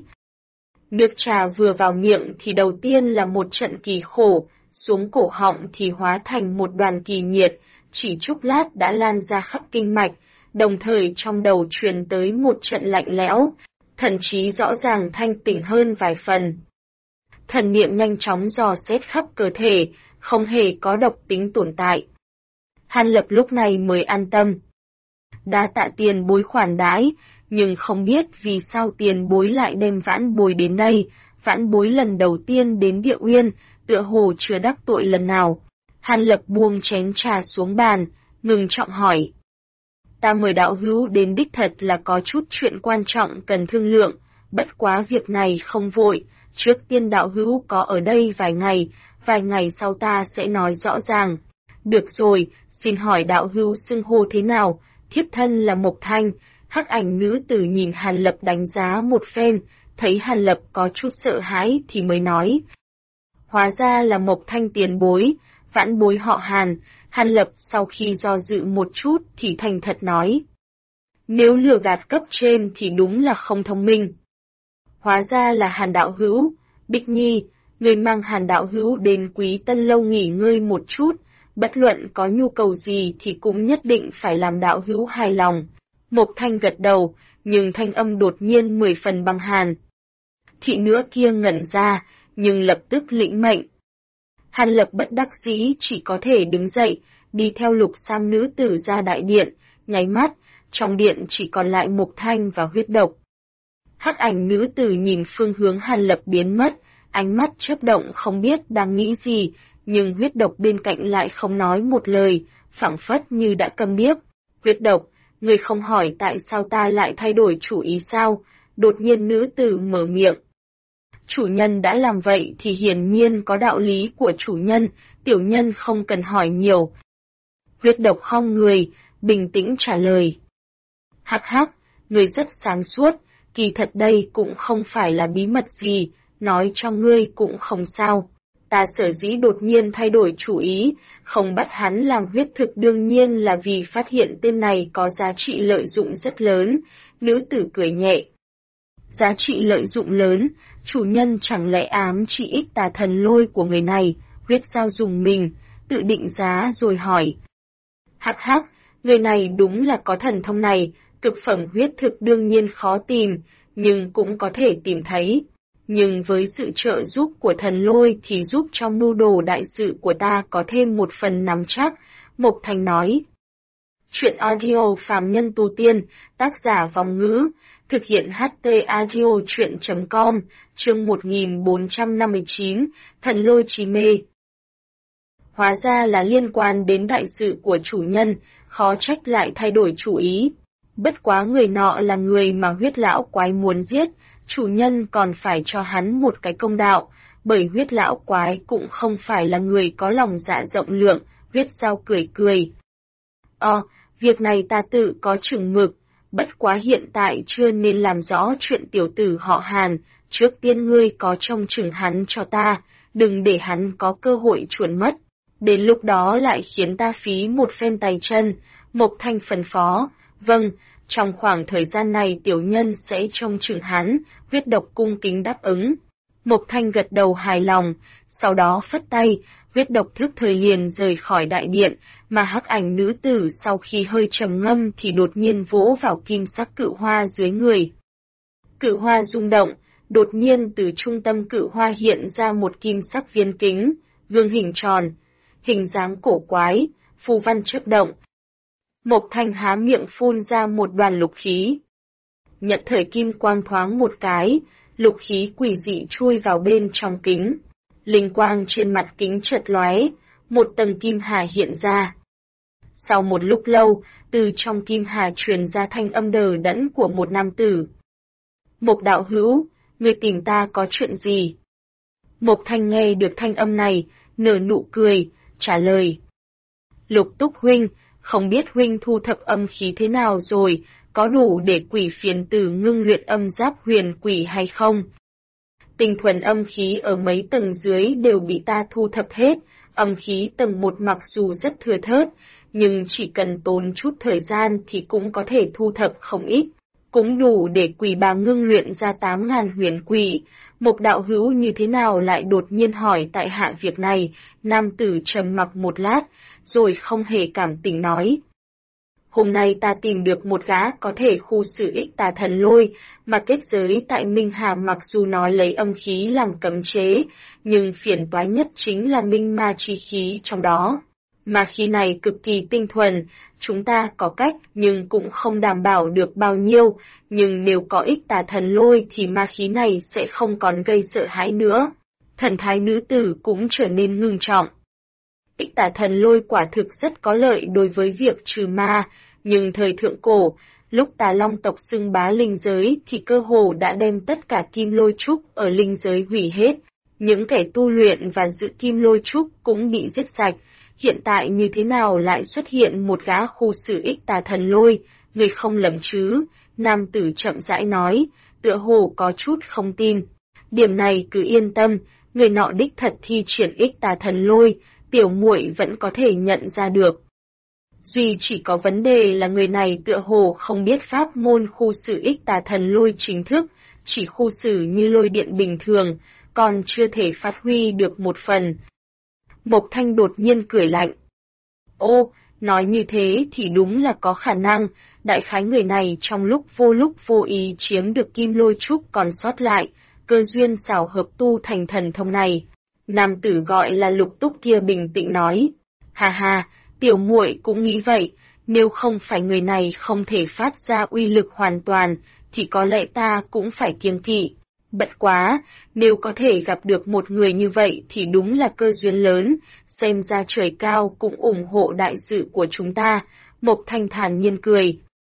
Nước trà vừa vào miệng thì đầu tiên là một trận kỳ khổ, xuống cổ họng thì hóa thành một đoàn kỳ nhiệt, chỉ chốc lát đã lan ra khắp kinh mạch, đồng thời trong đầu truyền tới một trận lạnh lẽo, thần trí rõ ràng thanh tỉnh hơn vài phần. Thần niệm nhanh chóng dò xét khắp cơ thể, không hề có độc tính tồn tại. Hàn Lập lúc này mới an tâm. Đa tạ tiền bối khoản đãi, nhưng không biết vì sao tiền bối lại đem vãn bối đến đây. Vãn bối lần đầu tiên đến Địa Uyên, tựa hồ chưa đắc tội lần nào. Hàn Lập buông chén trà xuống bàn, ngừng trọng hỏi. Ta mời đạo hữu đến đích thật là có chút chuyện quan trọng cần thương lượng, bất quá việc này không vội, trước tiên đạo hữu có ở đây vài ngày sau ta sẽ nói rõ ràng. Được rồi, xin hỏi đạo hữu xưng hô thế nào, thiếp thân là Mộc Thanh. Hắc ảnh nữ tử nhìn Hàn Lập đánh giá một phen, thấy Hàn Lập có chút sợ hãi thì mới nói. Hóa ra là Mộc Thanh tiền bối, vãn bối họ Hàn. Hàn Lập sau khi do dự một chút thì thành thật nói. Nếu lừa gạt cấp trên thì đúng là không thông minh. Hóa ra là Hàn đạo hữu, Bích Nhi, người mang Hàn đạo hữu đến Quý Tân Lâu nghỉ ngơi một chút, bất luận có nhu cầu gì thì cũng nhất định phải làm đạo hữu hài lòng. Mộc Thanh gật đầu, nhưng thanh âm đột nhiên 10 phần băng hàn. Thị nữ kia ngẩn ra, nhưng lập tức lĩnh mệnh. Hàn Lập bất đắc dĩ chỉ có thể đứng dậy, đi theo Lục Sam nữ tử ra đại điện, nháy mắt, trong điện chỉ còn lại Mộc Thanh và huyết độc. Hắc ảnh nữ tử nhìn phương hướng Hàn Lập biến mất, ánh mắt chớp động không biết đang nghĩ gì, nhưng huyết độc bên cạnh lại không nói một lời, phảng phất như đã câm điếc. Huyết độc, người không hỏi tại sao ta lại thay đổi chủ ý sao? Đột nhiên nữ tử mở miệng. Chủ nhân đã làm vậy thì hiển nhiên có đạo lý của chủ nhân, tiểu nhân không cần hỏi nhiều. Huyết độc khom người, bình tĩnh trả lời. Hắc hắc, người rất sáng suốt, kỳ thật đây cũng không phải là bí mật gì, nói cho ngươi cũng không sao. Ta sở dĩ đột nhiên thay đổi chủ ý, không bắt hắn làm huyết thực đương nhiên là vì phát hiện tên này có giá trị lợi dụng rất lớn, nữ tử cười nhẹ. Giá trị lợi dụng lớn, chủ nhân chẳng lẽ ám chỉ ích tà thần lôi của người này, huyết giao dùng mình, tự định giá rồi hỏi. Hắc hắc, người này đúng là có thần thông này, cực phẩm huyết thực đương nhiên khó tìm, nhưng cũng có thể tìm thấy. Nhưng với sự trợ giúp của thần lôi thì giúp cho mưu đồ đại sự của ta có thêm một phần nắm chắc, Mộc Thanh nói. Chuyện audio phàm nhân tu tiên, tác giả Vong Ngữ, thực hiện HT audio chuyện.com, chương 1459, thần lôi trì mê. Hóa ra là liên quan đến đại sự của chủ nhân, khó trách lại thay đổi chủ ý. Bất quá người nọ là người mà huyết lão quái muốn giết, chủ nhân còn phải cho hắn một cái công đạo, bởi huyết lão quái cũng không phải là người có lòng dạ rộng lượng, huyết giao cười cười. Việc này ta tự có chừng mực, bất quá hiện tại chưa nên làm rõ chuyện tiểu tử họ Hàn, trước tiên ngươi có trông chừng hắn cho ta, đừng để hắn có cơ hội chuồn mất. Đến lúc đó lại khiến ta phí một phen tay chân, Mộc Thanh phân phó, vâng, trong khoảng thời gian này tiểu nhân sẽ trông chừng hắn, huyết độc cung kính đáp ứng. Mộc Thanh gật đầu hài lòng, sau đó phất tay, huyết độc thức thời liền rời khỏi đại điện, mà hắc ảnh nữ tử sau khi hơi trầm ngâm thì đột nhiên vỗ vào kim sắc cự hoa dưới người. Cự hoa rung động, đột nhiên từ trung tâm cự hoa hiện ra một kim sắc viên kính, gương hình tròn, hình dáng cổ quái, phù văn chớp động. Mộc Thanh há miệng phun ra một đoàn lục khí. Nhận thời kim quang thoáng một cái, lục khí quỷ dị chui vào bên trong kính. Linh quang trên mặt kính chợt lóe, một tầng kim hà hiện ra. Sau một lúc lâu, từ trong kim hà truyền ra thanh âm đờ đẫn của một nam tử. Mộc đạo hữu, người tìm ta có chuyện gì? Mộc Thanh nghe được thanh âm này, nở nụ cười, trả lời. Lục Túc huynh, không biết huynh thu thập âm khí thế nào rồi, có đủ để quỷ phiền tử ngưng luyện âm giáp huyền quỷ hay không? Tinh thuần âm khí ở mấy tầng dưới đều bị ta thu thập hết, âm khí tầng 1 mặc dù rất thừa thớt, nhưng chỉ cần tốn chút thời gian thì cũng có thể thu thập không ít, cũng đủ để quỷ bà ngưng luyện ra 8.000 huyền quỷ. Mộc đạo hữu như thế nào lại đột nhiên hỏi tại hạ việc này? Nam tử trầm mặc một lát, rồi không hề cảm tình nói. Hôm nay ta tìm được một gã có thể khu xử ích tà thần lôi, mà kết giới tại Minh Hà mặc dù nói lấy âm khí làm cấm chế, nhưng phiền toái nhất chính là minh ma chi khí trong đó. Ma khí này cực kỳ tinh thuần, chúng ta có cách nhưng cũng không đảm bảo được bao nhiêu, nhưng nếu có ích tà thần lôi thì ma khí này sẽ không còn gây sợ hãi nữa. Thần thái nữ tử cũng trở nên ngưng trọng. Ích tà thần lôi quả thực rất có lợi đối với việc trừ ma, nhưng thời thượng cổ, lúc Tà Long tộc xưng bá linh giới thì cơ hồ đã đem tất cả kim lôi trúc ở linh giới hủy hết. Những kẻ tu luyện và giữ kim lôi trúc cũng bị giết sạch. Hiện tại như thế nào lại xuất hiện một gã khu xử ích tà thần lôi, người không lầm chứ? Nam tử chậm rãi nói, tựa hồ có chút không tin. Điểm này cứ yên tâm, người nọ đích thật thi triển ích tà thần lôi, tiểu muội vẫn có thể nhận ra được. Duy chỉ có vấn đề là người này tựa hồ không biết pháp môn khu xử ích tà thần lôi chính thức, chỉ khu xử như lôi điện bình thường, còn chưa thể phát huy được một phần. Mộc Thanh đột nhiên cười lạnh. Ô, nói như thế thì đúng là có khả năng, đại khái người này trong lúc vô ý chiếm được kim lôi trúc còn sót lại, cơ duyên xảo hợp tu thành thần thông này. Nam tử gọi là Lục Túc kia bình tĩnh nói. Hà hà, tiểu muội cũng nghĩ vậy, nếu không phải người này không thể phát ra uy lực hoàn toàn, thì có lẽ ta cũng phải kiêng kỵ. Bận quá, nếu có thể gặp được một người như vậy thì đúng là cơ duyên lớn, xem ra trời cao cũng ủng hộ đại sự của chúng ta, Mộc Thanh thản nhiên cười.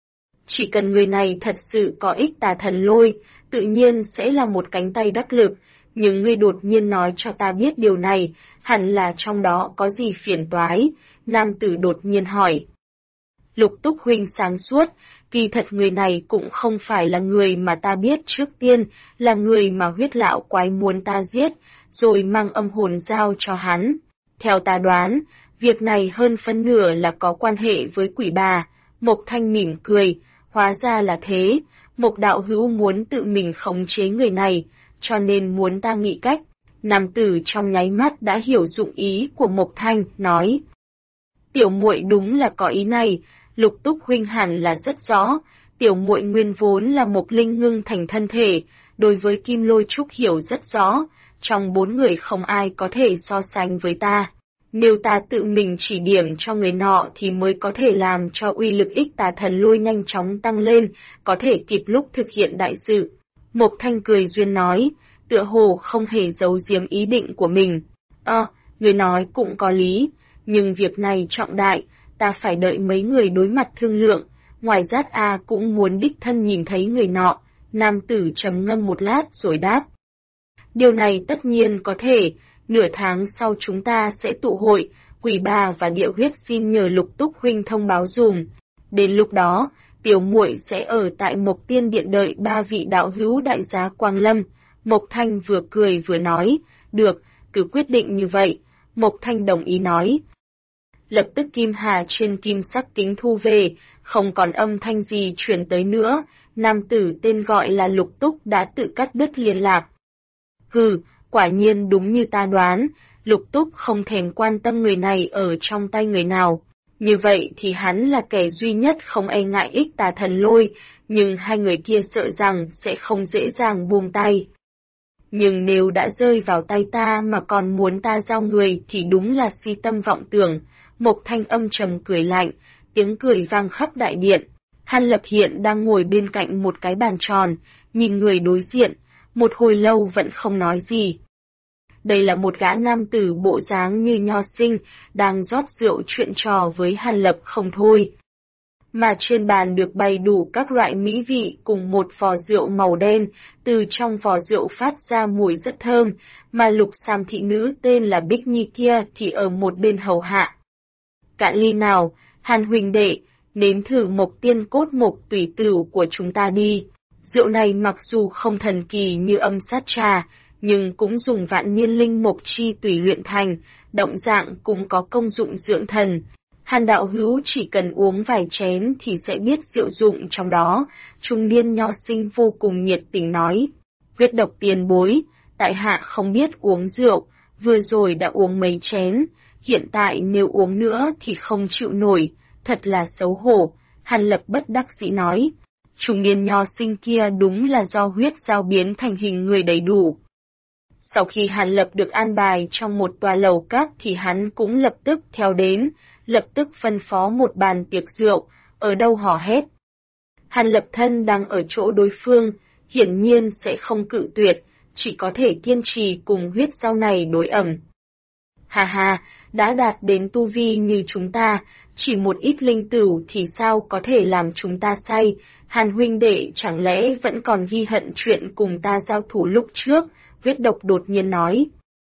Chỉ cần người này thật sự có ích tà thần lôi, tự nhiên sẽ là một cánh tay đắc lực, nhưng ngươi đột nhiên nói cho ta biết điều này, hẳn là trong đó có gì phiền toái, nam tử đột nhiên hỏi. Lục Túc huynh sáng suốt, kỳ thật người này cũng không phải là người mà ta biết trước tiên, là người mà huyết lão quái muốn ta giết, rồi mang âm hồn giao cho hắn. Theo ta đoán, việc này hơn phân nửa là có quan hệ với quỷ bà. Mộc Thanh mỉm cười, hóa ra là thế, Mộc đạo hữu muốn tự mình khống chế người này, cho nên muốn ta nghĩ cách. Nam tử trong nháy mắt đã hiểu dụng ý của Mộc Thanh, nói. Tiểu muội đúng là có ý này, Lục Túc huynh hẳn là rất rõ, tiểu muội nguyên vốn là một linh ngưng thành thân thể, đối với kim lôi trúc hiểu rất rõ, trong 4 người không ai có thể so sánh với ta. Nếu ta tự mình chỉ điểm cho người nọ thì mới có thể làm cho uy lực ích tà thần lôi nhanh chóng tăng lên, có thể kịp lúc thực hiện đại sự. Mộc Thanh cười duyên nói, tựa hồ không hề giấu giếm ý định của mình. Người nói cũng có lý, nhưng việc này trọng đại, ta phải đợi mấy người đối mặt thương lượng, ngoài Giát A cũng muốn đích thân nhìn thấy người nọ, nam tử trầm ngâm một lát rồi đáp. Điều này tất nhiên có thể, nửa tháng sau chúng ta sẽ tụ hội, quỷ bà và địa huyết xin nhờ Lục Túc huynh thông báo dùm. Đến lúc đó, tiểu muội sẽ ở tại Mộc Tiên Điện đợi 3 vị đạo hữu đại giá Quang Lâm. Mộc Thanh vừa cười vừa nói, được, cứ quyết định như vậy. Mộc Thanh đồng ý nói. Lập tức kim hà trên kim sắc kính thu về, không còn âm thanh gì truyền tới nữa, nam tử tên gọi là Lục Túc đã tự cắt đứt liên lạc. Quả nhiên đúng như ta đoán, Lục Túc không thèm quan tâm người này ở trong tay người nào. Như vậy thì hắn là kẻ duy nhất không e ngại ích tà thần lôi, nhưng hai người kia sợ rằng sẽ không dễ dàng buông tay. Nhưng nếu đã rơi vào tay ta mà còn muốn ta giao người thì đúng là si tâm vọng tưởng. Mộc Thanh âm trầm cười lạnh, tiếng cười vang khắp đại điện. Hàn Lập hiện đang ngồi bên cạnh một cái bàn tròn, nhìn người đối diện, một hồi lâu vẫn không nói gì. Đây là một gã nam tử bộ dáng như nho sinh, đang rót rượu chuyện trò với Hàn Lập không thôi. Mà trên bàn được bày đủ các loại mỹ vị cùng một vò rượu màu đen, từ trong vò rượu phát ra mùi rất thơm, mà Lục Sam thị nữ tên là Bích Nhi kia thì ở một bên hầu hạ. Cạn ly nào, Hàn huynh đệ, nếm thử Mộc Tiên cốt mộc tùy tửu của chúng ta đi. Rượu này mặc dù không thần kỳ như âm sát trà, nhưng cũng dùng vạn niên linh mộc chi tùy luyện thành, động dạng cũng có công dụng dưỡng thần. Hàn đạo hữu chỉ cần uống vài chén thì sẽ biết diệu dụng trong đó, trung niên nho sinh vô cùng nhiệt tình nói. Huyết độc tiền bối, tại hạ không biết uống rượu, vừa rồi đã uống mấy chén, hiện tại nếu uống nữa thì không chịu nổi, thật là xấu hổ, Hàn Lập bất đắc dĩ nói. Trung niên nho sinh kia đúng là do huyết giao biến thành hình người đầy đủ. Sau khi Hàn Lập được an bài trong một tòa lầu các thì hắn cũng lập tức theo đến, lập tức phân phó một bàn tiệc rượu, ở đâu hò hét. Hàn Lập thân đang ở chỗ đối phương, hiển nhiên sẽ không cự tuyệt, chỉ có thể kiên trì cùng huyết dao này đối ẩm. Hà hà, đã đạt đến tu vi như chúng ta, chỉ một ít linh tửu thì sao có thể làm chúng ta say, Hàn huynh đệ chẳng lẽ vẫn còn ghi hận chuyện cùng ta giao thủ lúc trước, huyết độc đột nhiên nói.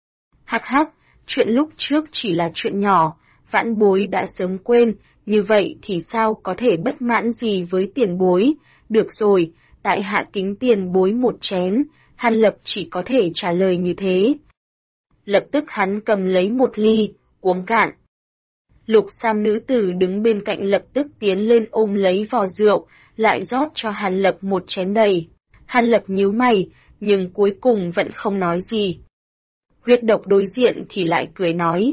Hắc hắc, chuyện lúc trước chỉ là chuyện nhỏ, vãn bối đã sớm quên, như vậy thì sao có thể bất mãn gì với tiền bối, được rồi, tại hạ kính tiền bối một chén, Hàn Lập chỉ có thể trả lời như thế. Lập tức hắn cầm lấy một ly, uống cạn. Lục Sam nữ tử đứng bên cạnh lập tức tiến lên ôm lấy vò rượu, lại rót cho Hàn Lập một chén đầy. Hàn Lập nhíu mày, nhưng cuối cùng vẫn không nói gì. Huyết độc đối diện thì lại cười nói.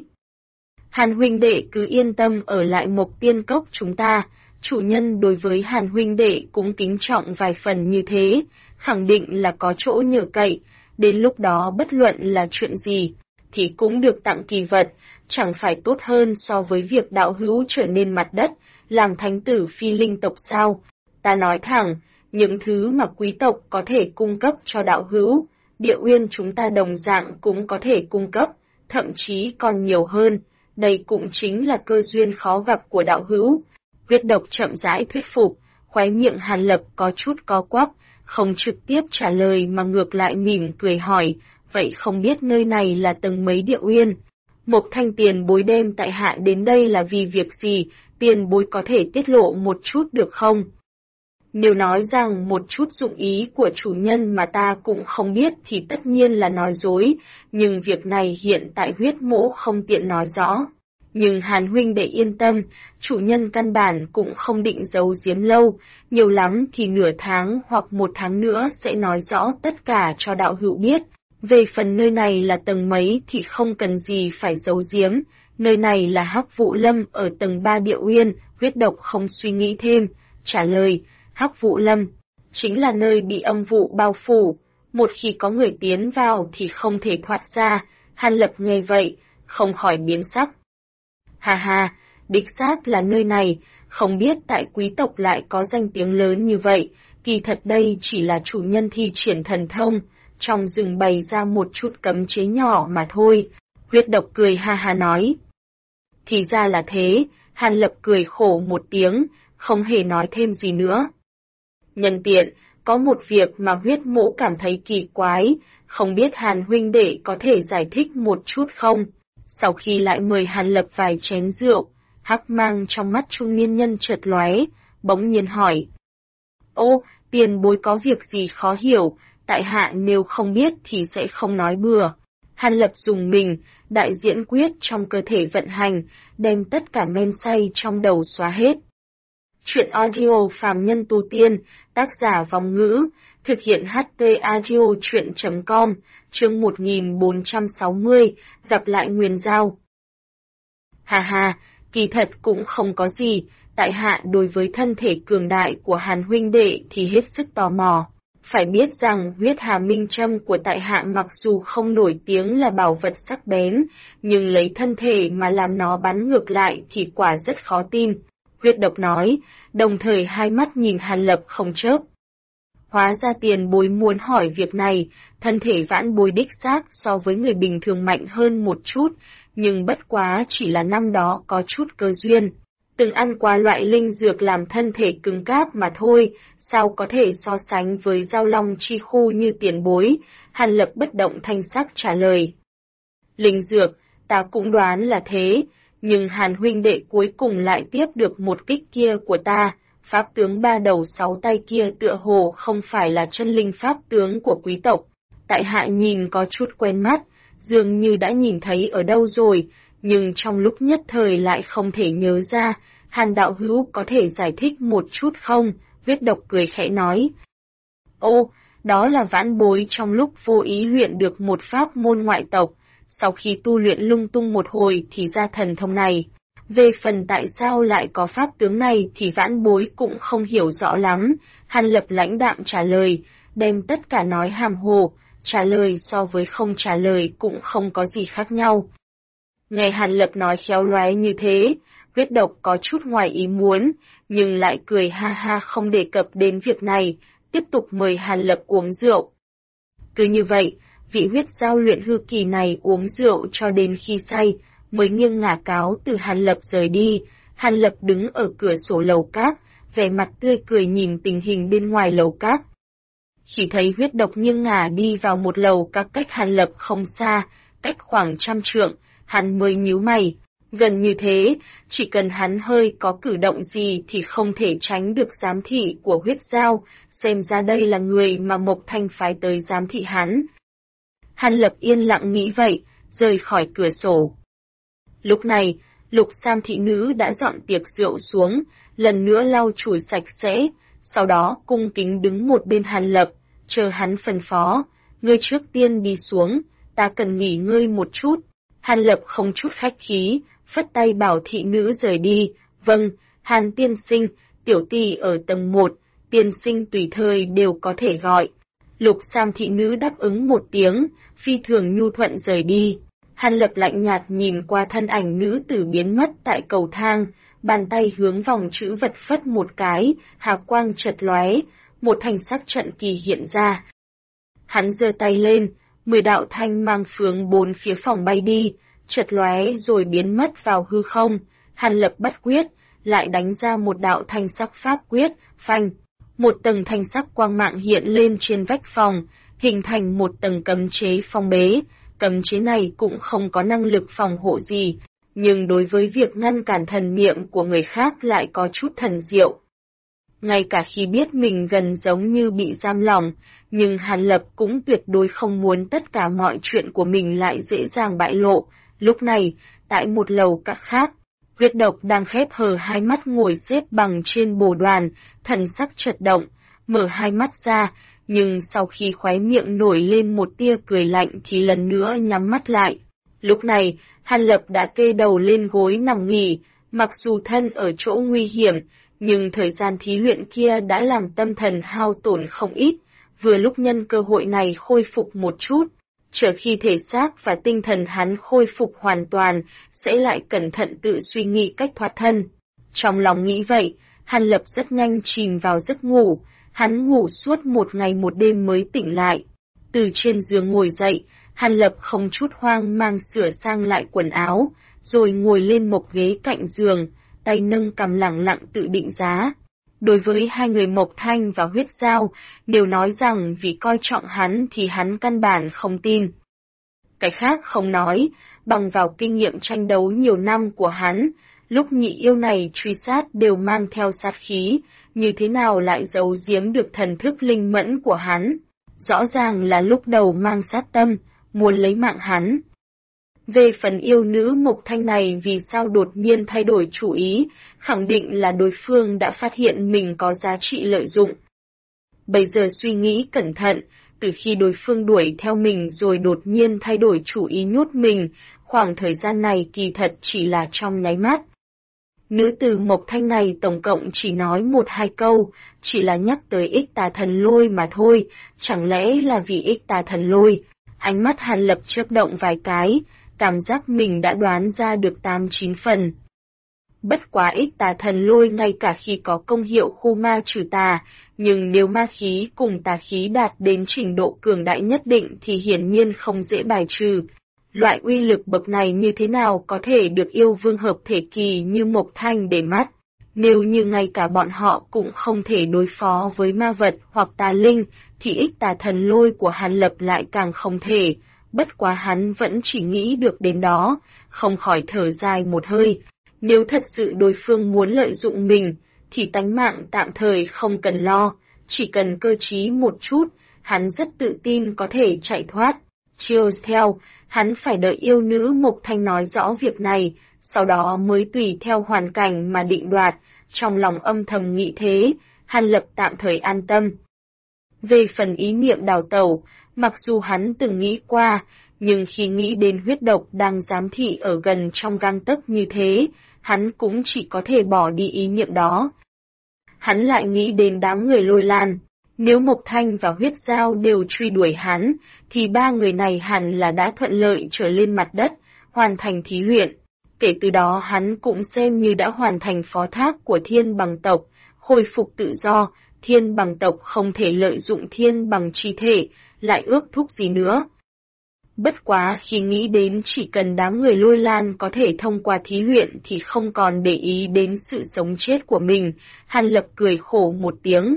Hàn huynh đệ cứ yên tâm ở lại Mộc Tiên Cốc chúng ta, chủ nhân đối với Hàn huynh đệ cũng kính trọng vài phần như thế, khẳng định là có chỗ nhờ cậy, đến lúc đó bất luận là chuyện gì, thì cũng được tặng kỳ vật, chẳng phải tốt hơn so với việc đạo hữu trở nên mặt đất, làm thánh tử phi linh tộc sao. Ta nói thẳng, những thứ mà quý tộc có thể cung cấp cho đạo hữu, Địa Uyên chúng ta đồng dạng cũng có thể cung cấp, thậm chí còn nhiều hơn, đây cũng chính là cơ duyên khó gặp của đạo hữu. Huyết độc chậm rãi thuyết phục, khóe miệng Hàn Lập có chút co quắp, không trực tiếp trả lời mà ngược lại mỉm cười hỏi, vậy không biết nơi này là tầng mấy Địa Uyên? Mộc Thanh tiền bối đem tại hạ đến đây là vì việc gì, tiền bối có thể tiết lộ một chút được không? Nếu nói rằng một chút dụng ý của chủ nhân mà ta cũng không biết thì tất nhiên là nói dối, nhưng việc này hiện tại huyết mỗ không tiện nói rõ. Nhưng Hàn huynh để yên tâm, chủ nhân căn bản cũng không định giấu giếm lâu, nhiều lắm thì nửa tháng hoặc một tháng nữa sẽ nói rõ tất cả cho đạo hữu biết. Về phần nơi này là tầng mấy thì không cần gì phải giấu giếm, nơi này là Hắc Vụ Lâm ở tầng 3 Địa Uyên, huyết độc không suy nghĩ thêm, trả lời, Hắc Vụ Lâm chính là nơi bị âm vụ bao phủ, một khi có người tiến vào thì không thể thoát ra. Hàn Lập nghe vậy, không khỏi biến sắc. Hà hà, đích xác là nơi này, không biết tại quý tộc lại có danh tiếng lớn như vậy, kỳ thật đây chỉ là chủ nhân thi triển thần thông, trong rừng bày ra một chút cấm chế nhỏ mà thôi. Huyết độc cười ha ha nói. Thì ra là thế, Hàn Lập cười khổ một tiếng, không hề nói thêm gì nữa. Nhân tiện, có một việc mà huyết mỗ cảm thấy kỳ quái, không biết Hàn huynh đệ có thể giải thích một chút không? Sau khi lại mời Hàn Lập vài chén rượu, hắc mang trong mắt trung niên nhân chợt lóe, bỗng nhiên hỏi. Ô, tiền bối có việc gì khó hiểu, tại hạ nếu không biết thì sẽ không nói bừa. Hàn Lập dùng mình, đại diễn quyết trong cơ thể vận hành, đem tất cả men say trong đầu xóa hết. Chuyện audio phàm nhân tu tiên, tác giả Vong Ngữ, thực hiện HT audio chuyện.com, chương 1460, gặp lại Nguyền Giao. Hà hà, kỳ thật cũng không có gì, tại hạ đối với thân thể cường đại của Hàn huynh đệ thì hết sức tò mò. Phải biết rằng huyết hà minh châm của tại hạ mặc dù không nổi tiếng là bảo vật sắc bén, nhưng lấy thân thể mà làm nó bắn ngược lại thì quả rất khó tin. Huyết độc nói, đồng thời hai mắt nhìn Hàn Lập không chớp. Hóa ra tiền bối muốn hỏi việc này, thân thể vãn bối đích xác so với người bình thường mạnh hơn một chút, nhưng bất quá chỉ là năm đó có chút cơ duyên. Từng ăn qua loại linh dược làm thân thể cứng cáp mà thôi, sao có thể so sánh với giao long chi khu như tiền bối, Hàn Lập bất động thanh sắc trả lời. Linh dược, ta cũng đoán là thế, nhưng Hàn huynh đệ cuối cùng lại tiếp được một kích kia của ta, pháp tướng ba đầu sáu tay kia tựa hồ không phải là chân linh pháp tướng của quý tộc. Tại hạ nhìn có chút quen mắt, dường như đã nhìn thấy ở đâu rồi, nhưng trong lúc nhất thời lại không thể nhớ ra. Hàn đạo hữu có thể giải thích một chút không? Huyết độc cười khẽ nói. Ô, đó là vãn bối trong lúc vô ý luyện được một pháp môn ngoại tộc, sau khi tu luyện lung tung một hồi thì ra thần thông này. Về phần tại sao lại có pháp tướng này thì vãn bối cũng không hiểu rõ lắm, Hàn Lập lãnh đạm trả lời, đem tất cả nói hàm hồ, trả lời so với không trả lời cũng không có gì khác nhau. Nghe Hàn Lập nói khéo léo như thế, Huyết Độc có chút ngoài ý muốn, nhưng lại cười ha ha không đề cập đến việc này, tiếp tục mời Hàn Lập uống rượu. Cứ như vậy, vị huyết giao luyện hư kỳ này uống rượu cho đến khi say, mới nghiêng ngả cáo từ Hàn Lập rời đi. Hàn Lập đứng ở cửa sổ lầu các, vẻ mặt tươi cười nhìn tình hình bên ngoài lầu các. Chỉ thấy Huyết Độc nghiêng ngả đi vào một lầu các cách Hàn Lập không xa, cách khoảng 100 trượng, hắn mới nhíu mày. Gần như thế, chỉ cần hắn hơi có cử động gì thì không thể tránh được giám thị của huyết giao, xem ra đây là người mà Mộc Thanh phái tới giám thị hắn. Hàn Lập yên lặng nghĩ vậy, rời khỏi cửa sổ. Lúc này, Lục Sam thị nữ đã dọn tiệc rượu xuống, lần nữa lau chùi sạch sẽ, sau đó cung kính đứng một bên Hàn Lập, chờ hắn phân phó, ngươi trước tiên đi xuống, ta cần nghỉ ngơi một chút. Hàn Lập không chút khách khí, phất tay bảo thị nữ rời đi, vâng, Hàn tiên sinh, tiểu tỷ ở tầng 1, tiên sinh tùy thời đều có thể gọi. Lục Sam thị nữ đáp ứng một tiếng, phi thường nhu thuận rời đi. Hàn Lập lạnh nhạt nhìn qua thân ảnh nữ tử biến mất tại cầu thang, bàn tay hướng vòng chữ vật phất một cái, hào quang chật lóe, một thành sắc trận kỳ hiện ra. Hắn giơ tay lên, 10 đạo thanh mang phướng bốn phía phòng bay đi, chật lóe rồi biến mất vào hư không. Hàn Lập bắt quyết, lại đánh ra một đạo thanh sắc pháp quyết, phanh. Một tầng thanh sắc quang mạng hiện lên trên vách phòng, hình thành một tầng cấm chế phong bế. Cấm chế này cũng không có năng lực phòng hộ gì, nhưng đối với việc ngăn cản thần niệm của người khác lại có chút thần diệu. Ngay cả khi biết mình gần giống như bị giam lỏng, nhưng Hàn Lập cũng tuyệt đối không muốn tất cả mọi chuyện của mình lại dễ dàng bại lộ. Lúc này, tại một lầu các khác, Huyết Độc đang khép hờ hai mắt ngồi xếp bằng trên bồ đoàn, thần sắc chật động, mở hai mắt ra, nhưng sau khi khóe miệng nổi lên một tia cười lạnh thì lần nữa nhắm mắt lại. Lúc này, Hàn Lập đã kê đầu lên gối nằm nghỉ, mặc dù thân ở chỗ nguy hiểm, nhưng thời gian thí luyện kia đã làm tâm thần hao tổn không ít, vừa lúc nhân cơ hội này khôi phục một chút. Chờ khi thể xác và tinh thần hắn khôi phục hoàn toàn, sẽ lại cẩn thận tự suy nghĩ cách thoát thân. Trong lòng nghĩ vậy, Hàn Lập rất nhanh chìm vào giấc ngủ, hắn ngủ suốt một ngày một đêm mới tỉnh lại. Từ trên giường ngồi dậy, Hàn Lập không chút hoang mang sửa sang lại quần áo, rồi ngồi lên một ghế cạnh giường, tay nâng cằm lẳng lặng tự định giá. Đối với hai người Mộc Thanh và Huyết Giao, đều nói rằng vì coi trọng hắn thì hắn căn bản không tin. Cái khác không nói, bằng vào kinh nghiệm tranh đấu nhiều năm của hắn, lúc nhị yêu này truy sát đều mang theo sát khí, như thế nào lại giấu giếm được thần thức linh mẫn của hắn. Rõ ràng là lúc đầu mang sát tâm, muốn lấy mạng hắn. Về phần yêu nữ Mộc Thanh này vì sao đột nhiên thay đổi chủ ý, khẳng định là đối phương đã phát hiện mình có giá trị lợi dụng. Bây giờ suy nghĩ cẩn thận, từ khi đối phương đuổi theo mình rồi đột nhiên thay đổi chủ ý nhốt mình, khoảng thời gian này kỳ thật chỉ là trong nháy mắt. Nữ tử Mộc Thanh này tổng cộng chỉ nói 1-2 câu, chỉ là nhắc tới Ích Tà Thần Lôi mà thôi, chẳng lẽ là vì Ích Tà Thần Lôi? Ánh mắt Hàn Lập chớp động vài cái, cảm giác mình đã đoán ra được 8-9 phần. Bất quá Ích Tà Thần Lôi ngay cả khi có công hiệu khu ma trừ tà, nhưng nếu ma khí cùng tà khí đạt đến trình độ cường đại nhất định thì hiển nhiên không dễ bài trừ. Loại uy lực bậc này như thế nào có thể được yêu vương hợp thể kỳ như Mộc Thanh để mắt? Nếu như ngay cả bọn họ cũng không thể đối phó với ma vật hoặc tà linh, thì Ích Tà Thần Lôi của Hàn Lập lại càng không thể. Bất quá hắn vẫn chỉ nghĩ được đến đó, không khỏi thở dài một hơi. Nếu thật sự đối phương muốn lợi dụng mình, thì tánh mạng tạm thời không cần lo, chỉ cần cơ trí một chút, hắn rất tự tin có thể chạy thoát. Chiều theo, hắn phải đợi yêu nữ Mộc Thanh nói rõ việc này, sau đó mới tùy theo hoàn cảnh mà định đoạt, trong lòng âm thầm nghĩ thế, Hàn Lập tạm thời an tâm. Về phần ý niệm đào tẩu, mặc dù hắn từng nghĩ qua, nhưng khi nghĩ đến Huyết Độc đang giám thị ở gần trong gang tấc như thế, hắn cũng chỉ có thể bỏ đi ý niệm đó. Hắn lại nghĩ đến đám người Lôi Lan, Nếu Mộc Thanh và Huyết Giao đều truy đuổi hắn, thì ba người này hẳn là đã thuận lợi trở lên mặt đất, hoàn thành thí luyện. Kể từ đó hắn cũng xem như đã hoàn thành phó thác của Thiên Bằng tộc, khôi phục tự do. Thiên Bằng tộc không thể lợi dụng Thiên Bằng chi thể, lại ước thúc gì nữa. Bất quá khi nghĩ đến chỉ cần đám người Lôi Lan có thể thông qua thí luyện thì không còn để ý đến sự sống chết của mình, Hàn Lập cười khổ một tiếng.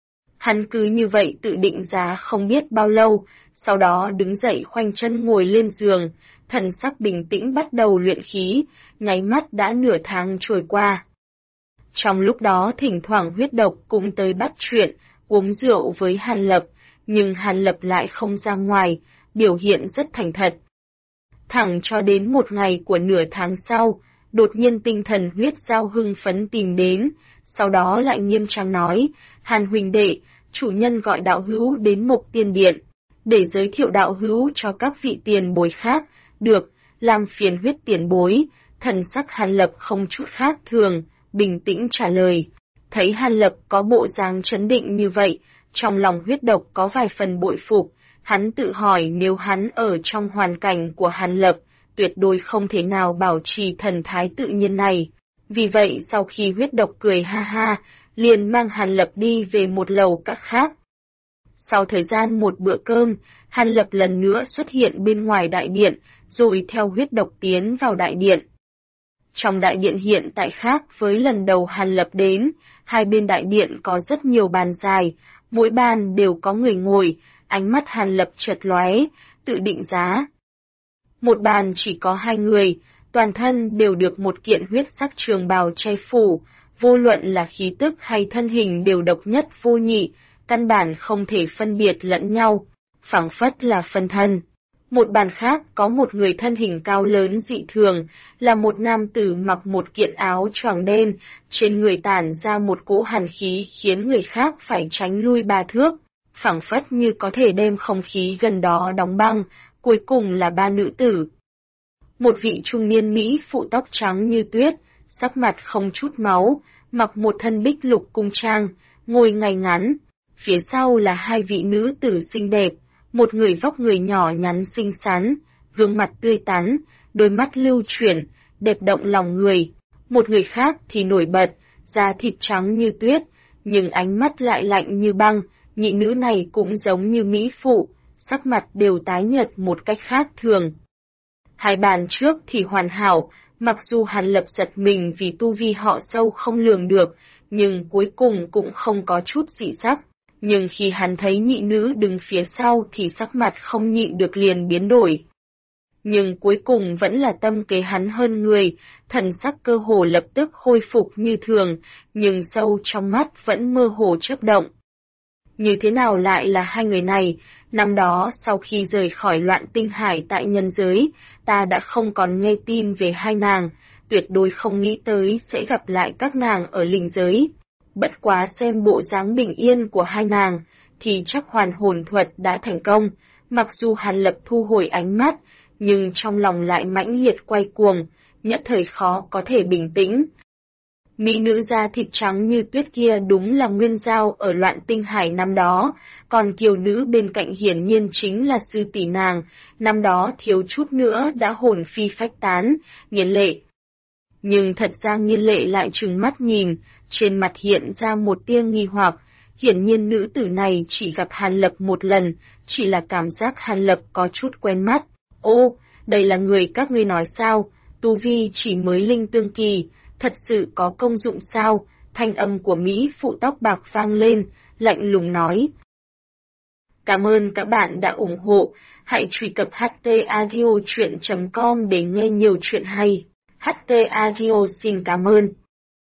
Hắn cứ như vậy tự định giá không biết bao lâu, sau đó đứng dậy khoanh chân ngồi lên giường, thần sắc bình tĩnh bắt đầu luyện khí, nháy mắt đã nửa tháng trôi qua. Trong lúc đó thỉnh thoảng Huyết Độc cũng tới bắt chuyện, uống rượu với Hàn Lập, nhưng Hàn Lập lại không ra ngoài, biểu hiện rất thành thật. Thẳng cho đến một ngày của nửa tháng sau, đột nhiên tinh thần Huyết Giao hưng phấn tìm đến, sau đó lại nghiêm trang nói, Hàn huynh đệ, chủ nhân gọi đạo hữu đến Mộc Tiên Điện, để giới thiệu đạo hữu cho các vị tiền bối khác, được, làm phiền Huyết tiền bối. Thần sắc Hàn Lập không chút khác thường, bình tĩnh trả lời. Thấy Hàn Lập có bộ dáng trấn định như vậy, trong lòng Huyết Độc có vài phần bội phục, hắn tự hỏi nếu hắn ở trong hoàn cảnh của Hàn Lập, tuyệt đối không thể nào bảo trì thần thái tự nhiên này. Vì vậy sau khi Huyết Độc cười ha ha, liền mang Hàn Lập đi về một lầu các khác. Sau thời gian một bữa cơm, Hàn Lập lần nữa xuất hiện bên ngoài đại điện, rồi theo Huyết Độc tiến vào đại điện. Trong đại điện hiện tại khác với lần đầu Hàn Lập đến, hai bên đại điện có rất nhiều bàn dài, mỗi bàn đều có người ngồi, ánh mắt Hàn Lập chợt lóe, tự định giá. Một bàn chỉ có hai người, toàn thân đều được một kiện huyết sắc trường bào che phủ, vô luận là khí tức hay thân hình đều độc nhất vô nhị, căn bản không thể phân biệt lẫn nhau, phảng phất là phân thân. Một bàn khác có một người thân hình cao lớn dị thường, là một nam tử mặc một kiện áo choàng đen, trên người tản ra một cỗ hàn khí khiến người khác phải tránh lui 3 thước, phảng phất như có thể đem không khí gần đó đóng băng. Cuối cùng là ba nữ tử. Một vị trung niên Mỹ phụ tóc trắng như tuyết, sắc mặt không chút máu, mặc một thân bích lục cung trang, ngồi ngay ngắn. Phía sau là hai vị nữ tử xinh đẹp, một người vóc người nhỏ nhắn xinh xắn, gương mặt tươi tắn, đôi mắt lưu chuyển, đẹp động lòng người. Một người khác thì nổi bật, da thịt trắng như tuyết, nhưng ánh mắt lại lạnh như băng. Nhị nữ này cũng giống như Mỹ phụ, sắc mặt đều tái nhợt một cách khác thường. Hai bàn trước thì hoàn hảo, mặc dù Hàn Lập giật mình vì tu vi họ sâu không lường được, nhưng cuối cùng cũng không có chút dị sắc. Nhưng khi hắn thấy nhị nữ đứng phía sau thì sắc mặt không nhịn được liền biến đổi. Nhưng cuối cùng vẫn là tâm kế hắn hơn người, thần sắc cơ hồ lập tức khôi phục như thường, nhưng sâu trong mắt vẫn mơ hồ chớp động. Như thế nào lại là hai người này? Năm đó sau khi rời khỏi Loạn Tinh Hải tại nhân giới, ta đã không còn nghe tin về hai nàng, tuyệt đối không nghĩ tới sẽ gặp lại các nàng ở linh giới. Bất quá xem bộ dáng bình yên của hai nàng, thì chắc hoàn hồn thuật đã thành công. Mặc dù Hàn Lập thu hồi ánh mắt, nhưng trong lòng lại mãnh liệt quay cuồng, nhất thời khó có thể bình tĩnh. Mỹ nữ da thịt trắng như tuyết kia đúng là Nguyên Giao ở Loạn Tinh Hải năm đó, còn kiều nữ bên cạnh hiển nhiên chính là sư tỷ nàng, năm đó thiếu chút nữa đã hồn phi phách tán, Nghiên Lệ. Nhưng thật ra Nghiên Lệ lại trừng mắt nhìn, trên mặt hiện ra một tia nghi hoặc, hiển nhiên nữ tử này chỉ gặp Hàn Lập một lần, chỉ là cảm giác Hàn Lập có chút quen mắt. Ô, đây là người các ngươi nói sao, tu vi chỉ mới linh tương kỳ. Thật sự có công dụng sao? Thanh âm của Mỹ phụ tóc bạc vang lên, lạnh lùng nói. Cảm ơn các bạn đã ủng hộ, hãy truy cập htaudio.com để nghe nhiều chuyện hay. HT Audio xin cảm ơn.